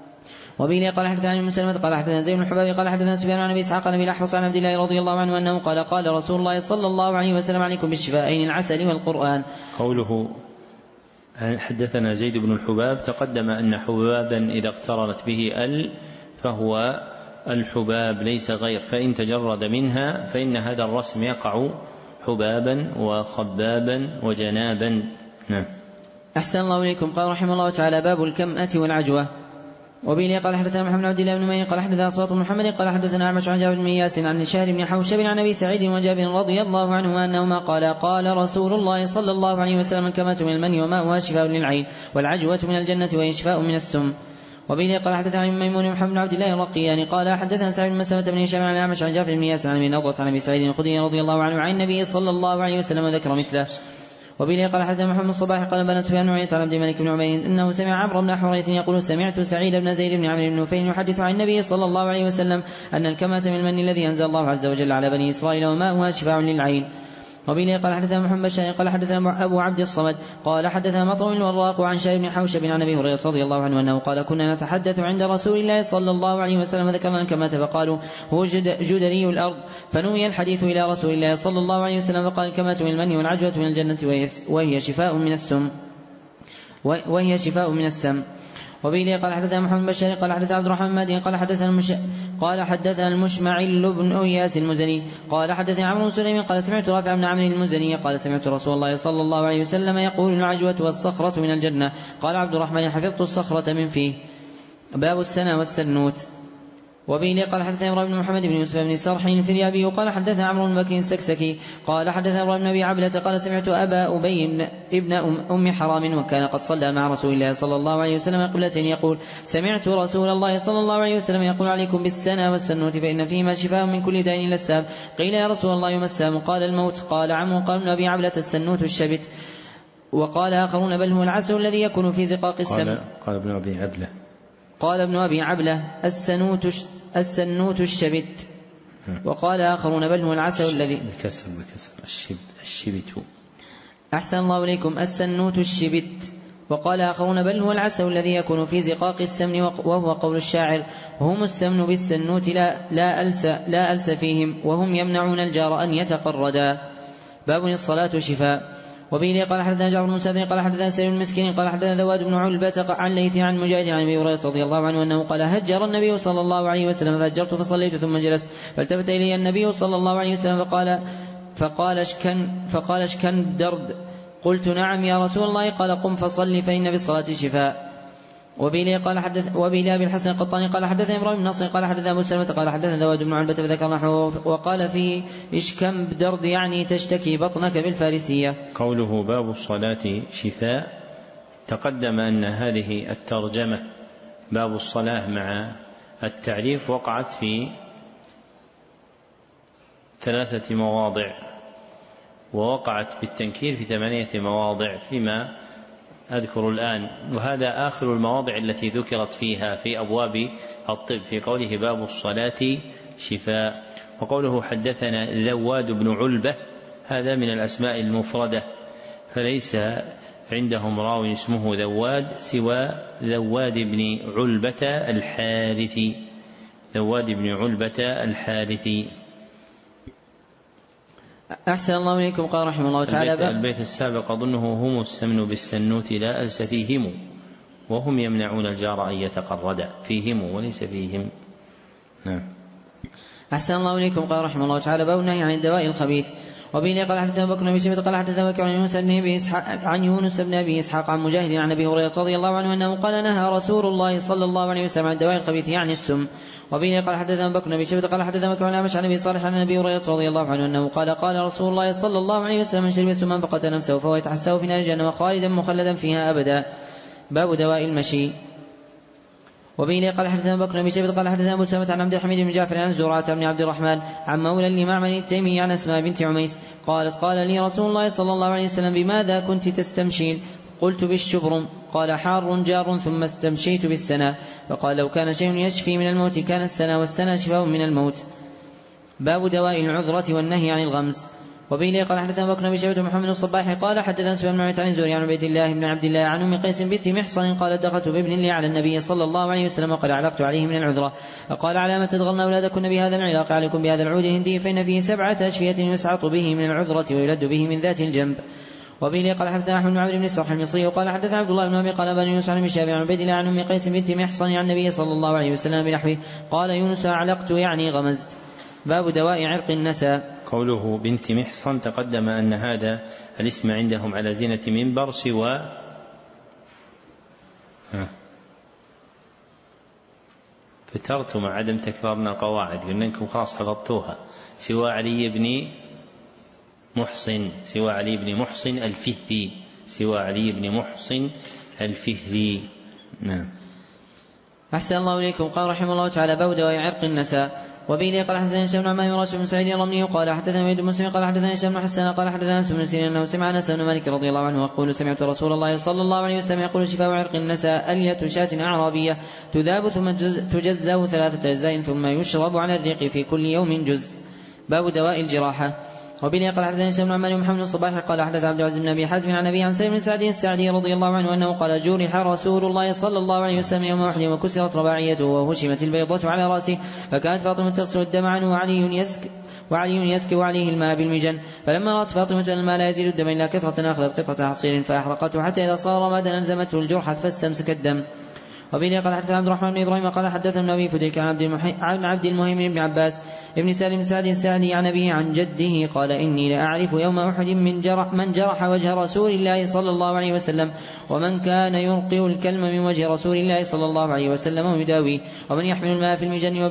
وبه قال حدثنا عن مسلمة قال حدثنا زيد بن الحباب قال حدثنا سفيان عن ابي اسحاق عن ابي الاحوص عن عبد الله رضي الله عنه انه قال قال رسول الله صلى الله عليه وسلم عليكم بالشفاءين العسل والقرآن. قوله حدثنا زيد بن الحباب، تقدم أن حبابا إذا اقترنت به فهو الحباب ليس غير، فإن تجرد منها فإن هذا الرسم يقع حبابا وخبابا وجنابا. نعم. أحسن الله إليكم. قال رحمه الله تعالى باب الكمأة والعجوة. وبه قال حدثنا محمد بن عبد الله بن مين قال حدثنا أصوات محمد قال حدثنا أعمش عن جابر بن مياس عن شهر بن حوشب عن أبي سعيد وجابر رضي الله عنهما أنهما قال رسول الله صلى الله عليه وسلم الكمأة من المني وماؤها شفاء للعين والعجوة من الجنة وهي شفاء من السم. وبه قال حدثنا ميمون محمد بن عبد الله الرقياني قال حدثنا سعيد بن مسلمة بن هشام عن أعمش عن جابر بن مياس عن أبي نضرة عن أبي سعيد الخدري رضي الله عنه عن النبي صلى الله عليه وسلم وذكر مثله. وبه قال حدثنا محمد الصباح قال بن سفيان عن عبد الملك بن عمير انه سمع عمرو بن حريث يقول سمعت سعيد بن زيد بن عمرو بن نفيل يحدث عن النبي صلى الله عليه وسلم ان الكمأة من المن الذي انزل الله عز وجل على بني اسرائيل وماؤها شفاء للعين. وبه قال حدثنا محمد بشار قال حدثنا ابو عبد الصمد قال حدثنا مطعم الوراق عن شهر بن حوشب عن ابي هريره رضي الله عنه انه قال كنا نتحدث عند رسول الله صلى الله عليه وسلم ذكرنا الكمأة فقالوا هو جدري الارض فنوي الحديث الى رسول الله صلى الله عليه وسلم فقال الكمأة من المن والعجوة من الجنة وهي شفاء من السم. وبه قال حدثنا محمد بشار قال حدثنا عبد الرحمن مادي قال حدثنا المشمعل بن أياس المزني قال حدثنا عمرو بن سليم قال سمعت رافع بن عمرو المزني قال سمعت رسول الله صلى الله عليه وسلم يقول العجوة والصخرة من الجنة. قال عبد الرحمن حفظت الصخرة من فيه. باب السنة والسنوت. وبه قال حدثنا إبراهيم بن محمد بن يوسف بن سرح الفريابي قال حدثنا عمرو بن بكر السكسكي قال حدثنا إبراهيم بن أبي عبلة قال سمعت أبا أبي ابن أم حرام وكان قد صلى مع رسول الله صلى الله عليه وسلم قبلتين يقول سمعت رسول الله صلى الله عليه وسلم يقول عليكم بالسنة والسنوت فإن فيهما شفاء من كل داء إلا السام. قيل يا رسول الله ما السام؟ قال الموت. قال عمرو قال ابن أبي عبلة السنوت الشبت. وقال آخرون بل هو العسل الذي يكون في زقاق السم. قال ابن أبي عبلة قال ابن أبي عبلة السنوت الشبت. وقال آخرون بل هو العسل الذي بالكسر الشبت. أحسن الله إليكم السنوت الشبت. وقال آخرون بل هو العسل الذي يكون في زقاق السمن وهو قول الشاعر هم السمن بالسنوت لا ألس فيهم وهم يمنعون الجار أن يتقردا. باب الصلاة شفاء. وبه قال حدثنا جعفر بن مسافر قال حدثنا سليم المسكين قال حدثنا ذواد بن علبة عن ليث عن مجاهد عن ابي هريرة رضي الله عنه انه قال هجر النبي صلى الله عليه وسلم فهجرت فصليت ثم جلست فالتفت الي النبي صلى الله عليه وسلم فقال اشكن درد. قلت نعم يا رسول الله. قال قم فصل فإن بالصلاة شفاء. وبه أبي الحسن القطاني قال حدثنا إبراهيم بن نصر قال حدثنا أبو سلمة قال حدثنا ذواد بن علبة فذكر نحوه وقال فيه اشكم بدرد يعني تشتكي بطنك بالفارسية. قوله باب الصلاة شفاء تقدم أن هذه الترجمة باب الصلاة مع التعريف وقعت في 3 مواضع ووقعت بالتنكير في 8 مواضع فيما أذكر الآن وهذا آخر المواضع التي ذكرت فيها في أبواب الطب في قوله باب الصلاة شفاء. وقوله حدثنا ذواد بن علبة هذا من الأسماء المفردة فليس عندهم راوي اسمه ذواد سوى ذواد بن علبة الحارثي. ذواد بن علبة الحارثي. أحسن الله إليكم. قال رحمه الله تعالى البيت السابق أظنه هم السمن بالسنوت لا ألس فيهم وهم يمنعون الجار أن يتقرد فيهم وليس فيهم. نعم. أحسن الله إليكم. قال رحمه الله تعالى باب النهي عن الدواء الخبيث. وبه قال حدثنا بكر بن شيبة قال حدثنا بكر عن يونس بن أبي إسحاق عن مجاهد عن أبي هريرة رضي الله عنه أنه قال نهى رسول الله صلى الله عليه وسلم عن الدواء الخبيث يعني السم. وبه قال حدثنا بكر بن شيبة قال حدثنا بكر عن الأعمش عن أبي صالح عن أبي هريرة رضي الله عنه أنه قال رسول الله صلى الله عليه وسلم من شرب سما فقتل نفسه فهو يتحسه في نار جهنم خالدا مخلدا فيها أبدا. باب دواء المشي. وبه قال حدثنا بكر بن شيبة قال حدثنا أبو سلمة عن عبد الحميد بن جعفر عن زرعة بن عبد الرحمن عن مولى لمعمر التيمي عن أسماء بنت عميس قالت قال لي رسول الله صلى الله عليه وسلم بماذا كنت تستمشين؟ قلت بالشبرم. قال حار جار ثم استمشيت بالسنة. فقال لو كان شيء يشفي من الموت كان السنة والسنة شفاء من الموت. باب دواء العذرة والنهي عن الغمز. وبه قال حدثنا بكر بن شيبة محمد الصباح قال حدثنا سفيان بن عيينة عن الزهري عن عبيد الله بن عبد الله عن أم قيس بنت محصن قال دخلت بابن لي على النبي صلى الله عليه وسلم وقد علقت عليه من العذرة فقال على ما تدغلن أولادكن بهذا العلاق عليكم بهذا العود الهندي فإن فيه 7 أشفية يسعط به من العذرة ويلد به من ذات الجنب. وبه قال حدثنا أحمد بن عمرو بن السرح المصري وقال حدثنا عبد الله بن أبي قال بن يونس عن مشابه عن عبيد الله عن أم قيس بنت محصن عن النبي صلى الله عليه وسلم بنحوه قال يونس علقت يعني غمزت. باب دواء عرق النسا. قوله بنت محصن تقدم أن هذا الاسم عندهم على زينة منبر سوى فترت مع عدم تكرارنا القواعد قلنا لكم خلاص حفظتوها سوى علي بن محصن الفهري سوى علي بن محصن الفهري. نعم. أحسن الله إليكم. قال رحمه الله تعالى باب دواء عرق النسا. وبه قال حدثنا هشام بن عمار وراشد بن سعيد الرملي قال حدثنا وليد بن مسلم قال حدثنا هشام بن حسان قال حدثنا انس بن سيرين انه سمع انس بن مالك رضي الله عنه يقول سمعت رسول الله صلى الله عليه وسلم يقول شفاء عرق النساء ألية شاة أعرابية تذاب ثم تجزأ 3 أجزاء ثم يشرب على الريق في كل يوم جزء. باب دواء الجراحة. وبه قال حدثنا هشام بن عمار ومحمد الصباح قال حدث عبد العزيز بن ابي حازم عن ابي عن سالم بن سعد السعدي رضي الله عنه انه قال جرح رسول الله صلى الله عليه وسلم يوم احد وكسرت رباعيته وهشمت البيضة على راسه فكانت فاطمة تغسل الدم عنه وعلي يسكب عليه الماء بالمجن فلما رأت فاطمة أن الماء لا يزيد الدم إلا كثرة أخذت قطعة حصير فأحرقته حتى إذا صار مادا ألزمته الجرح فاستمسك الدم. وبه قال حدثنا عبد الرحمن بن إبراهيم قال حدثنا أبي فديك عن عبد المهيم بن عباس ابن سالم بن سعد الساعدي عن أبيه عن جده قال إني لأعرف يوم أحد من جرح وجه رسول الله صلى الله عليه وسلم ومن كان ينقئ الكلم من وجه رسول الله صلى الله عليه وسلم ويداويه ومن يحمل الماء في المجن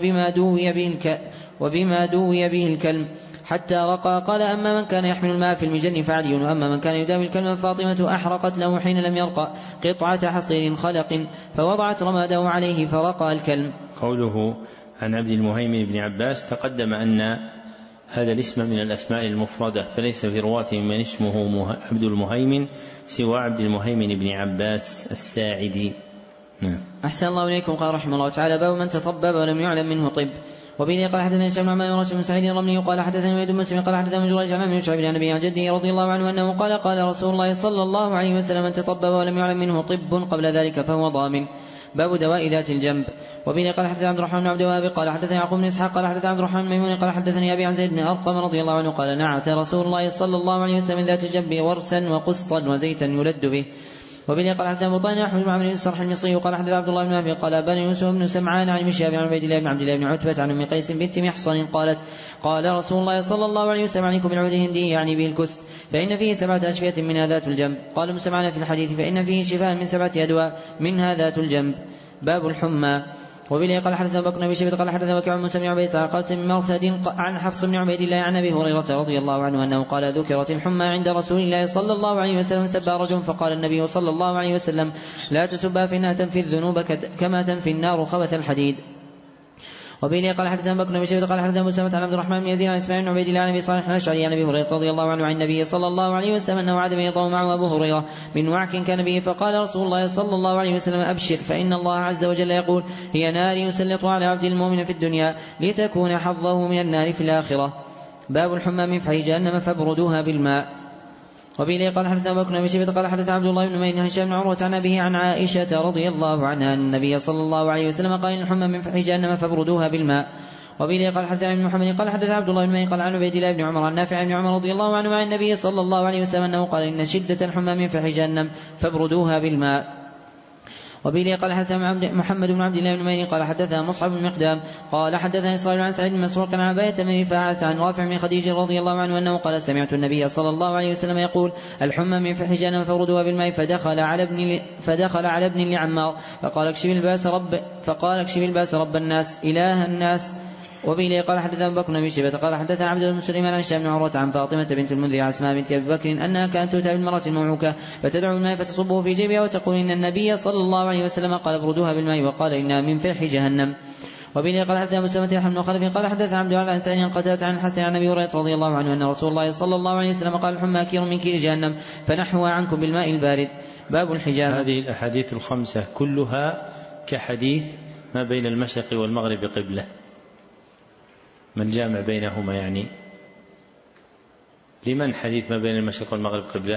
وبما دوي به الكلم حتى رقى. قال أما من كان يحمل الماء في المجن فعلي وأما من كان يداوي الكلم فاطمة أحرقت له حين لم يرقى قطعة حصير خلق فوضعت رماده عليه فرقى الكلم. قوله عن عبد المهيمن بن عباس تقدم أن هذا الاسم من الأسماء المفردة فليس في رواته من اسمه عبد المهيمن سوى عبد المهيمن بن عباس الساعدي. أحسن الله إليكم. قال رحمه الله تعالى باب من تطبب ولم يعلم منه طب. وبه قال حدثنا هشام بن عمار وراشد بن سعيد الرملي قال حدثنا وليد بن مسلم قال حدثنا جريج عن ابن شعيب عن النبي عن جده رضي الله عنه أنه قال قال رسول الله صلى الله عليه وسلم من تطبب ولم يعلم منه طب قبل ذلك فهو ضامن. باب دواء ذات الجنب. وبه قال حدثنا عبد الرحمن بن عبد الوهاب قال حدثنا يعقوب بن اسحاق قال حدثنا عبد الرحمن بن ميمون قال حدثني ابي عن زيد بن ارقم رضي الله عنه قال نعت رسول الله صلى الله عليه وسلم ذات الجنب ورسا وقسطا وزيتا يلد به. وبه قال حدثنا بطان احمد بن عمرو بن السرح المصري وقال حدثنا عبد الله بن وهب قال بني يوسف بن سمعان عن مشاب عن عبيد الله بن عبد الله بن عتبة عن ام قيس بنت محصن قالت قال رسول الله صلى الله عليه وسلم عليكم بالعود الهندي يعني به الكست فإن فيه 7 أشفية منها ذات الجنب. قال ابن سمعان في الحديث فإن فيه شفاء من 7 أدواء منها ذات الجنب. باب الحمى. وبه قال حدثنا بكر بن شيبة قال حدثنا وكيع بن موسى بن عبيد قال من مرثد عن حفص بن عبيد الله عن ابي هريرة رضي الله عنه انه قال ذكرت الحمى عند رسول الله صلى الله عليه وسلم سبى رجل فقال النبي صلى الله عليه وسلم لا تسبى فإنها تنفي الذنوب كما تنفي النار خبث الحديد. وبه قال حدثنا بكر بن شيبة قال حدثنا مسلمة عن عبد الرحمن بن يزيد عن اسماعيل بن عبيد الله عن ابي صالح الاشعري عن ابي هريرة رضي الله عنه عن النبي صلى الله عليه وسلم انه عاد يطوع معه ابو هريرة من وعك كان به فقال رسول الله صلى الله عليه وسلم ابشر فإن الله عز وجل يقول هي نار يسلط على عبد المؤمن في الدنيا لتكون حظه من النار في الآخرة. باب الحمى من فحي جهنم فابردوها بالماء. وبه قال حدثنا بكر بن شيبة قال حدثنا عبد الله بن مين هشام بن عروة عن أبيه عن عائشة رضي الله عنها أن النبي صلى الله عليه وسلم قال الحمى من فحي جهنم فابردوها بالماء. وبه قال حدثنا ابن محمد قال حدثنا عبد الله بن مين قال عن عبيد الله بن عمر عن نافع بن عمر رضي الله عنه عن النبي صلى الله عليه وسلم أنه قال إن شدة الحمى من فحي جهنم فابردوها بالماء. وبه قال حدثنا محمد بن عبد الله بن مين قال حدثنا مصعب بن مقدام قال حدثنا إسرائيل عن سعيد بن مسروق عن عباية بن رفاعة عن رافع بن خديج رضي الله عنه أنه قال سمعت النبي صلى الله عليه وسلم يقول الحمى من فحي جهنم فابردوها بالماء فدخل على ابن لعمار فقال اكشف الباس رب الناس إله الناس. وبه قال حدثنا أبو بكر بن شيبة قال حدثنا عبد الله بن سليمان عن هشام بن عروة عن فاطمة بنت المنذر عن أسماء بنت أبي بكر أنها كانت تؤتى بالمرأة الموعوكة فتدعو الماء فتصبه في جيبها وتقول إن النبي صلى الله عليه وسلم قال ابردوها بالماء وقال إنها من فحي جهنم. وبه قال حدثنا مسلمة يحيى بن خلف قال حدثنا عبد الله عن سعيد عن قتادة عن الحسن عن أبي هريرة رضي الله عنه أن رسول الله صلى الله عليه وسلم قال الحمى كير من كير جهنم فنحوها عنكم بالماء البارد. باب الحجامة. هذه الأحاديث الخمسة كلها كحديث ما بين المشرق والمغرب قبلة. ما الجامع بينهما يعني؟ لمن حديث ما بين المشرق والمغرب قبلة؟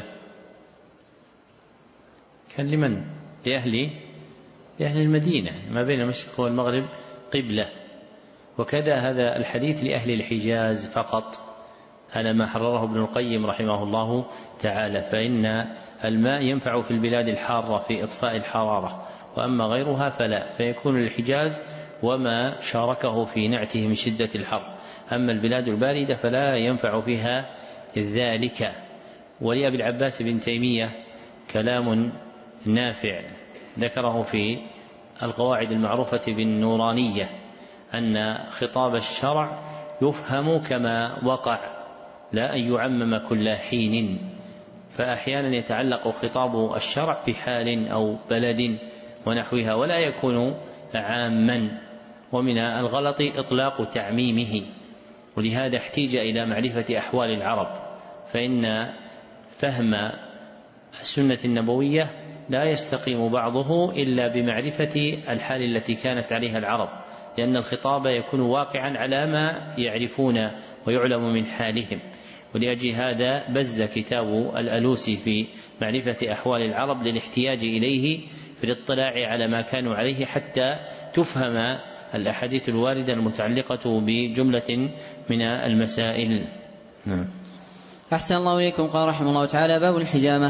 كان لمن؟ لأهل المدينة ما بين المشرق والمغرب قبلة. وكذا هذا الحديث لأهل الحجاز فقط على ما حرره ابن القيم رحمه الله تعالى. فإن الماء ينفع في البلاد الحارة في إطفاء الحرارة وأما غيرها فلا، فيكون الحجاز وما شاركه في نعته من شدة الحر. أما البلاد الباردة فلا ينفع فيها ذلك. ولأبي العباس بن تيمية كلام نافع ذكره في القواعد المعروفة بالنورانية أن خطاب الشرع يفهم كما وقع لا أن يعمم كل حين، فأحيانا يتعلق خطاب الشرع بحال أو بلد ونحوها ولا يكون عاما، ومن الغلط إطلاق تعميمه. ولهذا احتيج إلى معرفة أحوال العرب، فإن فهم السنة النبوية لا يستقيم بعضه إلا بمعرفة الحال التي كانت عليها العرب، لأن الخطاب يكون واقعا على ما يعرفون ويعلم من حالهم. ولأجل هذا بز كتاب الألوسي في معرفة أحوال العرب للاحتياج إليه في الاطلاع على ما كانوا عليه حتى تفهم الأحاديث الواردة المتعلقة بجملة من المسائل. أحسن الله إليكم. قال رحمه الله تعالى باب الحجامة.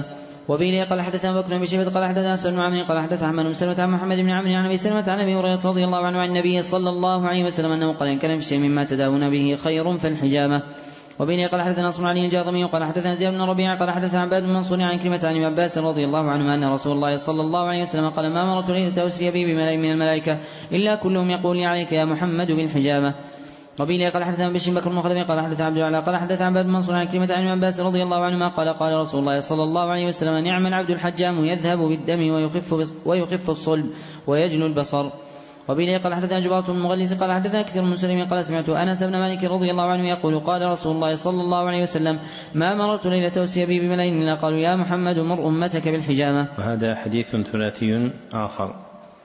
وبه قال حدثنا بكر بن شيبة قال حدثنا سعد بن عمرو قال حدثنا عمرو بن سلمة عن محمد بن عمرو عن ابي سلمة عن ابي هريرة رضي الله عنه عن النبي صلى الله عليه وسلم انه قال ان كان في شيء مما تداوون به خير فالحجامة. وبه قال حدثنا نصر علي الجاضمي قال حدثنا زياد بن ربيعة قال حدثنا عباد بن منصور عن كلمة عن ابن عباس رضي الله عنه ان رسول الله صلى الله عليه وسلم قال ما مرت ليلة أسري بي بملأ من الملائكة إلا كلهم يقول لي عليك يا محمد بالحجامة. وبه قال حدثنا بشر بكر بن خلف قال حدثنا عبد الله قال حدثنا عباد بن منصور عن كلمة عن ابن عباس رضي الله عنهما قال قال رسول الله صلى الله عليه وسلم نعم العبد الحجام يذهب بالدم ويخف الصلب ويجلو البصر. وبه قال حدثنا جبارة بن المغلس قال حدثنا كثير من مسلم قال سمعت أنس بن مالك رضي الله عنه يقول قال رسول الله صلى الله عليه وسلم ما مررت ليلة أسري بي بملأ إلا قالوا يا محمد مر أمتك بالحجامة. وهذا حديث ثلاثي آخر.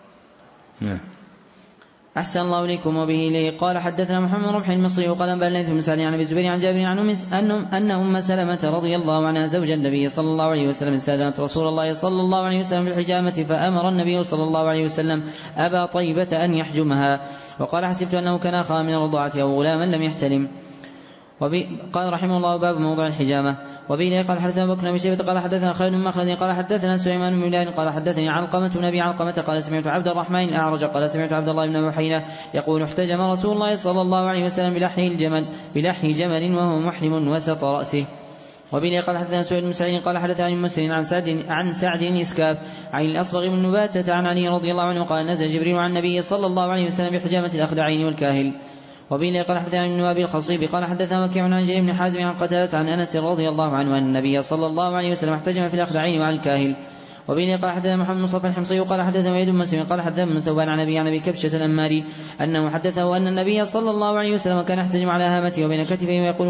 أحسن الله إليكم. وبه إليه قال حدثنا محمد بن ربح المصري وقال أنبأنا الليث بن سعد عن أبي الزبير عن جابر أن أم سلمة رضي الله عنها زوج النبي صلى الله عليه وسلم استأذنت رسول الله صلى الله عليه وسلم بالحجامة فأمر النبي صلى الله عليه وسلم أبا طيبة أن يحجمها. وقال حسبت أنه كان أخاها من الرضاعة أو غلاما لم يحتلم. قال رحمه الله باب موضع الحجامة. وبه قال حدثنا بكر بن شيبة قال حدثنا خالد بن مخلد قال حدثنا سليمان بن بلال قال حدثني علقمة بن أبي علقمة قال سمعت عبد الرحمن الأعرج قال سمعت عبد الله بن بحينة يقول احتجم رسول الله صلى الله عليه وسلم بلحي جمل وهو محرم وسط رأسه. وبه قال حدثنا سعيد بن سعيد قال حدثنا عن مسلم عن سعد الإسكاف عن الأصبغ بن نباتة عن علي رضي الله عنه قال نزل جبريل عن النبي صلى الله عليه وسلم بحجامة الأخدعين والكاهل. وبه قال حدثنا ابن أبي الخصيب قال حدثنا وكيع عن جرير بن حازم عن قتادة عن أنس رضي الله عنه أن النبي صلى الله عليه وسلم احتجم في الأخدعين وعن الكاهل. وبه قال حدثنا محمد بن مصطفى الحمصي قال حدثنا وليد بن مسلم قال حدثنا ابن ثوبان عن أبي كبشة الأنماري أنه حدثه أن النبي صلى الله عليه وسلم كان يحتجم على هامته وبين كتفه ويقول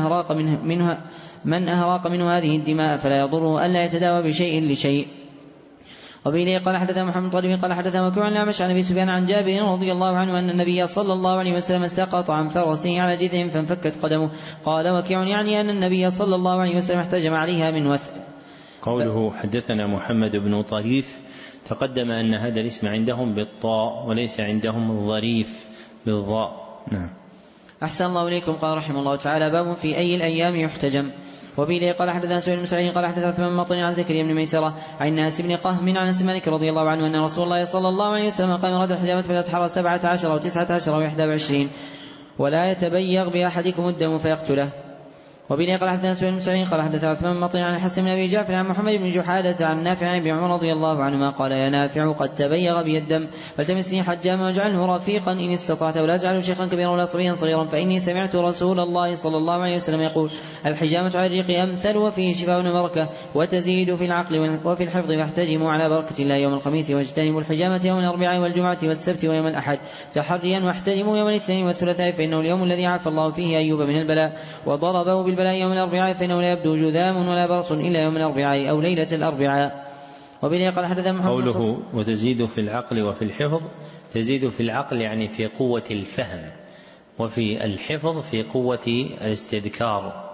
من أهراق منه هذه الدماء فلا يضره ألا يتداوى بشيء لشيء. وبه قال حدثنا محمد طالب قال حدثنا وكيع عن الأعمش عن أبي سفيان عن جابر رضي الله عنه أن النبي صلى الله عليه وسلم سقط عن فرسه على جذع فانفكت قدمه. قال وكيع يعني أن النبي صلى الله عليه وسلم احتجم عليها من وثب. قوله حدثنا محمد بن طريف تقدم أن هذا الاسم عندهم بالطاء وليس عندهم الظريف بالضاء. نعم. أحسن الله إليكم. قال رحمه الله تعالى باب في أي الأيام يحتجم. وبه قال حدثنا سعيد بن سعيد قال حدثنا ثمان مطن عن زكريا بن ميسرة عن ناس بن قهم عن أنس مالك رضي الله عنه أن رسول الله صلى الله عليه وسلم قال رد الحجامة فليتحرى 17 و19 و21 ولا يتبيغ بأحدكم الدم فيقتله. وبه قال حدثنا سعيد بن سعيد قال حدثنا عثمان بن مطن عن الحسن بن أبي جعفر عن محمد بن جحادة عن نافع عن ابن عمر رضي الله عنهما قال يا نافع قد تبيغ بي الدم فالتمسني حجاما واجعله رفيقا إن استطعت ولا تجعله شيخا كبيرا ولا صبيا صغيرا فإني سمعت رسول الله صلى الله عليه وسلم يقول الحجامة على الريق أمثل وفيه شفاء وبركة وتزيد في العقل وفي الحفظ فاحتجموا على بركة الله يوم الخميس واجتنبوا الحجامة يوم الأربعاء والجمعة والسبت ويوم الأحد تحريا واحتجموا يوم الاثنين والثلاثاء فإنه اليوم الذي عافى الله فيه أيوب من البلاء وضربه بالبلاء يوم الأربعاء فإنه لا يبدو جذام ولا برص إلا يوم الأربعاء أو ليلة الأربعاء. وبه قال حدثنا محمد قوله وتزيد في العقل وفي الحفظ تزيد في العقل يعني في قوة الفهم وفي الحفظ في قوة الاستذكار.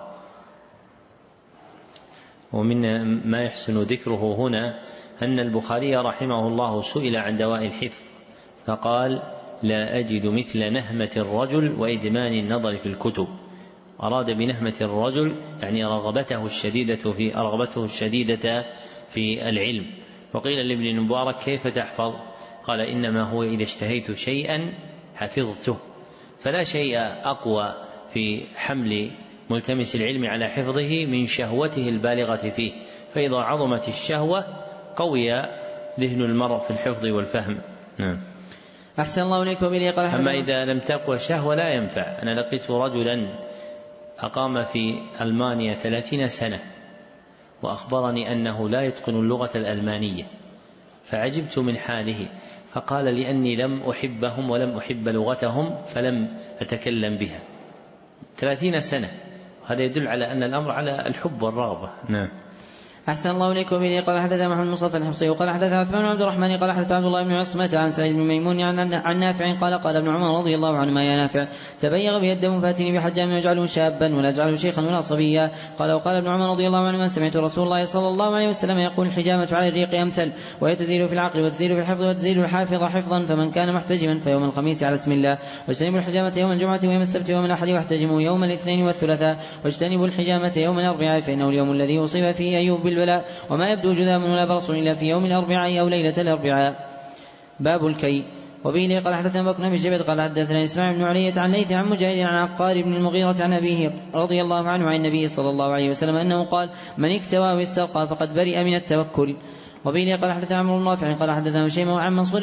ومن ما يحسن ذكره هنا أن البخاري رحمه الله سئل عن دواء الحفظ فقال لا أجد مثل نهمة الرجل وإدمان النظر في الكتب. أراد بنهمة الرجل يعني رغبته الشديدة في العلم. وقيل لابن المبارك كيف تحفظ؟ قال إنما هو إذا اشتهيت شيئا حفظته. فلا شيء أقوى في حمل ملتمس العلم على حفظه من شهوته البالغة فيه فإذا عظمت الشهوة قوي ذهن المرء في الحفظ والفهم. أحسن الله إليكم. أما إذا لم تقوى شهوة لا ينفع. أنا لقيت رجلا أقام في ألمانيا 30 سنة وأخبرني أنه لا يتقن اللغة الألمانية فعجبت من حاله فقال لأني لم أحبهم ولم أحب لغتهم فلم أتكلم بها. 30 سنة هذا يدل على أن الأمر على الحب والرغبة. نعم. أحسن الله إليكم. به قال حدثنا محمد مصطفى الحمصي وقال حدثنا عثمان بن عبد الرحمن قال حدثنا عبد الله بن عصمة عن سعيد بن ميمون عن نافع قال ابن عمر رضي الله عنهما يا نافع تبيغ بي الدم فاتني بحجام يجعله شابا ولا يجعله شيخا ولا صبيا. قال وقال ابن عمر رضي الله عنهما سمعت رسول الله صلى الله عليه وسلم يقول الحجامة على الريق أمثل وهي تزيد في العقل وتزيد في الحفظ وتزيد الحافظ حفظا فمن كان محتجما فيوم الخميس على اسم الله واجتنبوا الحجامة يوم الجمعة ويوم السبت ويوم الأحد واحتجموا يوم الاثنين والثلاثاء واجتنبوا الحجامة يوم الأربعاء فإنه اليوم الذي أصيب فيه أيوب البلاء، وما يبدو جذام ولا برص إلا في يوم الأربعاء أو ليلة الأربعاء. باب الكي. وبه قال حدثنا بكر بن جبل قال حدثنا إسماعيل بن علية عن ليث عن مجاهد عن عقار بن المغيرة عن أبيه رضي الله عنه عن النبي صلى الله عليه وسلم أنه قال: من اكتوى واسترقى فقد برئ من التوكل. وبه قال حدثنا عمرو بن رافع قال حدثنا هشيم عن منصور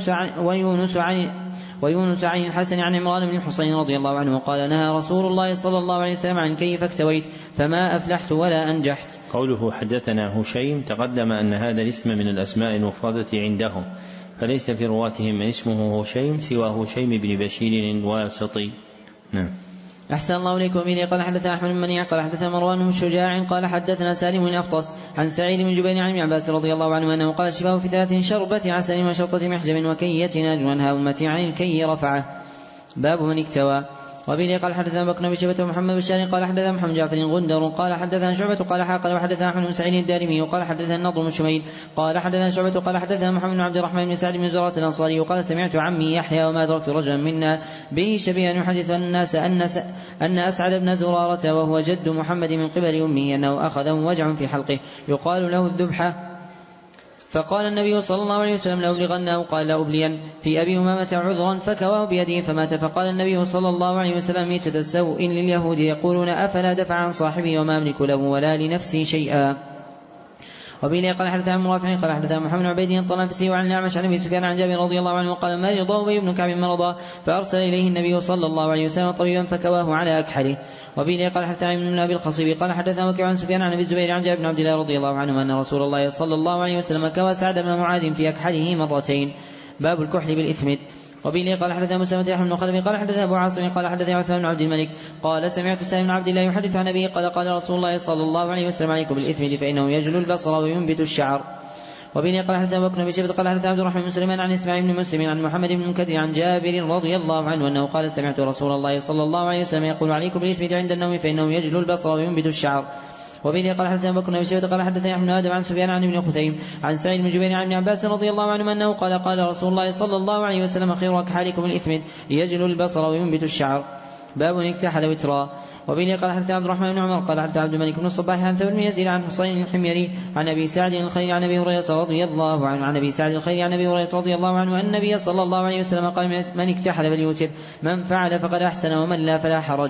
ويونس عن الحسن عن عمران بن الحصين رضي الله عنه قال: نهى رسول الله صلى الله عليه وسلم عن الكي فاكتويت فما أفلحت ولا أنجحت. قوله حدثنا هشيم تقدم أن هذا الاسم من الأسماء المفردة عندهم، فليس في رواتهم من اسمه هشيم سوى هشيم بن بشير الواسطي. نعم. أحسن الله إليكم. وبه قال حدثنا أحمد بن منيع قال حدثنا مروان بن شجاع قال حدثنا سالم بن أفطس عن سعيد بن جبير عن ابن عباس رضي الله عنه أنه قال: الشفاء في 3: شربة عسل وشرطة محجم وكية نار وانهى أمتي عن الكي رفعه. باب من اكتوى. وبه قال حدثنا بكر بن شيبة ومحمد بن قال حدثنا محمد جعفر غندر قال حدثنا شعبة قال حاقل وحدثنا أحمد بن سعيد الدارمي وقال حدثنا النضر بن شميل قال حدثنا شعبة قال حدثنا محمد بن عبد الرحمن بن سعد بن زرارة الأنصاري وقال: سمعت عمي يحيى وما أدركت رجلا منا به شبيها يحدث الناس أن أسعد بن زرارة وهو جد محمد من قبل أمه أنه أخذه وجع في حلقه يقال له الذبحة، فقال النبي صلى الله عليه وسلم: لأبلغنه. قال: لأبلين. في أبي أمامة عذرا فكواه بيده فمات. فقال النبي صلى الله عليه وسلم: ميتة السوء لليهود يقولون أفلا دفع عن صاحبه وما أملك له ولا لنفسي شيئا. وبه قال حدثنا عن رافع قال حدثنا محمد بن عبيد الطنافسي وعن الأعمش عن أبي سفيان عن جابر رضي الله عنه قال: مرض أبي بن كعب مرضا فأرسل إليه النبي صلى الله عليه وسلم طبيبا فكواه على أكحله. وبه قال حدثنا ابن أبي الخصيب قال حدثنا وكيع عن سفيان عن أبي الزبير عن جابر بن عبد الله رضي الله عنه أن رسول الله صلى الله عليه وسلم كوى سعد بن معاذ في أكحله مرتين. باب الكحل بالإثمد. وبه قال حدثنا مسلمة يحيى بن خلف قال حدثنا أبو عاصم قال حدثنا عثمان بن عبد الملك قال: سمعت سالم بن عبد الله يحدث عن أبيه قال: رسول الله صلى الله عليه وسلم: عليكم بالإثمد فإنه يجلو البصر وينبت الشعر. وبه قال حدثنا بكر بن شيبة قال حدثنا عبد الرحمن بن سليمان عن إسماعيل بن مسلم عن محمد بن المنكدر عن جابر رضي الله عنه أنه قال: سمعت رسول الله صلى الله عليه وسلم يقول: عليكم بالإثمد عند النوم فإنه يجلو البصر وينبت الشعر. وبه قال حدثنا بكر بن شيبة قال حدثنا ابن آدم عن سفيان عن ابن خثيم عن سعيد بن جبير عن ابن عباس رضي الله عنه أنه قال: قال رسول الله صلى الله عليه وسلم: خير أكحالكم الإثمد يجلو البصر وينبت الشعر. باب اكتحل وترا. وبه قال حدثنا عبد الرحمن بن عمر قال حدثنا عبد الملك بن الصباح عن ثور بن يزيد عن حصين الحميري عن أبي سعد الخيري عن أبي هريرة رضي الله عنه عن أبي سعد الخيري عن أبي هريرة رضي الله عنه أن النبي صلى الله عليه وسلم قال: من اكتحل فليوتر، من فعل فقد أحسن ومن لا فلا حرج.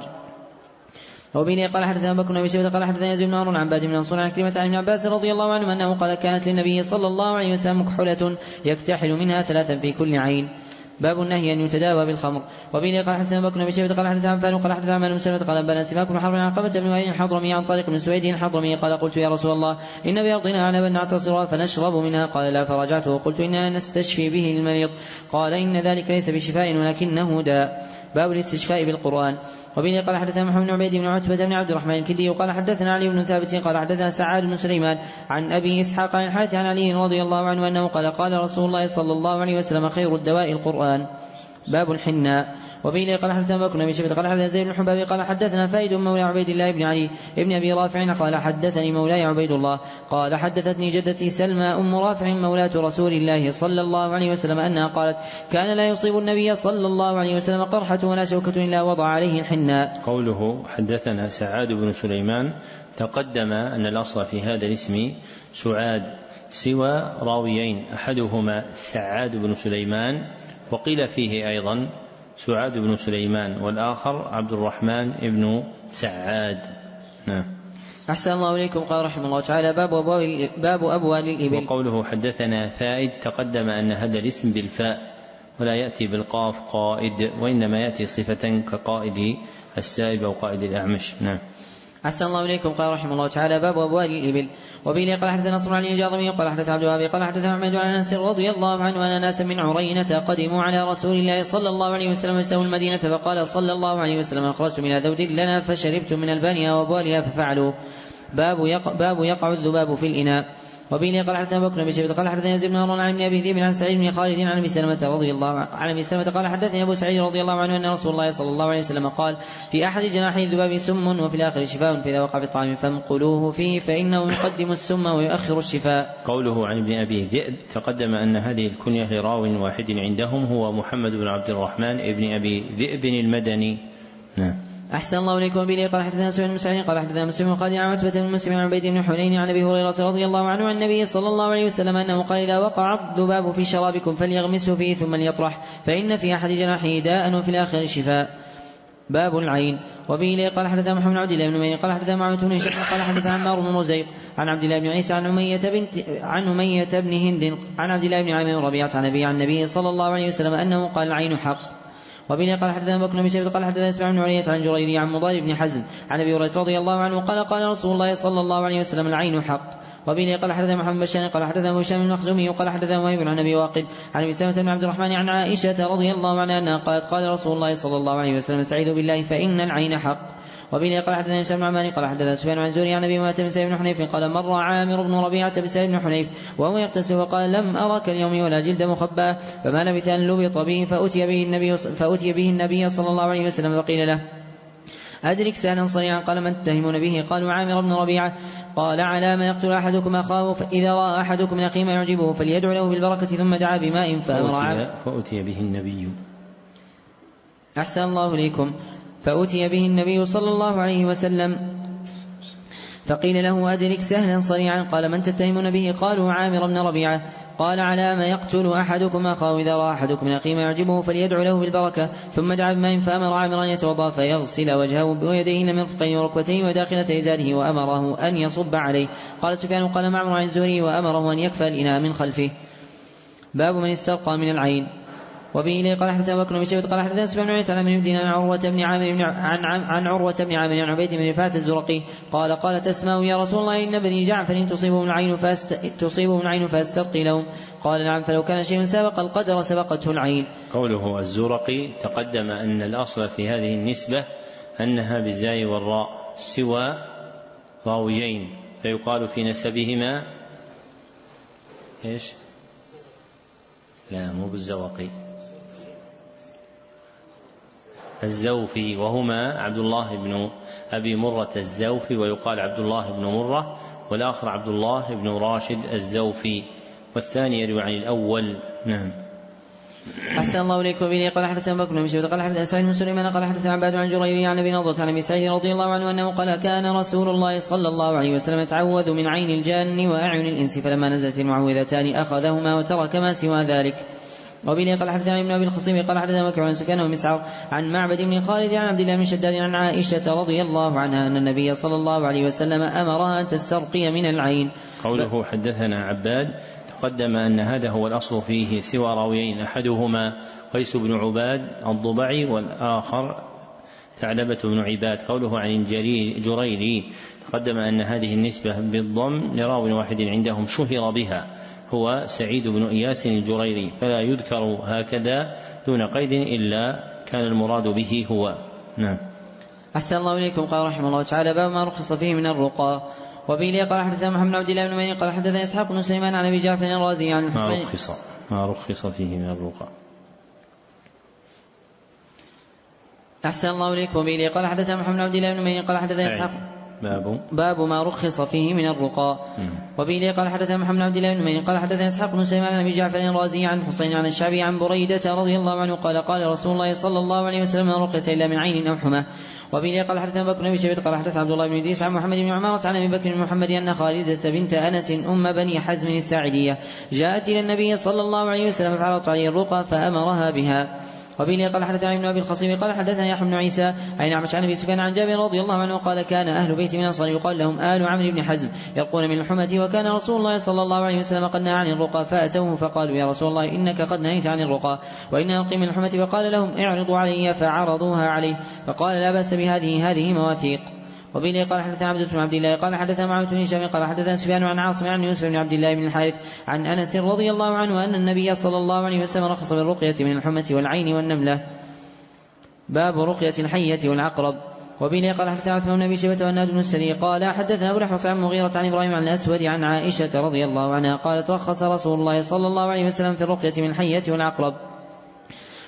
وبه قال حدثنا بكر بن شيبة قال حدثنا يزيد بن هارون عن عباد بن منصور عن كلمة عن ابن عباس رضي الله عنه أنه قال: كانت للنبي صلى الله عليه وسلم مكحلة يكتحل منها 3 في كل عين. باب النهي أن يتداوى بالخمر. وبه قال حدثنا بكر بن شيبة قال حدثنا عفان قال حدثنا عمرو بن سلمة قال: بنا سماك بن حرب عن عقبة بن وائل الحضرمي عن طارق بن سويد الحضرمي قال: قلت: يا رسول الله، إن بأرضنا عنبا نعتصر فنشرب منها. قال: لا. فرجعته وقلت: إننا نستشفي به المريض. قال: إن ذلك ليس بشفاء ولكنه داء. باب الاستشفاء بالقرآن. وبه قال حدثنا محمد بن عبيد بن عتبة بن عبد الرحمن الكدي وقال حدثنا علي بن ثابت قال حدثنا سعاد بن سليمان عن أبي إسحاق عن الحارث عن علي رضي الله عنه أنه قال: قال رسول الله صلى الله عليه وسلم: خير الدواء القرآن. باب الحناء. وبه قال حدثنا بكر بن شيبة قال حدثنا زيد بن حباب قال حدثنا فائد مولى عبيد الله بن علي ابن أبي رافع قال: حدثني مولاي عبيد الله قال: حدثتني جدتي سلمى أم رافع مولاة رسول الله صلى الله عليه وسلم أنها قالت: كان لا يصيب النبي صلى الله عليه وسلم قرحة ولا شوكة إلا وضع عليه الحناء. قوله حدثنا سعاد بن سليمان تقدم أن الأصل في هذا الاسم سعاد سوى راويين، أحدهما سعاد بن سليمان وقيل فيه أيضا سعاد بن سليمان والآخر عبد الرحمن بن سعاد. نعم. أحسن الله إليكم. قال رحمه الله تعالى: باب أبوال الإبل. وقوله حدثنا فائد تقدم أن هذا الاسم بالفاء ولا يأتي بالقاف قائد، وإنما يأتي صفة كقائد السائب أو قائد الأعمش. نعم. أحسن الله إليكم. قال رحمه الله تعالى: باب أبوال الإبل. وبه قال حدثنا نصر علي الجاضمي قال حدثنا عبد الوهاب قال حدثنا محمد عن أنس رضي الله عنه أن ناسا من عرينة قدموا على رسول الله صلى الله عليه وسلم واستووا المدينة فقال صلى الله عليه وسلم: أخرجت من ذود لنا فشربت من البانية وأبوالها ففعلوا. باب يقع الذباب في الإناء. وبه قال حدثنا بكر بن شيبة قال حدثنا يزيد بن هارون عن ابن أبي ذئب عن سعيد بن خالد عن أبي سلمة رضي الله عن أبي سلمة قال: حدثني أبو سعيد رضي الله عنه أن رسول الله صلى الله عليه وسلم قال: في أحد جناحي الذباب سم وفي الآخر شفاء، فإذا وقع في الطعام فانقلوه فيه فإنه يقدم السم ويؤخر الشفاء. قوله عن ابن أبي ذئب تقدم أن هذه الكنية لراو واحد عندهم هو محمد بن عبد الرحمن ابن أبي ذئب المدني. نعم. أحسن الله إليكم. وبه قال حدثنا سفيان بن سعيد قال حدثنا مسلم قال عن عتبة بن مسلم عن عبيد بن حنين عن أبي هريرة رضي الله عنه عن النبي صلى الله عليه وسلم أنه قال: إذا وقع الذباب في شرابكم فليغمسه فيه ثم ليطرح، فإن في أحد جناحيه داء وفي الآخر شفاء. باب العين. وبه قال حدثنا محمد بن عبد الله بن ميمون قال حدثنا معاوية بن هشام قال حدثنا عمار بن رزيق عن عبد الله بن عيسى عن أمية بن هند عن عبد الله بن عامر ربيعة عن النبي صلى الله عليه وسلم أنه قال: العين حق. وبه قال حدثنا بكر بن شيبة قال حدثنا اسماعيل بن علية عن جريري عن مضار بن حزم عن أبي هريرة رضي الله عنه قال: قال رسول الله صلى الله عليه وسلم: العين حق. وبه قال حدثنا محمد بن بشار قال حدثنا هشام بن مخزومي قال حدثنا وهيب عن أبي واقد عن أبي سلمة بن عبد الرحمن عن عائشة رضي الله عنها أنها قالت: قال رسول الله صلى الله عليه وسلم: استعيذوا بالله فإن العين حق. وبه قال حدثنا هشام بن عمار قال حدثنا سفيان عن زهري عن أبي أمامة بن سعيد بن حنيف قال: مر عامر بن ربيعة بسعيد بن حنيف وهو يغتسل وقال: لم أرك اليوم ولا جلد مخبأ، فما لبث أن لبط به فأتي به النبي صلى الله عليه وسلم فقيل له: أدرك سهلا صريعا. قال: من تتهمون به؟ قالوا: عامر بن ربيعة. قال: على ما يقتل أحدكم أخاه، فإذا رأى أحدكم من أخيه ما يعجبه فليدعو له بالبركة، ثم دعا بماء فأتي به النبي. أحسن الله إليكم. فأتي به النبي صلى الله عليه وسلم فقيل له: أدرك سهلا صريعا. قال: من تتهمون به؟ قالوا: عامر بن ربيعة. قال: على ما يقتل أحدكم أخاه، إذا رأى أحدكم من أخيه ما يعجبه فليدعو له بالبركة، ثم دعا بماء فأمر عامرا أن يتوضأ فيغسل وجهه ويديه من المرفقين وركبتيه وداخلة إزاره، وأمره أن يصب عليه. قال سفيان قال معمر عن الزهري: وأمره أن يكفى الإناء من خلفه. باب من استرقى من العين. وبه قال حدثنا بكر بن شيبة قال حدثنا سفيان بن عيينة عن ابن عن عروة بن عامر عن عبيد بن رفاعة الزرقي قال: تسمع يا رسول الله إن بني جعفر تصيبهم العين فاسترقي لهم. قال: نعم، فلو كان شيء سابق القدر سبقته العين. قوله الزرقي تقدم أن الأصل في هذه النسبة أنها بالزاي والراء سوى راويين، فيقال في نسبهما إيش؟ لا، مو بالزوقي، الزوفي، وهما عبد الله بن أبي مرة الزوفي ويقال عبد الله بن مرة، والآخر عبد الله بن راشد الزوفي، والثاني يروي عن الأول. نعم. أحسن الله إليكم. به قال حدثنا بكر بن شيبة قال حدثنا سعيد بن سليمان قال حدثنا عباد عن جريري عن أبي نضرة عن أبي سعيد رضي الله عنه أنه قال: كان رسول الله صلى الله عليه وسلم يتعوذ من عين الجان وأعين الإنس، فلما نزلت المعوذتان أخذهما وترك ما سوى ذلك. وبه قال حدثنا ابن أبي الخصيم قال حدثنا مكي عن سفيان ومسعر عن معبد بن خالد عن عبد الله بن شداد عن عائشة رضي الله عنها أن النبي صلى الله عليه وسلم أمرها أن تسترقي من العين. قوله حدثنا عباد تقدم أن هذا هو الأصل فيه سوى راويين، أحدهما قيس بن عباد الضبعي والآخر ثعلبة بن عباد. قوله عن جريري تقدم أن هذه النسبة بالضم لراو واحد عندهم شهر بها، هو سعيد بن إياس الجريري، فلا يذكر هكذا دون قيد إلا كان المراد به هو. نعم. أحسن الله إليكم. قال رحمه الله تعالى: باب ما رخص فيه من الرقى. وبه قال حدثنا محمد بن عبد الله بن ميمون قال حدثنا إسحاق بن سليمان عن أبي جعفر الرازي عن الحسين. ما رخص فيه من الرقى. أحسن الله إليكم. وبه قال حدثنا محمد بن عبد الله بن ميمون قال حدثنا إسحاق باب ما رخص فيه من الرقى. وبه قال حدثنا محمد بن عبد الله بن ميمون قال حدثنا إسحاق بن سليمان عن أبي جعفر الرازي عن حسين عن الشعبي عن بريدة رضي الله عنه قال رسول الله صلى الله عليه وسلم: لا رقية إلا من عين أو حمى. وبه قال حدثنا بكر بن شيبة قال حدثنا عبد الله بن إدريس عن محمد بن عمارة عن أبي بكر بن محمد أن خالدة بنت أنس أم بني حزم الساعدية جاءت إلى النبي صلى الله عليه وسلم فعرضت عليه الرقى فأمرها بها. وبه قال حدثنا ابن أبي الخصيم قال حدثنا يحيى بن عيسى عن أعمش عن أبي سفيان عن جابر رضي الله عنه قال: كان أهل بيت من الأنصار يقال لهم آل عمرو بن حزم يرقون من الحمة، وكان رسول الله صلى الله عليه وسلم قد نهى عن الرقى، فأتوه فقالوا: يا رسول الله إنك قد نهيت عن الرقى وإنا نلقي من الحمة، فقال لهم: اعرضوا علي، فعرضوها عليه، فقال: لا بأس بهذه، هذه مواثيق. وبه قال حدثنا عبد بن عبد الله قال حدثنا معاوية بن هشام قال حدثنا سفيان عن عاصم عن يوسف بن عبد الله بن الحارث عن أنس رضي الله عنه أن النبي صلى الله عليه وسلم رخص بالرقية من الحمة والعين والنملة. باب رقية الحية والعقرب. وبه قال حدثنا عثمان بن أبي شيبة والناد بن السري قال حدثنا أبو الأحوص عن مغيرة عن إبراهيم عن الأسود عن عائشة رضي الله عنها قالت: رخص رسول الله صلى الله عليه وسلم في الرقية من الحية والعقرب.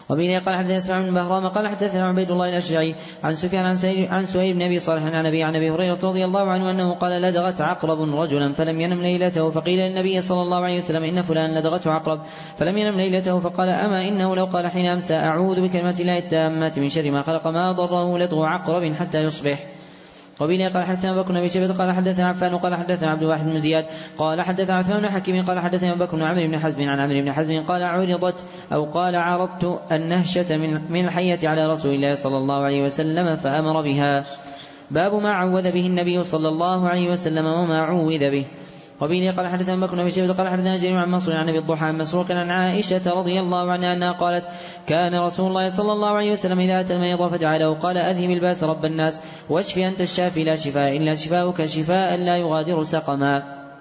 وبه قال حدثنا اسماعيل بن بهرام قال حدثنا عبيد الله الأشجعي عن سفيان عن سهيل بن أبي صالح عن أبي هريرة رضي الله عنه أنه قال لدغت عقرب رجلا فلم ينم ليلته فقيل للنبي صلى الله عليه وسلم إن فلان لدغته عقرب فلم ينم ليلته فقال أما إنه لو قال حين أمسى أعوذ بكلمات الله التامات من شر ما خلق ما ضره لدغ عقرب حتى يصبح. وبه قال حدثنا بكر بن أبي شيبة قال حدثنا عفان قال حدثنا عبد الواحد بن زياد قال حدثنا عثمان بن حكيم قال حدثنا بكر بن عمرو بن حزم عن عمرو بن حزم قال عرضت أو قال عرضت النهشة من الحية على رسول الله صلى الله عليه وسلم فأمر بها. باب ما عوذ به النبي صلى الله عليه وسلم وما عوذ به. وبه قال حدثنا بكر بن أبي شيبة قال حدثنا جرير عن منصور عن أبي الضحى عن مسروق عن عائشة رضي الله عنها أنها قالت كان رسول الله صلى الله عليه وسلم إذا أتى المريض فجعله قال أذهب الباس رب الناس واشف أنت الشافي لا شفاء إلا شفاؤك شفاء لا يغادر سقما.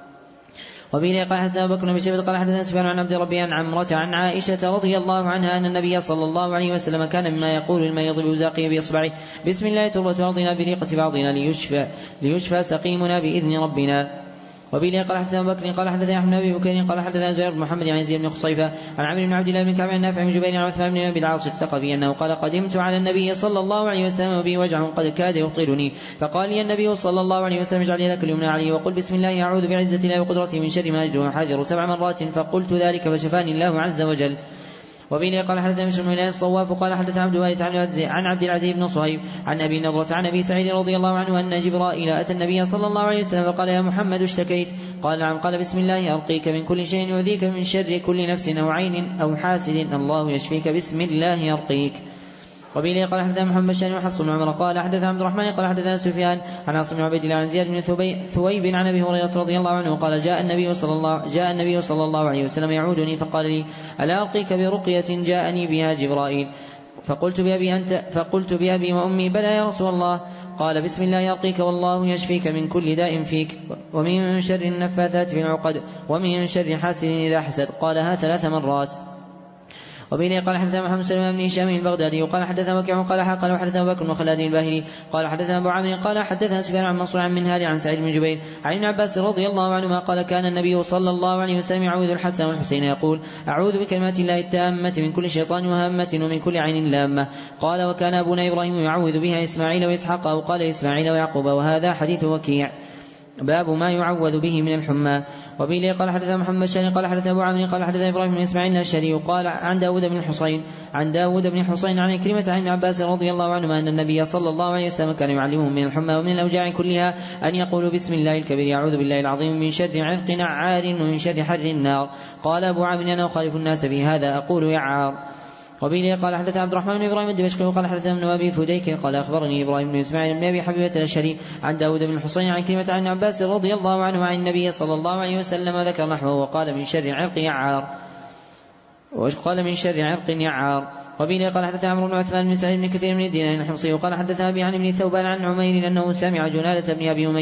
وبه قال حدثنا بكر بن أبي شيبة قال حدثنا سفيان عن عبد ربه عن عمرة عن عائشة رضي الله عنها أن النبي صلى الله عليه وسلم كان مما يقول المريض بوزاقه بإصبعه بسم الله تربة أرضنا بريقة بعضنا ليشفى سقيمنا بإذن ربنا. وبه قال حدثنا بكر قال حدثنا أحمد بن أبي بكر قال حدثنا زهير بن محمد عن يزيد بن خصيفة عن عمرو بن عبد الله بن كعب عن نافع بن جبير عن عثمان بن أبي العاص الثقفي أنه قال قدمت على النبي صلى الله عليه وسلم وبي وجع قد كاد يبطلني فقال لي النبي صلى الله عليه وسلم اجعل لك اليمنى عليه وقل بسم الله أعوذ بعزة الله وقدرته من شر ما أجد وأحاذر 7 مرات فقلت ذلك فشفاني الله عز وجل. وبه قال حدثنا بشر بن الصواف قال حدثنا عبد الوارث عن عبد العزيز بن صهيب عن أبي نضرة عن أبي سعيد رضي الله عنه أن جبرائيل أتى النبي صلى الله عليه وسلم فقال يا محمد اشتكيت قال نعم قال بسم الله أرقيك من كل شيء يؤذيك من شر كل نفس أو عين أو حاسد الله يشفيك بسم الله أرقيك. وبه قال حدثنا محمد بن شان وحفص بن عمر قال حدثنا عبد الرحمن قال حدثنا سفيان عن عاصم بن عبيد الله عن زياد بن ثويب عن أبي هريرة رضي الله عنه قال جاء النبي صلى الله عليه وسلم يعودني فقال لي ألا أرقيك برقية جاءني بها جبرائيل فقلت بأبي وأمي بلى يا رسول الله قال بسم الله يرقيك والله يشفيك من كل داء فيك ومن شر النفاثات في العقد ومن شر حاسد إذا حسد قالها 3 مرات. وبه قال حدثنا محمد سلمان بن هشام البغدادي وقال حدثنا وكيع قال حدثنا بكر بن خلاد الباهلي قال حدثنا أبو عامر قال حدثنا سفيان عن منصور عن منهال عن سعيد بن جبير عن ابن عباس رضي الله عنهما قال كان النبي صلى الله عليه وسلم يعوذ الحسن والحسين يقول أعوذ بكلمات الله التامة من كل شيطان وهامة ومن كل عين لامة. قال وكان أبونا إبراهيم يعوذ بها إسماعيل وإسحاق أو قال إسماعيل ويعقوب وهذا حديث وكيع. باب ما يعوذ به من الحمى. وبه قال حدثنا محمد شاني قال حدثنا أبو عامر قال حدثنا إبراهيم بن إسماعيل الشري قال عن داود بن حصين عن كلمة عن ابن عباس رضي الله عنهما أن النبي صلى الله عليه وسلم كان يعلمهم من الحمى ومن الأوجاع كلها أن يقولوا بسم الله الكبير أعوذ بالله العظيم من شر عرق نعار ومن شر حر النار. قال أبو عامر أنا أخالف الناس في هذا أقول يعار. وبه قال حدثنا عبد الرحمن بن إبراهيم الدمشقي قال حدثنا ابن أبي فديك قال أخبرني إبراهيم بن إسماعيل بن أبي حبيبة الأشهري عن داود بن الحصين عن كلمة عن عباس رضي الله عنه عن النبي صلى الله عليه وسلم ذكر نحوه وقال من شر عرق يعار. وبه قال حدثنا عمرو بن عثمان بن سعيد بن كثير من الدين الحمصي وقال حدثنا أبي عن ابن ثوبان عن عمير أنه سمع جنادة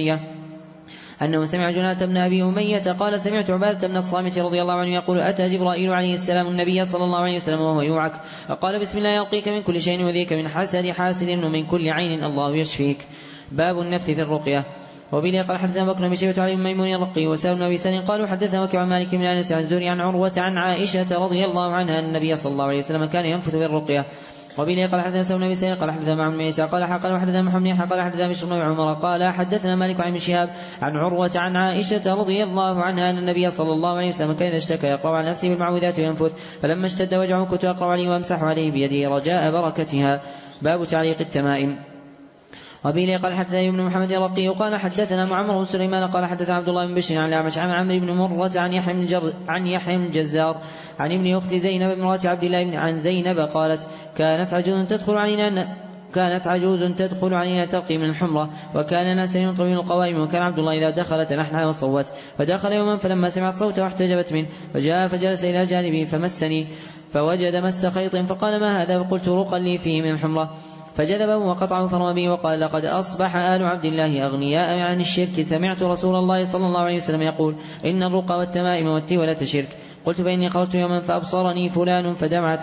بن أبي أمية قال سمعت عبادة بن الصامت رضي الله عنه يقول أتى جبرائيل عليه السلام النبي صلى الله عليه وسلم وهو يوعك فقال بسم الله يرقيك من كل شيء يؤذيك من حاسد ومن كل عين الله يشفيك. باب النفث في الرقية. وبه قال حدثنا بكر بن شيبة علي بن ميمون الرقي وسائل بن أبي سلمة قالوا حدثنا وكيع عن مالك بن أنس عن زهري عن عروة عن عائشة رضي الله عنها أن النبي صلى الله عليه وسلم كان ينفث في الرقية. وبه قال حدثنا سوى بن سعيد قال حدثنا معمر بن عيسى قال حدثنا محمد قال حدثنا بشر بن عمر قال حدثنا مالك عن شهاب عن عروة عن عائشة رضي الله عنها أن النبي صلى الله عليه وسلم كان إذا اشتكى يقرأ على نفسه بالمعوذات وينفث فلما اشتد وجعه كنت أقرأ عليه وامسح عليه بيده رجاء بركتها. باب تعليق التمائم. وبه قال حدثنا ابن محمد الرقي قال حدثنا معمر بن سليمان قال حدثنا عبد الله بن بشر عن الأعمش عن عمرو بن مرة عن يحيى بن جزار عن ابن أخت زينب امرأة عبد الله عن زينب قالت كانت عجوز تدخل علينا ترقي من الحمرة وكان الناس ينطوي القوائم وكان عبد الله إذا دخل تنحنى وصوت فدخل يوما فلما سمعت صوته احتجبت منه فجاء فجلس إلى جانبي فمسني فوجد مس خيط فقال ما هذا فقلت رقا لي فيه من الحمرة فجذبه وقطعه فرمى به وقال لقد أصبح آل عبد الله أغنياء عن الشرك سمعت رسول الله صلى الله عليه وسلم يقول إن الرقى والتمائم والتولة شرك. قلت فإني خرجت يوما فأبصرني فلان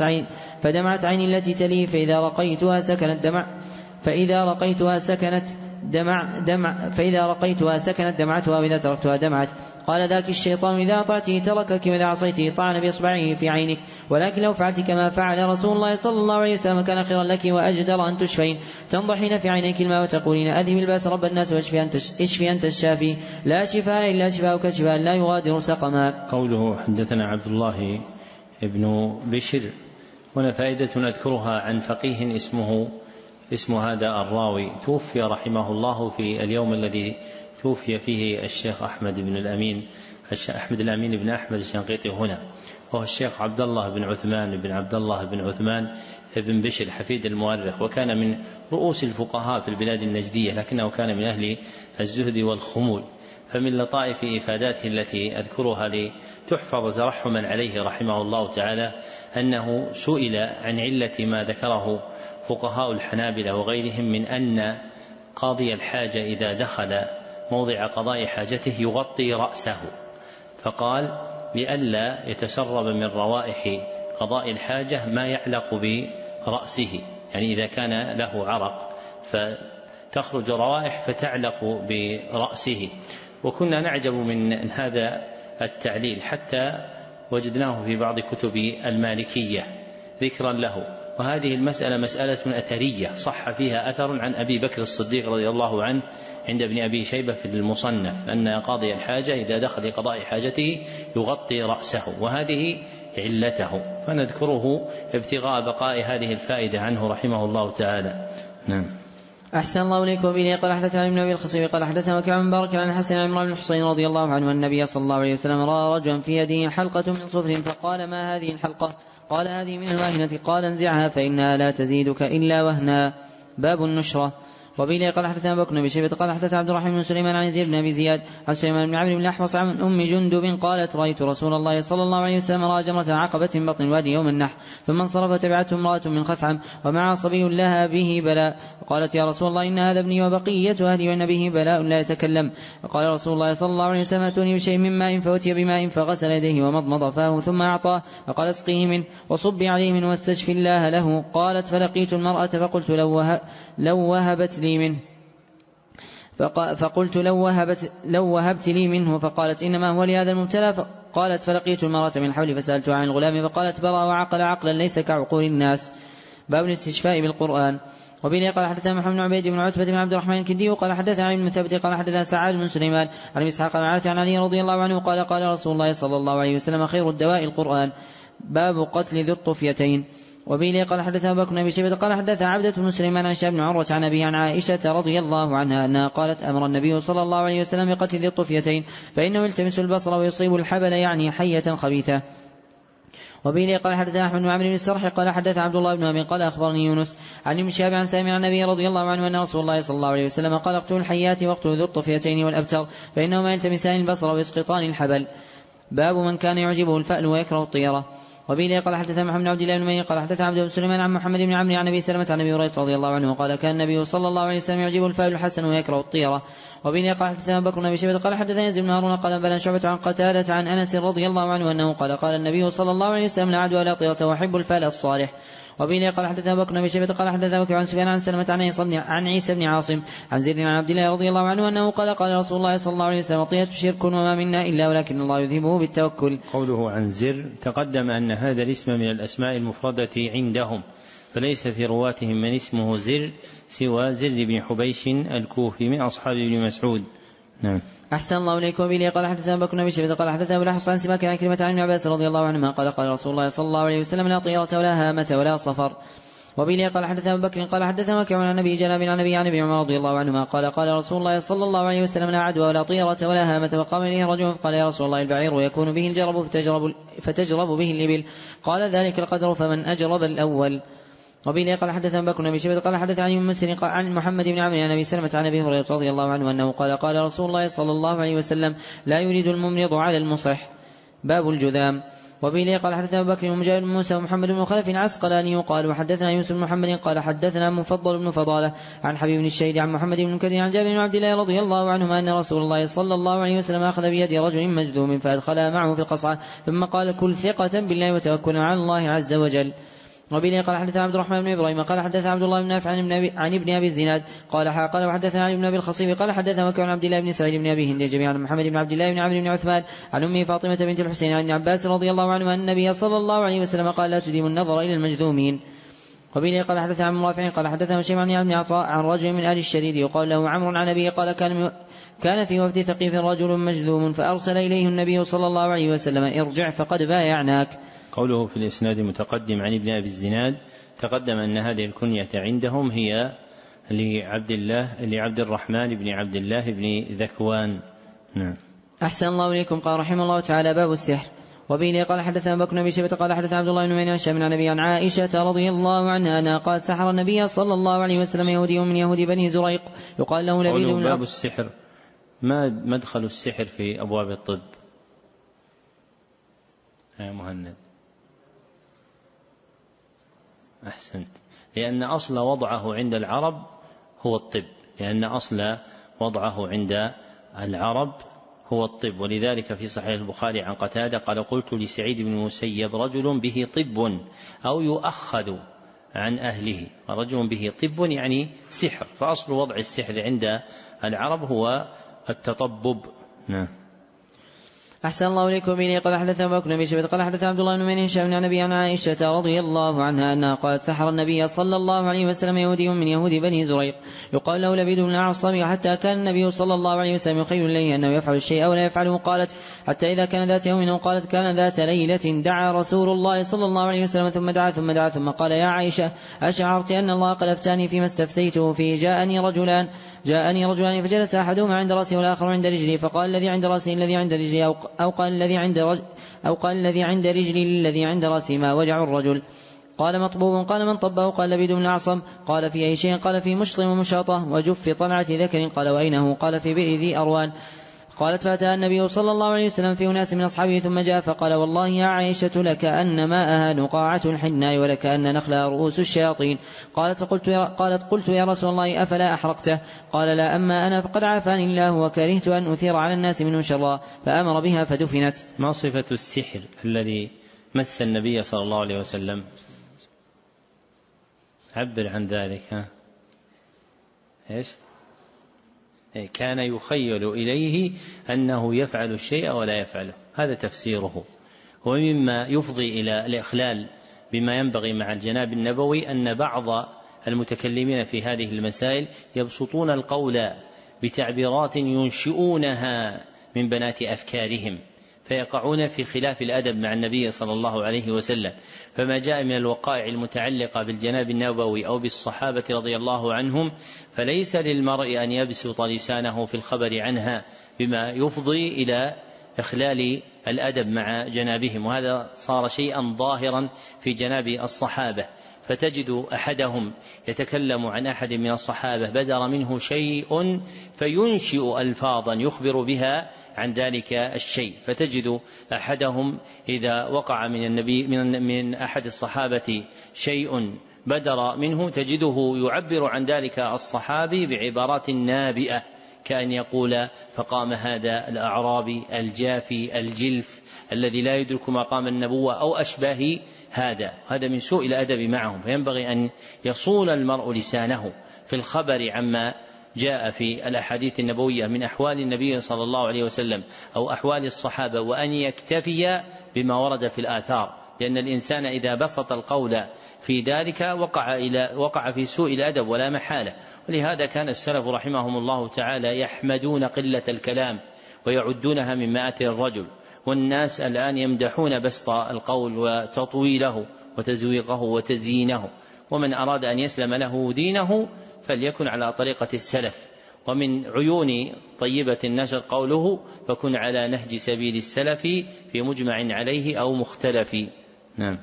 فدمعت عيني التي تليه فإذا رقيتها سكنت فإذا رقيتها سكنت دمعتها وإذا تركتها دمعت. قال ذاك الشيطان إذا أطعته تركك وإذا عصيته طعن بإصبعه في عينك، ولكن لو فعلت كما فعل رسول الله صلى الله عليه وسلم كان خيرا لك وأجدر أن تشفين، تنضحين في عينيك الماء وتقولين أذهب الباس رب الناس واشفي أنت الشافي، لا شفاء إلا شفاؤك شفاء لا يغادر سقما. قوله حدثنا عبد الله ابن بشر، هنا فائدة نذكرها عن فقيه اسم هذا الراوي، توفي رحمه الله في اليوم الذي توفي فيه الشيخ أحمد الأمين بن أحمد الشنقيطي هنا، وهو الشيخ عبد الله بن عثمان بن بشر حفيد المؤرخ، وكان من رؤوس الفقهاء في البلاد النجدية، لكنه كان من أهل الزهد والخمول. فمن لطائف إفاداته التي أذكرها لتحفظ ترحما عليه رحمه الله تعالى أنه سئل عن علة ما ذكره فقهاء الحنابلة وغيرهم من أن قاضي الحاجة إذا دخل موضع قضاء حاجته يغطي رأسه، فقال لئلا يتسرب من روائح قضاء الحاجة ما يعلق برأسه، يعني إذا كان له عرق فتخرج روائح فتعلق برأسه. وكنا نعجب من هذا التعليل حتى وجدناه في بعض كتب المالكية ذكرا له، وهذه المسألة مسألة أثرية صح فيها أثر عن أبي بكر الصديق رضي الله عنه عند ابن أبي شيبة في المصنف أن قاضي الحاجة إذا دخل لقضاء حاجته يغطي رأسه، وهذه علته، فنذكره ابتغاء بقاء هذه الفائدة عنه رحمه الله تعالى. نعم. أحسن الله إليكم. به قال حدثنا ابن أبي الخصيب قال حدثنا وكيع بن مبارك عن حسن عمران بن حسين رضي الله عنه النبي صلى الله عليه وسلم رأى رجلا في يده حلقة من صفر فقال ما هذه الحلقة؟ قال هذه من الواهنة. قال انزعها فإنها لا تزيدك إلا وهنا. باب النشرة. وبه قال حدثنا بكر بن شيبة قال حدثنا عبد الرحمن بن سليمان عن يزيد بن أبي زياد عن سليمان بن عمرو بن الأحوص عن أم جندب قالت رأيت رسول الله صلى الله عليه وسلم رأى جمرة عقبة من بطن الوادي يوم النحر، ثم انصرف تبعته امرأة من خثعم ومع صبي لها به بلاء، قالت يا رسول الله إن هذا ابني وبقية أهلي وإن به بلاء لا يتكلم. قال رسول الله صلى الله عليه وسلم اتوني بشيء من ماء، فأتي بماء فغسل يديه ومضمض فاه ثم أعطاه وقال اسقيه منه وصبي عليه منه واستشفي الله له. قالت فلقيت المرأة فقلت لو وهبت لي منه فقلت لو وهبت لي منه، فقالت إنما هو لهذا المبتلى. قالت فلقيت المرأة من حولي فسألت عن الغلام فقالت برأ وعقل عقلا ليس كعقول الناس. باب الاستشفاء بالقرآن. وبه قال حدثنا محمد بن عبيد بن عتبة بن عبد الرحمن الكندي قال حدثنا عن ابن ثابت قال حدثنا سعاد بن سليمان عن إسحاق بن عارف عن علي رضي الله عنه قال قال رسول الله صلى الله عليه وسلم خير الدواء القرآن. باب قتل ذي الطفيتين. وبه قال حدثنا بكر بن شيبة قال حدثنا عبدة بن سليمان عن شاب بن عروة عن أبيه عن عائشة رضي الله عنها أنها قالت أمر النبي صلى الله عليه وسلم بقتل ذي الطفيتين فإنه يلتمس البصر ويصيب الحبل يعني حية خبيثة. وبه قال حدثنا أحمد بن عمرو بن السرح قال حدث عبد الله بن أبي قال أخبرني يونس عن ابن شهاب عن سامع عن النبي رضي الله عنه أن رسول الله صلى الله عليه وسلم قال اقتلوا الحيات واقتلوا ذو الطفيتين والأبتر فإنهما يلتمسان البصر ويسقطان الحبل. باب من كان يعجبه الفأل ويكره الطيرة. وبه قال حدثنا محمد بن عبد الله بن مية قال حدثنا عبد بن سليمان عن محمد بن عمرو عن أبي سلمة عن أبي هريرة رضي الله عنه قال كان النبي صلى الله عليه وسلم يعجبه الفأل الحسن ويكره الطيرة. وبه قال حدثنا بكر بن أبي شيبة قال حدثنا يزيد بن هارون قال بلى شعبة عن قتادة عن أنس رضي الله عنه أنه قال قال النبي صلى الله عليه وسلم لا عدوى ولا طيرة وأحب الفأل الصالح. وبه قال حدثنا بكر بن أبي شيبة قال حدثنا وكيع عن سفيان عن سلمة عن عيسى بن عاصم عن زيد عن عبد الله رضي الله عنه أنه قال قال رسول الله صلى الله عليه وسلم طيرة شرك وما منا إلا ولكن الله يذهبه بالتوكل. قوله عن زر تقدم أن هذا الاسم من الأسماء المفردة عندهم، فليس في رواتهم من اسمه زر سوى زر بن حبيش الكوفي من أصحاب ابن مسعود. نعم. أحسن الله إليكم. وبه قال حدثنا بكر بن أبي شيبة قال حدثنا أبو الأحوص عن سماك عن كلمة عن ابن عباس رضي الله عنهما قال قال رسول الله صلى الله عليه وسلم لا طيرة ولا هامة ولا صفر. وبه قال حدثنا أبو بكر قال حدثنا وكيع عن النبي جناب عن النبي عن ابن عمر رضي الله عنهما قال قال رسول الله صلى الله عليه وسلم لا عدوى ولا طيرة ولا هامة. وقام إليه رجل فقال يا رسول الله البعير ويكون به الجرب فتجرب به الإبل. قال ذلك القدر فمن أجرب الأول. وبه قال حدثنا بكر بن أبي شيبة قال حدثنا عن مسلم عن محمد بن عمرو عن أبي سلمة عن أبي هريرة رضي الله عنه أنه قال قال رسول الله صلى الله عليه وسلم لا يريد الممرض على المصح. باب الجذام. وبه قال حدثنا أبو بكر ومجاهد بن موسى ومحمد بن خلف العسقلاني قال وحدثنا يوسف بن محمد قال حدثنا مفضل بن فضالة عن حبيب بن الشهيد عن محمد بن كثير عن جابر بن عبد الله رضي الله عنهما أن رسول الله صلى الله عليه وسلم أخذ بيد رجل مجذوم فأدخلها معه في القصعة ثم قال كل ثقة بالله وتوكل على الله عز وجل. وبه قال حدثنا عبد الرحمن بن إبراهيم قال حدثنا عبد الله بن نافع عن ابن أبي الزناد قال وحدثنا علي بن أبي الخصيب قال حدثنا وكيع عن عبد الله بن سعيد بن أبي هند جميعا عن محمد بن عبد الله بن عمرو بن عثمان عن أمه فاطمة بنت الحسين عن عباس رضي الله عنه أن النبي صلى الله عليه وسلم قال لا تديموا النظر إلى المجذومين. وبه قال حدثنا عن رافع قال حدثنا هشيم عن عطاء عن رجل من آل الشديد يقال له عمرو عن أبيه قال كان في وفد ثقيف رجل مجذوم فأرسل إليه النبي صلى الله عليه وسلم ارجع فقد بايعناك. قوله في الإسناد متقدم عن ابن أبي الزناد تقدم أن هذه الكنية عندهم هي لعبد الرحمن بن عبد الله بن ذكوان. نعم. أحسن الله إليكم. قال رحمه الله تعالى باب السحر. وبه قال حدثنا بكر بن شيبة قال حدثنا عبد الله بن معين عن النبي عن عائشة رضي الله عنها أنها قالت سحر النبي صلى الله عليه وسلم يهودي من يهود بني زريق يقال له لبيد بن باب السحر. ما مدخل السحر في أبواب الطب يا مهند؟ أحسنت. لأن أصل وضعه عند العرب هو الطب، لأن أصل وضعه عند العرب هو الطب. ولذلك في صحيح البخاري عن قتادة قال قلت لسعيد بن المسيب رجل به طب أو يؤخذ عن أهله، رجل به طب يعني سحر، فأصل وضع السحر عند العرب هو التطبب. نعم. أحسن الله إليكم. به قال حدثنا بكر بن شيبة قال حدثنا عبد الله بن معين عن النبي عن عائشة رضي الله عنها أنها قالت سحر النبي صلى الله عليه وسلم يهودي من يهود بني زريق يقال له لبيد بن الأعصم حتى كان النبي صلى الله عليه وسلم يخيل إليه أنه يفعل الشيء ولا يفعله. قالت حتى إذا كان ذات يوم قالت كان ذات ليلة دعا رسول الله صلى الله عليه وسلم ثم دعا ثم قال يا عائشة أشعرت أن الله قد أفتاني فيما استفتيته فيه؟ جاءني رجلان فجلس أحدهما عند رأسه والآخر عند رجلي فقال الذي عند رأسه الذي عند رجلي أو قال الذي عند رجلي الذي عند رأسه ما وجع الرجل؟ قال مطبوب. قال من طبه؟ قال لبيد بن الأعصم. قال في أي شيء؟ قال في مشط ومشاطة وجف طلعة ذكر. قال وأينه؟ قال في بئر ذي أروان. قالت فأتى النبي صلى الله عليه وسلم في أناس من أصحابه ثم جاء فقال والله يا عائشة لك أن ماءها نقاعة الحناء ولك أن نخلها رؤوس الشياطين. قالت قلت يا رسول الله أفلا أحرقته؟ قال لا، أما أنا فقد عافاني الله وكرهت أن أثير على الناس منه شرا، فأمر بها فدفنت. ما صفة السحر الذي مس النبي صلى الله عليه وسلم؟ عبر عن ذلك. إيش؟ كان يخيل إليه أنه يفعل الشيء ولا يفعله، هذا تفسيره. ومما يفضي إلى الإخلال بما ينبغي مع الجناب النبوي أن بعض المتكلمين في هذه المسائل يبسطون القول بتعبيرات ينشئونها من بنات أفكارهم، فيقعون في خلاف الأدب مع النبي صلى الله عليه وسلم. فما جاء من الوقائع المتعلقة بالجناب النبوي أو بالصحابة رضي الله عنهم فليس للمرء أن يبسط لسانه في الخبر عنها بما يفضي إلى إخلال الأدب مع جنابهم، وهذا صار شيئا ظاهرا في جناب الصحابة. فتجد أحدهم يتكلم عن أحد من الصحابة بدر منه شيء فينشئ ألفاظا يخبر بها عن ذلك الشيء، فتجد أحدهم إذا وقع من أحد الصحابة شيء بدر منه تجده يعبر عن ذلك الصحابي بعبارات نابئة، كأن يقول فقام هذا الأعرابي الجافي الجلف الذي لا يدرك مقام النبوة أو أشباه هذا من سوء الأدب معهم. فينبغي أن يصول المرء لسانه في الخبر عما جاء في الأحاديث النبوية من أحوال النبي صلى الله عليه وسلم أو أحوال الصحابة، وأن يكتفي بما ورد في الآثار، لأن الإنسان إذا بسط القول في ذلك وقع في سوء الأدب ولا محالة. ولهذا كان السلف رحمهم الله تعالى يحمدون قلة الكلام ويعدونها من مآثر الرجل، والناس الآن يمدحون بسط القول وتطويله وتزويقه وتزيينه. ومن أراد أن يسلم له دينه فليكن على طريقة السلف. ومن عيون طيبة النشر قوله فكن على نهج سبيل السلف في مجمع عليه أو مختلف. نعم.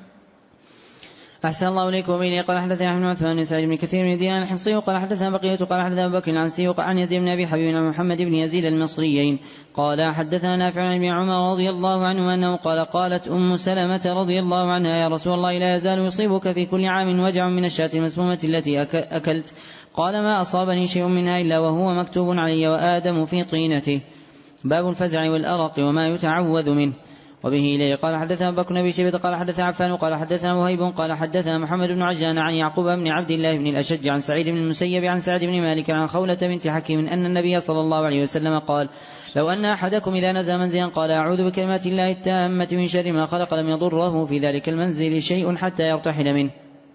أحسن الله إليكم. وبه قال حدثنا أحمد بن عثمان بن سعيد بن كثير بن دينار الحمصي قال حدثنا بقية قال حدثنا أبو بكر العنسي عن يزيد بن أبي حبيب عن محمد بن يزيد المصريين قال حدثنا نافع عن ابن عمر رضي الله عنه أنه قالت أم سلمة رضي الله عنها يا رسول الله لا يزال يصيبك في كل عام وجع من الشاة المسمومة التي أكلت؟ قال ما أصابني شيء منها إلا وهو مكتوب علي وآدم في طينته. باب الفزع والأرق وما يتعوذ منه. وبه إليه. قال حدثنا بكر بن أبي شيبة قال حدثنا عفان قال حدثنا وهيب قال حدثنا محمد بن عجلان عن يعقوب بن عبد الله بن الأشج عن سعيد بن المسيب عن سعد بن مالك عن خولة بنت حكيم أن النبي صلى الله عليه وسلم قال: لو أن أحدكم إذا نزل منزلا قال: أعوذ بكلمات الله التامة من شر ما خلق لم يضره في ذلك المنزل شيء حتى يرتحل منه.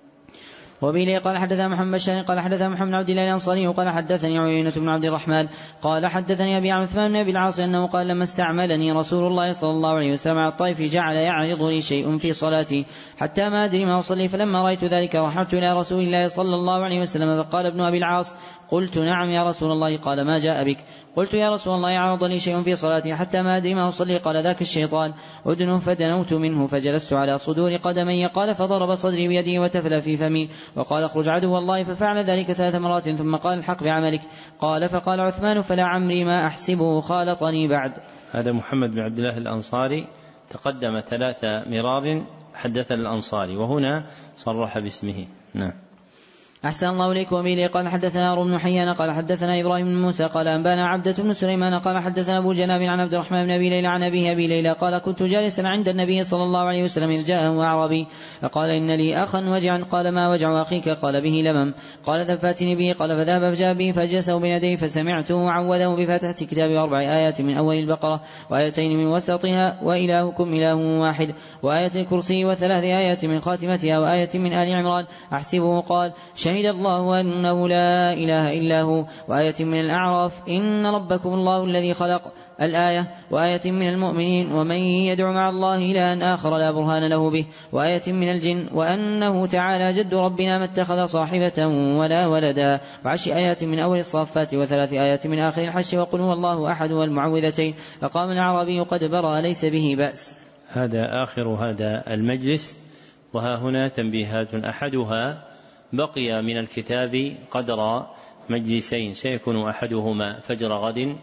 وبه قال حدثنا محمد بن قال حدثنا محمد بن عبد الله الأنصاري قال حدثني عيينة بن عبد الرحمن قال حدثني أبي عن عثمان بن أبي العاص أنه قال: لما استعملني رسول الله صلى الله عليه وسلم على الطائف جعل يعرض لي شيء في صلاتي حتى ما أدري ما أصلي، فلما رأيت ذلك رحلت إلى رسول الله صلى الله عليه وسلم فقال ابن أبي العاص: قلت: نعم يا رسول الله. قال: ما جاء بك؟ قلت: يا رسول الله عرض لي شيء في صلاتي حتى ما أدري ما أصلي. قال: ذاك الشيطان. أدنه فدنوت منه فجلست على صدور قدمي. قال: فضرب صدري بيده وتفل في فمي وقال: اخرج عدو الله. ففعل ذلك 3 مرات ثم قال: الحق بعملك. قال: فقال عثمان: فلا عمري ما أحسبه خالطني بعد. هذا محمد بن عبد الله الأنصاري تقدم 3 مرار حدث الأنصاري، وهنا صرح باسمه. نعم. أحسن الله إليك. وبه قال حدثنا هارون بن حيان قال حدثنا إبراهيم بن موسى قال أنبانا عبدة بن سليمان قال حدثنا أبو جناب عن عبد الرحمن بن أبي ليلى عن أبيه أبي ليلى قال: كنت جالسا عند النبي صلى الله عليه وسلم إذ جاءه أعرابي فقال: إن لي أخا وجعا. قال: ما وجع أخيك؟ قال: به لمم. قال: ففاتني به. قال: فذهب فجاء به فجلسه بين يديه فسمعته عوذه بفاتحة كتاب 4 آيات من أول البقرة وآيتين من وسطها وإلهكم إله واحد، وآية الكرسي و3 آيات من خاتمتها وآية من آل عمران. أحسبه قال: شهد الله أنه لا إله إلا هو، وآية من الأعراف: إن ربكم الله الذي خلق الآية، وآية من المؤمنين: ومن يدع مع الله إلها آخر لا برهان له به، وآية من الجن: وأنه تعالى جد ربنا ما اتخذ صاحبة ولا ولدا، و10 آيات من أول الصافات و3 آيات من آخر الحش، وقل هو الله أحد والمعوذتين. فقام الأعرابي قد برأ ليس به بأس. هذا آخر هذا المجلس. وها هنا تنبيهات: أحدها: بقي من الكتاب قدر مجلسين، سيكون أحدهما فجر غد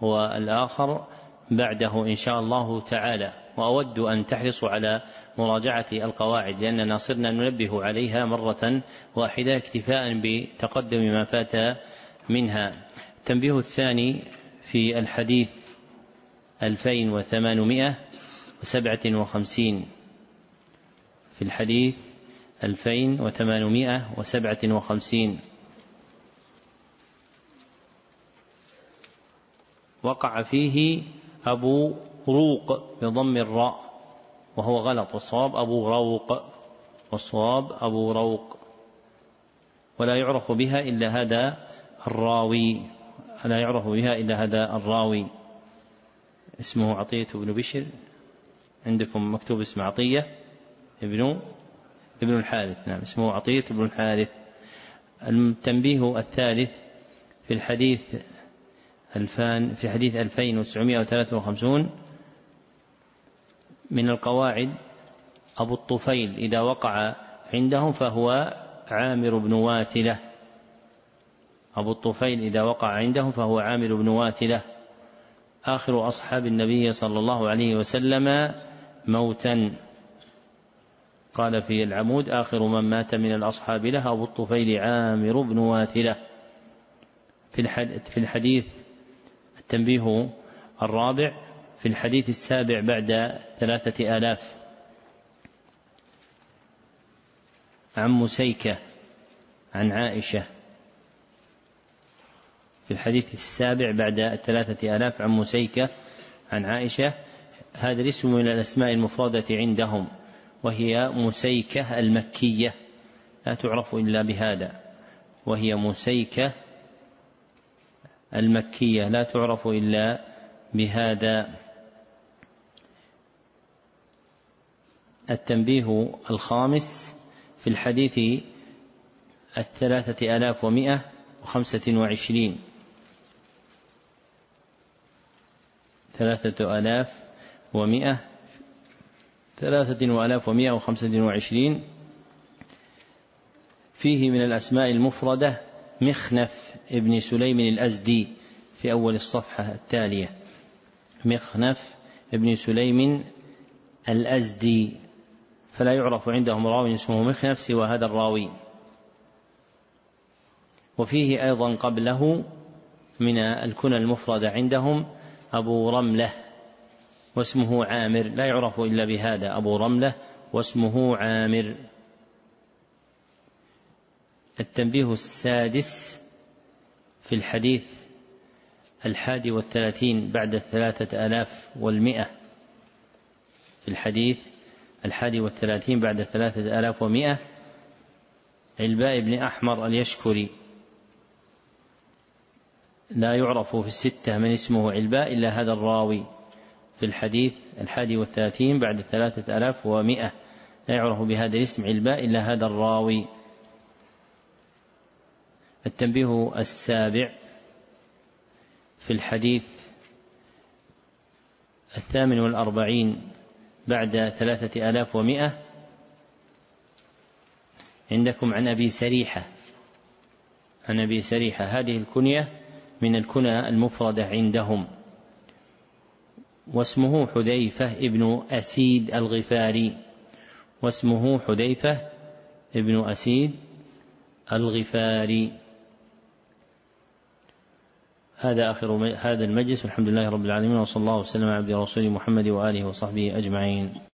والآخر بعده إن شاء الله تعالى. وأود أن تحرصوا على مراجعة القواعد لأننا صرنا ننبه عليها مرة واحدة اكتفاء بتقدم ما فات منها. التنبيه الثاني في الحديث 2857 في الحديث 2857 وقع فيه أبو روق بضم الراء وهو غلط، والصواب أبو روق، والصواب أبو روق، ولا يعرف بها إلا هذا الراوي، لا يعرف بها إلا هذا الراوي. اسمه عطية بن بشر، عندكم مكتوب اسم عطية ابن الحارث. نعم، اسمه عطية بن الحارث. التنبيه الثالث في الحديث 2953 من القواعد: أبو الطفيل إذا وقع عندهم فهو عامر بن واثلة. أبو الطفيل إذا وقع عندهم فهو عامر بن واثلة، آخر أصحاب النبي صلى الله عليه وسلم موتا. قال في العمود: آخر من مات من الأصحاب له أبو الطفيل عامر بن واثلة. في الحديث التنبيه الرابع في الحديث 7 بعد 3000 عن مسيكة عن عائشة. في الحديث 7 بعد 3000 عن مسيكة عن عائشة. هذا الاسم من الأسماء المفردة عندهم، وهي مسيكة المكية، لا تعرف إلا بهذا، وهي مسيكة المكية لا تعرف إلا بهذا. التنبيه الخامس في الحديث 3125 3125 فيه من الأسماء المفردة مخنف ابن سليم الأزدي في أول الصفحة التالية، مخنف ابن سليم الأزدي، فلا يعرف عندهم راوي اسمه مخنف سوى هذا الراوي. وفيه أيضا قبله من الكنى المفردة عندهم أبو رملة واسمه عامر، لا يعرف إلا بهذا، أبو رملة واسمه عامر. التنبيه السادس في الحديث 31 بعد 3100، في الحديث 31 بعد 3100 علباء بن أحمر اليشكري، لا يعرف في الستة من اسمه علباء إلا هذا الراوي. في الحديث 31 بعد 3100 لا يعرف بهذا الاسم علباء إلا هذا الراوي. التنبيه السابع في الحديث 48 بعد 3100 عندكم عن أبي سريحة، عن أبي سريحة، هذه الكنية من الكنى المفردة عندهم، واسمه حذيفة ابن أسيد الغفاري، واسمه حذيفة ابن أسيد الغفاري. هذا آخر هذا المجلس، والحمد لله رب العالمين، وصلى الله وسلم على عبده ورسوله محمد وآله وصحبه أجمعين.